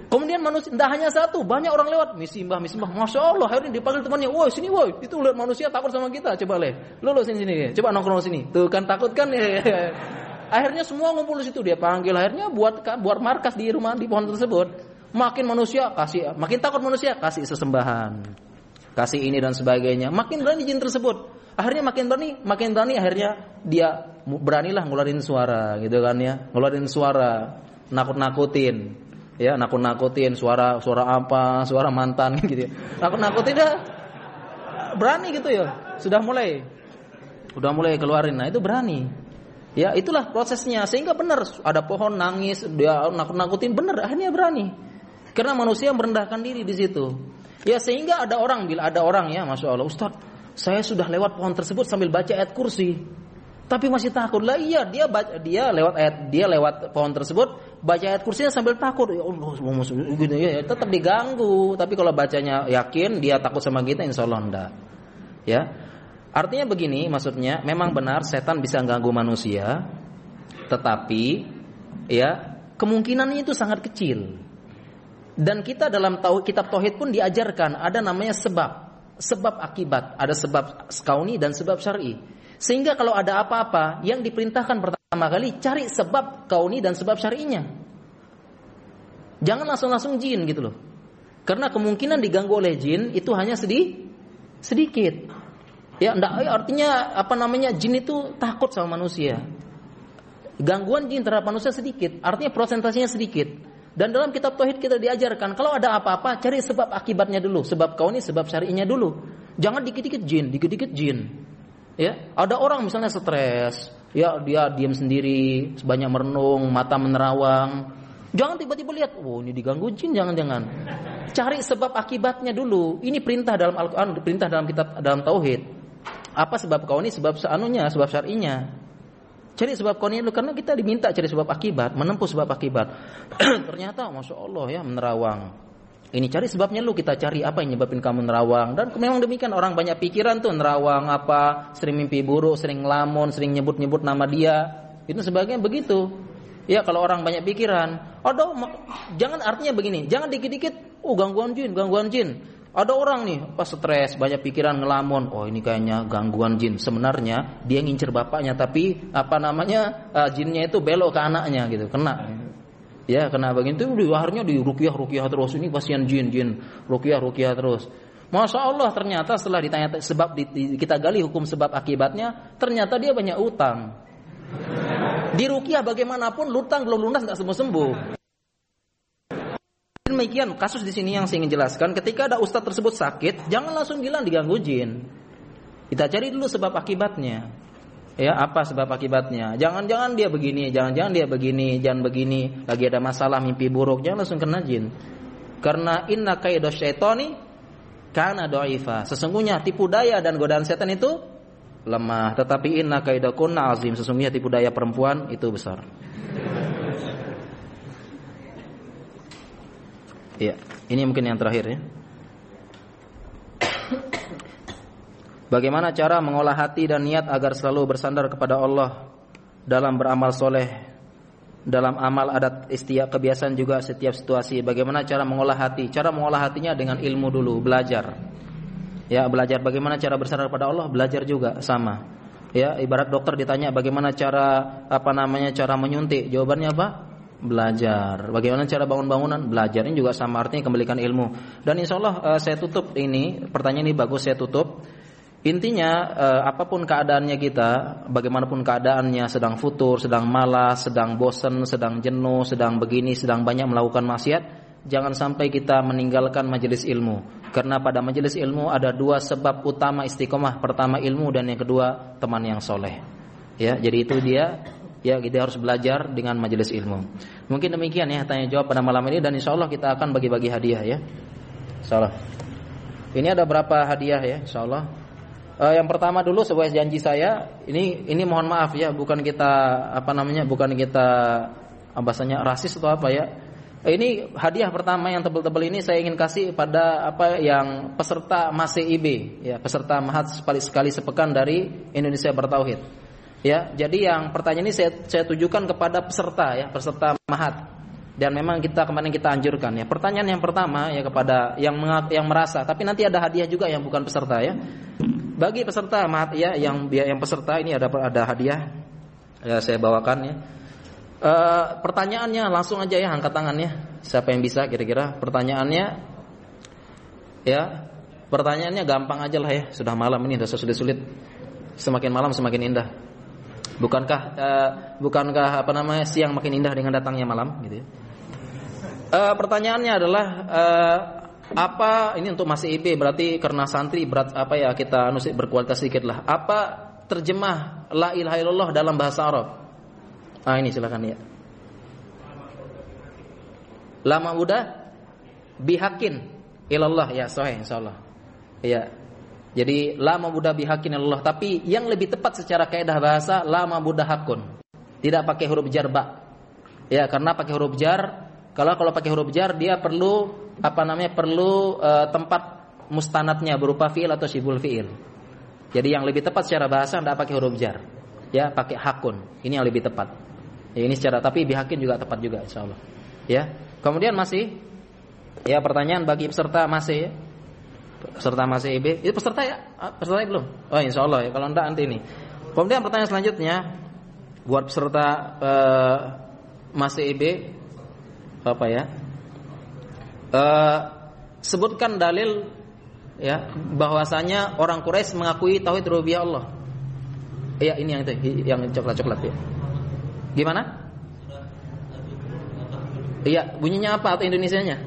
S1: Kemudian manusia, tidak hanya satu, banyak orang lewat, misi mbah, misi mbah, masya Allah, akhirnya dipanggil temannya, woi sini woi, itu lihat manusia takut sama kita, coba leh, lo lo sini sini, coba nongkrong sini, tuh kan takut kan, ya. Akhirnya semua ngumpul di situ, dia panggil, akhirnya buat buat markas di rumah di pohon tersebut, makin manusia kasih, makin takut manusia kasih sesembahan, kasih ini dan sebagainya, makin berani jin tersebut, akhirnya makin berani, makin berani, akhirnya dia beranilah ngeluarin suara, gitu kan ya, ngeluarin suara, nakut-nakutin. Ya, nakut-nakutin suara suara apa, suara mantan gitu ya. Nakut-nakutin dah. Berani gitu ya. Sudah mulai. Sudah mulai keluarin. Nah, itu berani. Ya, itulah prosesnya. Sehingga benar ada pohon nangis, dia nakut-nakutin, benar akhirnya berani. Karena manusia merendahkan diri di situ. Ya, sehingga ada orang bila ada orang ya, Masya Allah, Ustaz, saya sudah lewat pohon tersebut sambil baca ayat kursi. Tapi masih takut. Lah iya, dia baca, dia lewat ayat, dia lewat pohon tersebut, baca ayat kursinya sambil takut. Ya Allah, gitu ya, tetap diganggu. Tapi kalau bacanya yakin, dia takut sama kita, insya Allah enggak. Ya, artinya begini, maksudnya, memang benar setan bisa ganggu manusia, tetapi, ya, kemungkinannya itu sangat kecil. Dan kita dalam tauhid, kitab tauhid pun diajarkan ada namanya sebab, sebab akibat, ada sebab kauni dan sebab syar'i. Sehingga kalau ada apa-apa yang diperintahkan pertama kali, cari sebab kauni dan sebab syar'inya. Jangan langsung-langsung jin gitu loh. Karena kemungkinan diganggu oleh jin itu hanya sedih, sedikit. Ya, enggak, artinya apa namanya, jin itu takut sama manusia. Gangguan jin terhadap manusia sedikit, artinya persentasenya sedikit. Dan dalam kitab tauhid kita diajarkan kalau ada apa-apa cari sebab akibatnya dulu, sebab kauni, sebab syar'inya dulu. Jangan dikit-dikit jin, dikit-dikit jin. Ya, ada orang misalnya stres, ya dia diam sendiri, banyak merenung, mata menerawang. Jangan tiba-tiba lihat, oh ini diganggu jin, jangan-jangan. Cari sebab akibatnya dulu. Ini perintah dalam Al-Qur'an, perintah dalam kitab dalam tauhid. Apa sebab kauni, sebab seanunya, sebab syar'inya. Cari sebab kauni dulu karena kita diminta cari sebab akibat, menempuh sebab akibat. Ternyata Masya Allah ya menerawang. Ini cari sebabnya lu, kita cari apa yang nyebabin kamu nerawang. Dan memang demikian, orang banyak pikiran tuh nerawang apa, sering mimpi buruk, sering ngelamun, sering nyebut-nyebut nama dia. Itu sebagainya begitu. Ya kalau orang banyak pikiran, aduh, jangan, artinya begini, jangan dikit-dikit, oh gangguan jin, gangguan jin. Ada orang nih pas stres, banyak pikiran, ngelamun, oh ini kayaknya gangguan jin. Sebenarnya dia ngincer bapaknya, tapi apa namanya, uh, jinnya itu belok ke anaknya gitu, kena. Ya, kena begitu akhirnya di ruqyah ruqyah terus, ini pasien jin-jin, ruqyah ruqyah terus. Masya Allah, ternyata setelah ditanya sebab di, di, kita gali hukum sebab akibatnya, ternyata dia banyak utang. Di ruqyah bagaimanapun utang belum lunas enggak sembuh-sembuh. Demikian kasus di sini yang saya ingin jelaskan, ketika ada ustaz tersebut sakit, jangan langsung bilang diganggu jin. Kita cari dulu sebab akibatnya. Ya, apa sebab akibatnya? Jangan-jangan dia begini, jangan-jangan dia begini, jangan begini, lagi ada masalah mimpi buruk, jangan langsung kena jin. Karena inna kaidash syaitani kana dha'ifa. Sesungguhnya tipu daya dan godaan setan itu lemah, tetapi inna kaidakunna azim. Sesungguhnya tipu daya perempuan itu besar. Ya, ini mungkin yang terakhir ya. Bagaimana cara mengolah hati dan niat agar selalu bersandar kepada Allah dalam beramal soleh, dalam amal adat istiak kebiasaan juga setiap situasi. Bagaimana cara mengolah hati? Cara mengolah hatinya dengan ilmu dulu, belajar. Ya, belajar bagaimana cara bersandar kepada Allah, belajar juga sama. Ya, ibarat dokter ditanya bagaimana cara apa namanya cara menyuntik, jawabannya apa? Belajar. Bagaimana cara bangun bangunan? Belajar. Ini juga sama, artinya kembalikan ilmu. Dan insya Allah uh, saya tutup ini, pertanyaan ini bagus saya tutup. Intinya eh, apapun keadaannya kita, bagaimanapun keadaannya, sedang futur, sedang malas, sedang bosan, sedang jenuh, sedang begini, sedang banyak melakukan maksiat, jangan sampai kita meninggalkan majelis ilmu. Karena pada majelis ilmu ada dua sebab utama istiqomah. Pertama ilmu dan yang kedua teman yang soleh. Ya, jadi itu dia. Ya, kita harus belajar dengan majelis ilmu. Mungkin demikian ya tanya jawab pada malam ini, dan insya Allah kita akan bagi-bagi hadiah ya. Insya Allah. Ini ada berapa hadiah ya? Insya Allah. Uh, yang pertama dulu sesuai janji saya, ini ini mohon maaf ya, bukan kita apa namanya, bukan kita bahasanya rasis atau apa ya. Ini hadiah pertama yang tebel-tebel ini saya ingin kasih pada apa yang peserta M A S I B, ya, peserta Mahat sekali sekali sepekan dari Indonesia Bertauhid. Ya, jadi yang pertanyaan ini saya saya tujukan kepada peserta ya, peserta Mahat. Dan memang kita kemarin kita anjurkan ya. Pertanyaan yang pertama ya kepada yang mengak, yang merasa, tapi nanti ada hadiah juga yang bukan peserta ya. Bagi peserta ya yang yang peserta ini ada ada hadiah ya saya bawakan ya. E, pertanyaannya langsung aja ya, angkat tangannya. Siapa yang bisa kira-kira? Pertanyaannya ya. Pertanyaannya gampang aja lah ya. Sudah malam ini sudah sulit-sulit. Semakin malam semakin indah. Bukankah e, bukankah apa namanya siang makin indah dengan datangnya malam gitu ya. Uh, pertanyaannya adalah uh, apa ini untuk Mas I B berarti karena santri berat apa ya kita nusik berkualitas sedikit lah. Apa terjemah la ilaha illallah dalam bahasa Arab? Ah ini silakan ya. Lama udah bihakin ilallah ya sahih insyaallah. Ya. Jadi lama buddha bihakin ilallah, tapi yang lebih tepat secara kaidah bahasa lama buddha hakun. Tidak pakai huruf jar ba. Ya, karena pakai huruf jar Kalau kalau pakai huruf jar dia perlu apa namanya perlu uh, tempat mustanadnya berupa fiil atau syibul fiil. Jadi yang lebih tepat secara bahasa tidak pakai huruf jar, ya pakai hakun. Ini yang lebih tepat. Ya, ini secara tapi bihakin juga tepat juga insyaallah. Ya. Kemudian masih ya pertanyaan bagi peserta masih ya. Peserta masih I B. Itu peserta ya? Peserta belum? Oh insyaallah ya kalau enggak nanti ini. Kemudian pertanyaan selanjutnya buat peserta uh, masih I B apa ya? Uh, sebutkan dalil ya bahwasanya orang Quraisy mengakui tauhid rububiyah Allah. Iya, ini yang itu, yang coklat-coklat ya. Gimana? Iya, bunyinya apa atau Indonesianya?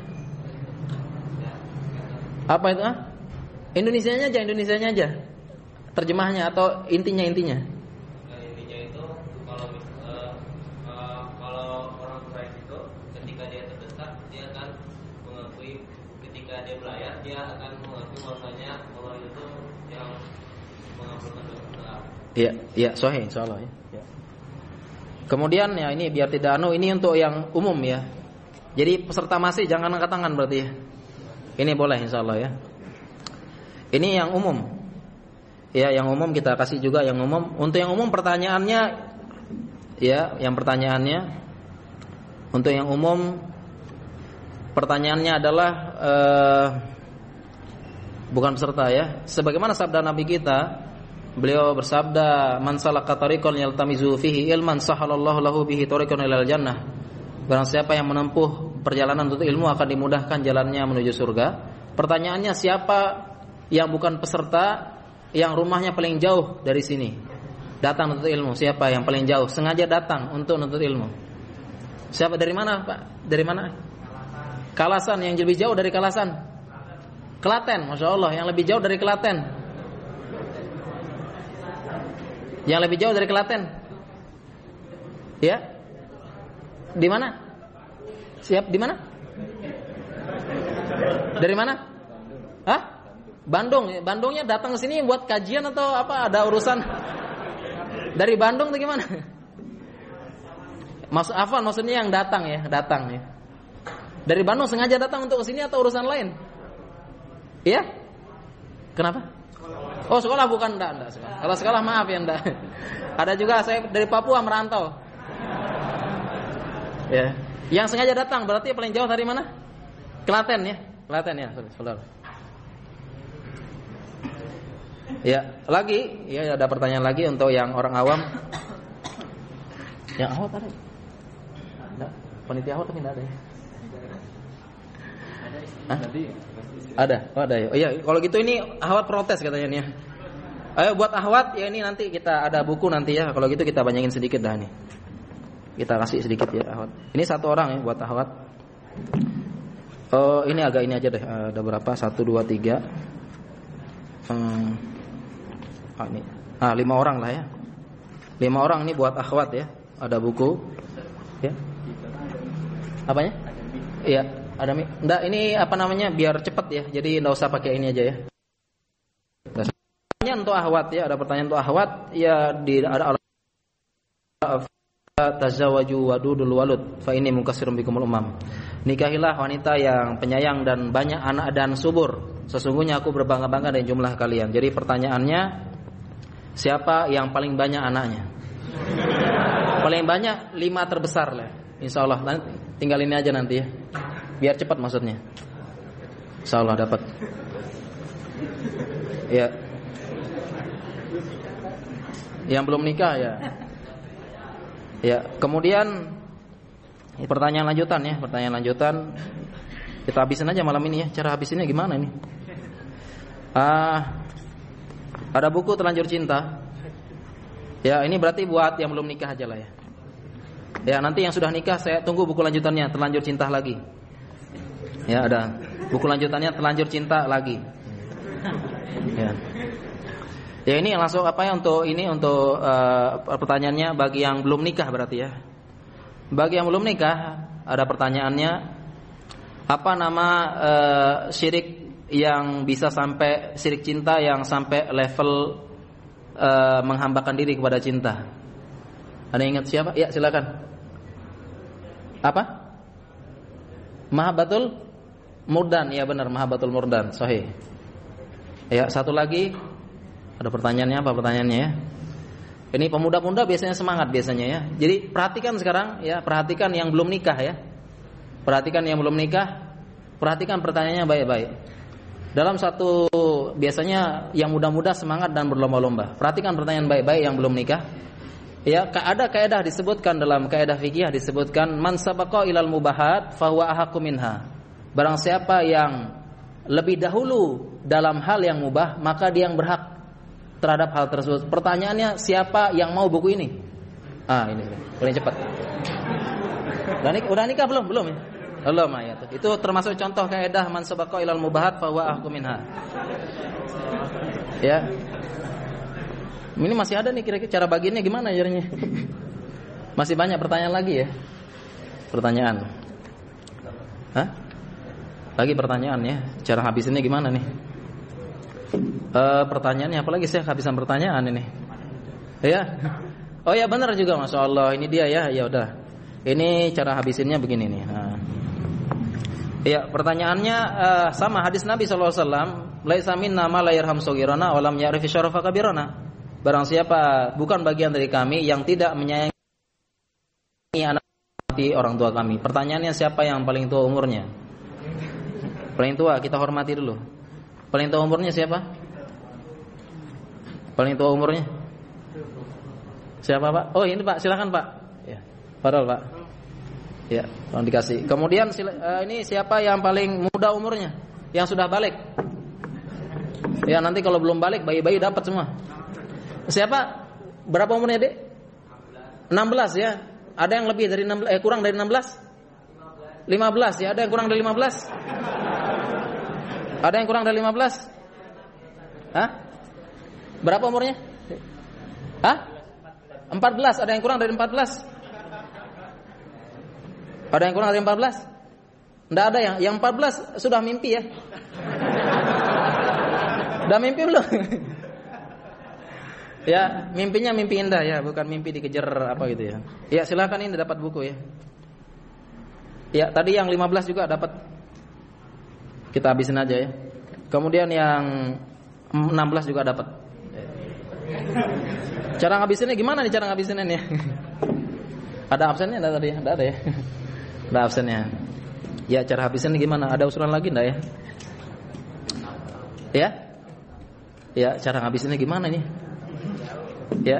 S1: Apa itu ah? Indonesianya aja, Indonesianya aja. Terjemahnya atau intinya intinya?
S3: Intinya itu kalau uh, uh, kalau orang Quraisy itu ketika dia terdesak dia akan mengakui, ketika dia belayar dia akan mengakui bahwasanya Allah itu yang mengabulkan doa.
S1: Iya, iya, sahih insyaallah ya. Ya. Kemudian ya ini biar tidak anu, ini untuk yang umum ya. Jadi peserta masih jangan angkat tangan berarti ya. Ini boleh insyaallah ya. Ini yang umum. Ya, yang umum kita kasih juga yang umum. Untuk yang umum pertanyaannya ya, yang pertanyaannya untuk yang umum pertanyaannya adalah uh, bukan peserta ya. Sebagaimana sabda Nabi kita, beliau bersabda, "Man salaka tariqan yaltamizu fihi ilman sahalallahu lahu bihi tariqan ilal jannah." Barang siapa yang menempuh perjalanan untuk ilmu akan dimudahkan jalannya menuju surga. Pertanyaannya, siapa yang bukan peserta yang rumahnya paling jauh dari sini datang untuk ilmu? Siapa yang paling jauh sengaja datang untuk menuntut ilmu? Siapa? Dari mana Pak? Dari mana? Kalasan. Yang lebih jauh dari Kalasan? Klaten. Masya Allah, yang lebih jauh dari Klaten. Yang lebih jauh dari Klaten? Ya? Di mana? Siap di mana? Dari mana? Hah? Bandung. Bandungnya datang ke sini buat kajian atau apa? Ada urusan? Dari Bandung atau gimana? Maksud Afan maksudnya yang datang ya, datang ya. Dari Bandung sengaja datang untuk ke sini atau urusan lain? Iya? Kenapa? Oh, sekolah bukan enggak, enggak sekolah. Kalau sekolah maaf ya enggak. Ada juga saya dari Papua merantau. Ya. Yang sengaja datang berarti paling jauh dari mana? Klaten ya. Klaten ya, saudara. Ya, lagi ya ada pertanyaan lagi untuk yang orang awam. Yang awam ada? Enggak. Panitia awam tapi enggak ada ya. Hah? Ada. Oh, ada ya. Oh iya, kalau gitu ini ahwat protes katanya nih ya. Ayo buat ahwat ya, ini nanti kita ada buku nanti ya. Kalau gitu kita banyakin sedikit dah nih. Kita kasih sedikit ya ahwat. Ini satu orang ya buat ahwat. Oh ini agak ini aja deh. Ada berapa? Satu, dua, tiga. Hmm. Ah, ini. Ah lima orang lah ya. Lima orang ini buat ahwat ya. Ada buku. Ya. Apanya? Iya. Ada mi. Nggak, ini apa namanya? Biar cepet ya. Jadi nggak usah pakai ini aja ya. Pertanyaan untuk ahwat ya. Ada pertanyaan untuk ahwat. Ya di ada tazawwaju wadudul walud fa inni mukatsirun bikumul umam. Nikahilah wanita yang penyayang dan banyak anak dan subur. Sesungguhnya aku berbangga-bangga dengan jumlah kalian. Jadi pertanyaannya, siapa yang paling banyak anaknya? Paling banyak lima terbesar lah. Insyaallah nanti tinggal ini aja nanti ya. Biar cepat maksudnya. Insyaallah dapat. Ya. Yang belum nikah ya. Ya, kemudian pertanyaan lanjutan ya, pertanyaan lanjutan. Kita habisin aja malam ini ya. Cara habisinnya gimana nih? Ah, ada buku Terlanjur Cinta. Ya, ini berarti buat yang belum nikah aja lah ya. Ya, nanti yang sudah nikah saya tunggu buku lanjutannya Terlanjur Cinta lagi. Ya, ada buku lanjutannya Terlanjur Cinta lagi. Ya. Ya, ini langsung apa ya untuk ini untuk uh, pertanyaannya bagi yang belum nikah berarti ya. Bagi yang belum nikah ada pertanyaannya, apa nama uh, syirik yang bisa sampai syirik cinta yang sampai level uh, menghambakan diri kepada cinta? Ada yang ingat siapa? Ya, silakan. Apa? Mahabbatul murdan, ya benar, mahabbatul murdan, sahih. Ya, satu lagi. Ada pertanyaannya apa pertanyaannya ya? Ini pemuda-pemuda biasanya semangat biasanya ya. Jadi perhatikan sekarang ya, perhatikan yang belum nikah ya. Perhatikan yang belum nikah, perhatikan pertanyaannya baik-baik. Dalam satu biasanya yang muda-muda semangat dan berlomba-lomba. Perhatikan pertanyaan baik-baik yang belum nikah. Ya, ada kaidah disebutkan dalam kaidah fikih disebutkan man sabaqa ilal mubahat fahuwa ahaqqu minha. Barang siapa yang lebih dahulu dalam hal yang mubah, maka dia yang berhak terhadap hal tersebut. Pertanyaannya, siapa yang mau buku ini? Ah, ini paling cepat. Udah nikah, udah nikah belum? Belum ya? Belum ya. Itu termasuk contoh kaidah man sabaqa ilal mubahat fahuwa ahaqqu minha. Ya. Ini masih ada nih kira-kira cara bagiannya gimana caranya? Masih banyak pertanyaan lagi ya? Pertanyaan. Hah? Lagi pertanyaan ya. Cara habisinnya gimana nih? E, pertanyaannya apalagi saya kehabisan pertanyaan ini. Ya. Oh ya benar juga, masya Allah. Ini dia ya. Ya udah. Ini cara habisinnya begini nih. Nah. Ya, pertanyaannya uh, sama hadis Nabi sallallahu alaihi wasallam, laisa minna ma la yarham saghirana wa lam ya'rif syarafa kabirana. Barang siapa bukan bagian dari kami yang tidak menyayangi anak orang tua kami. Pertanyaannya, siapa yang paling tua umurnya? Paling tua kita hormati dulu. Paling tua umurnya siapa? Paling tua umurnya? Siapa, Pak? Oh, ini Pak, silakan Pak. Ya, padahal Pak. Ya, tolong dikasih. Kemudian uh, ini siapa yang paling muda umurnya? Yang sudah balik. Ya, nanti kalau belum balik bayi-bayi dapat semua. Siapa? Berapa umurnya, Dek? enam belas ya. Ada yang lebih dari enam belas, eh kurang dari enam belas? lima belas ya, ada yang kurang dari lima belas? Ada yang kurang dari lima belas? Hah? Berapa umurnya? Hah? empat belas, ada yang kurang dari empat belas? Ada yang kurang dari empat belas? Enggak ada yang yang empat belas sudah mimpi ya. Udah mimpi belum? Ya, mimpinya mimpi indah ya, bukan mimpi dikejar apa gitu ya. Ya, silakan ini dapat buku ya. Ya, tadi yang lima belas juga dapat. Kita habisin aja ya. Kemudian yang enam belas juga dapat. Cara ngabisinnya gimana nih cara ngabisinnya nih? Ada absennya enggak tadi? Enggak ada ya. Ada absennya. Ya, cara habisinnya gimana? Ada usulan lagi enggak ya? Ya? Ya, cara ngabisinnya gimana nih? Ya.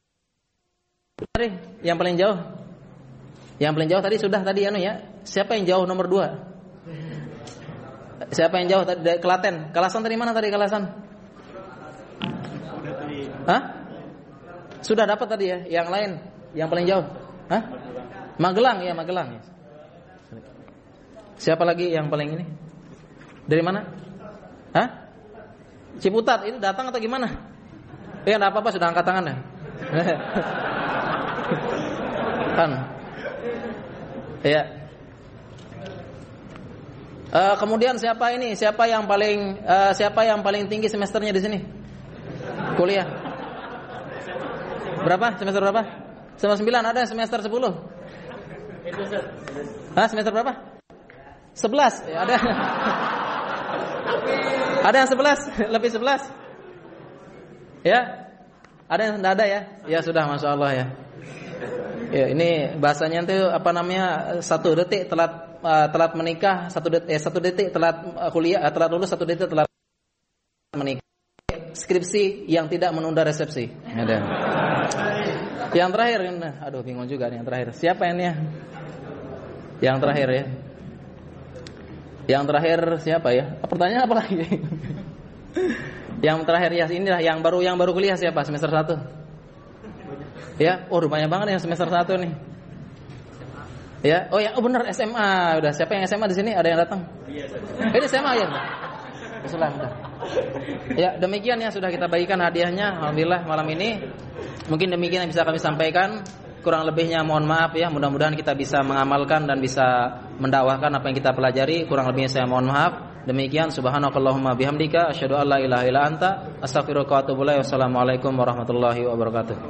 S1: Yang paling jauh. Yang paling jauh tadi sudah tadi anu ya. Siapa yang jauh nomor dua? Siapa yang jauh tadi dari Klaten? Kalasan dari mana tadi Kalasan? Hah? Sudah dapat tadi ya. Yang lain yang paling jauh. Hah? Magelang ya, Magelang. Siapa lagi yang paling ini? Dari mana? Hah? Ciputat itu datang atau gimana? Ya enggak apa-apa, sudah angkat tangan ya. Kan. Ya. Uh, kemudian siapa ini? Siapa yang paling uh, siapa yang paling tinggi semesternya di sini? Kuliah. Berapa? Semester berapa? Semester sembilan, ada yang semester sepuluh. Hah, semester berapa? sebelas. Ya, ada. Ada yang sebelas, lebih sebelas. Ya, ada yang tidak ada ya? Ya sudah, masya Allah ya. Ya, ini bahasanya itu apa namanya? Satu detik telat uh, telat menikah, satu detik eh, satu detik telat uh, kuliah, uh, telat lulus, satu detik telat menikah. Skripsi yang tidak menunda resepsi. Ada. Yang terakhir, aduh bingung juga nih yang terakhir. Siapa ini ya? Yang terakhir ya. Yang terakhir siapa ya? Pertanyaan apa lagi? Yang terakhir ya inilah yang baru yang baru kuliah siapa semester satu? Ya, oh banyak banget yang semester satu nih. Ya, oh ya, oh benar S M A. Udah siapa yang S M A di sini? Ada yang datang? Ini S M A ya. Bismillah. Ya, demikian ya sudah kita bagikan hadiahnya. Alhamdulillah malam ini. Mungkin demikian yang bisa kami sampaikan. Kurang lebihnya mohon maaf ya. Mudah-mudahan kita bisa mengamalkan dan bisa mendakwahkan apa yang kita pelajari. Kurang lebihnya saya mohon maaf. Demikian subhanakallahumma bihamdika asyhadu an la ilaha illa anta astaghfiruka wa atubu ilaik. Wassalamualaikum warahmatullahi wabarakatuh.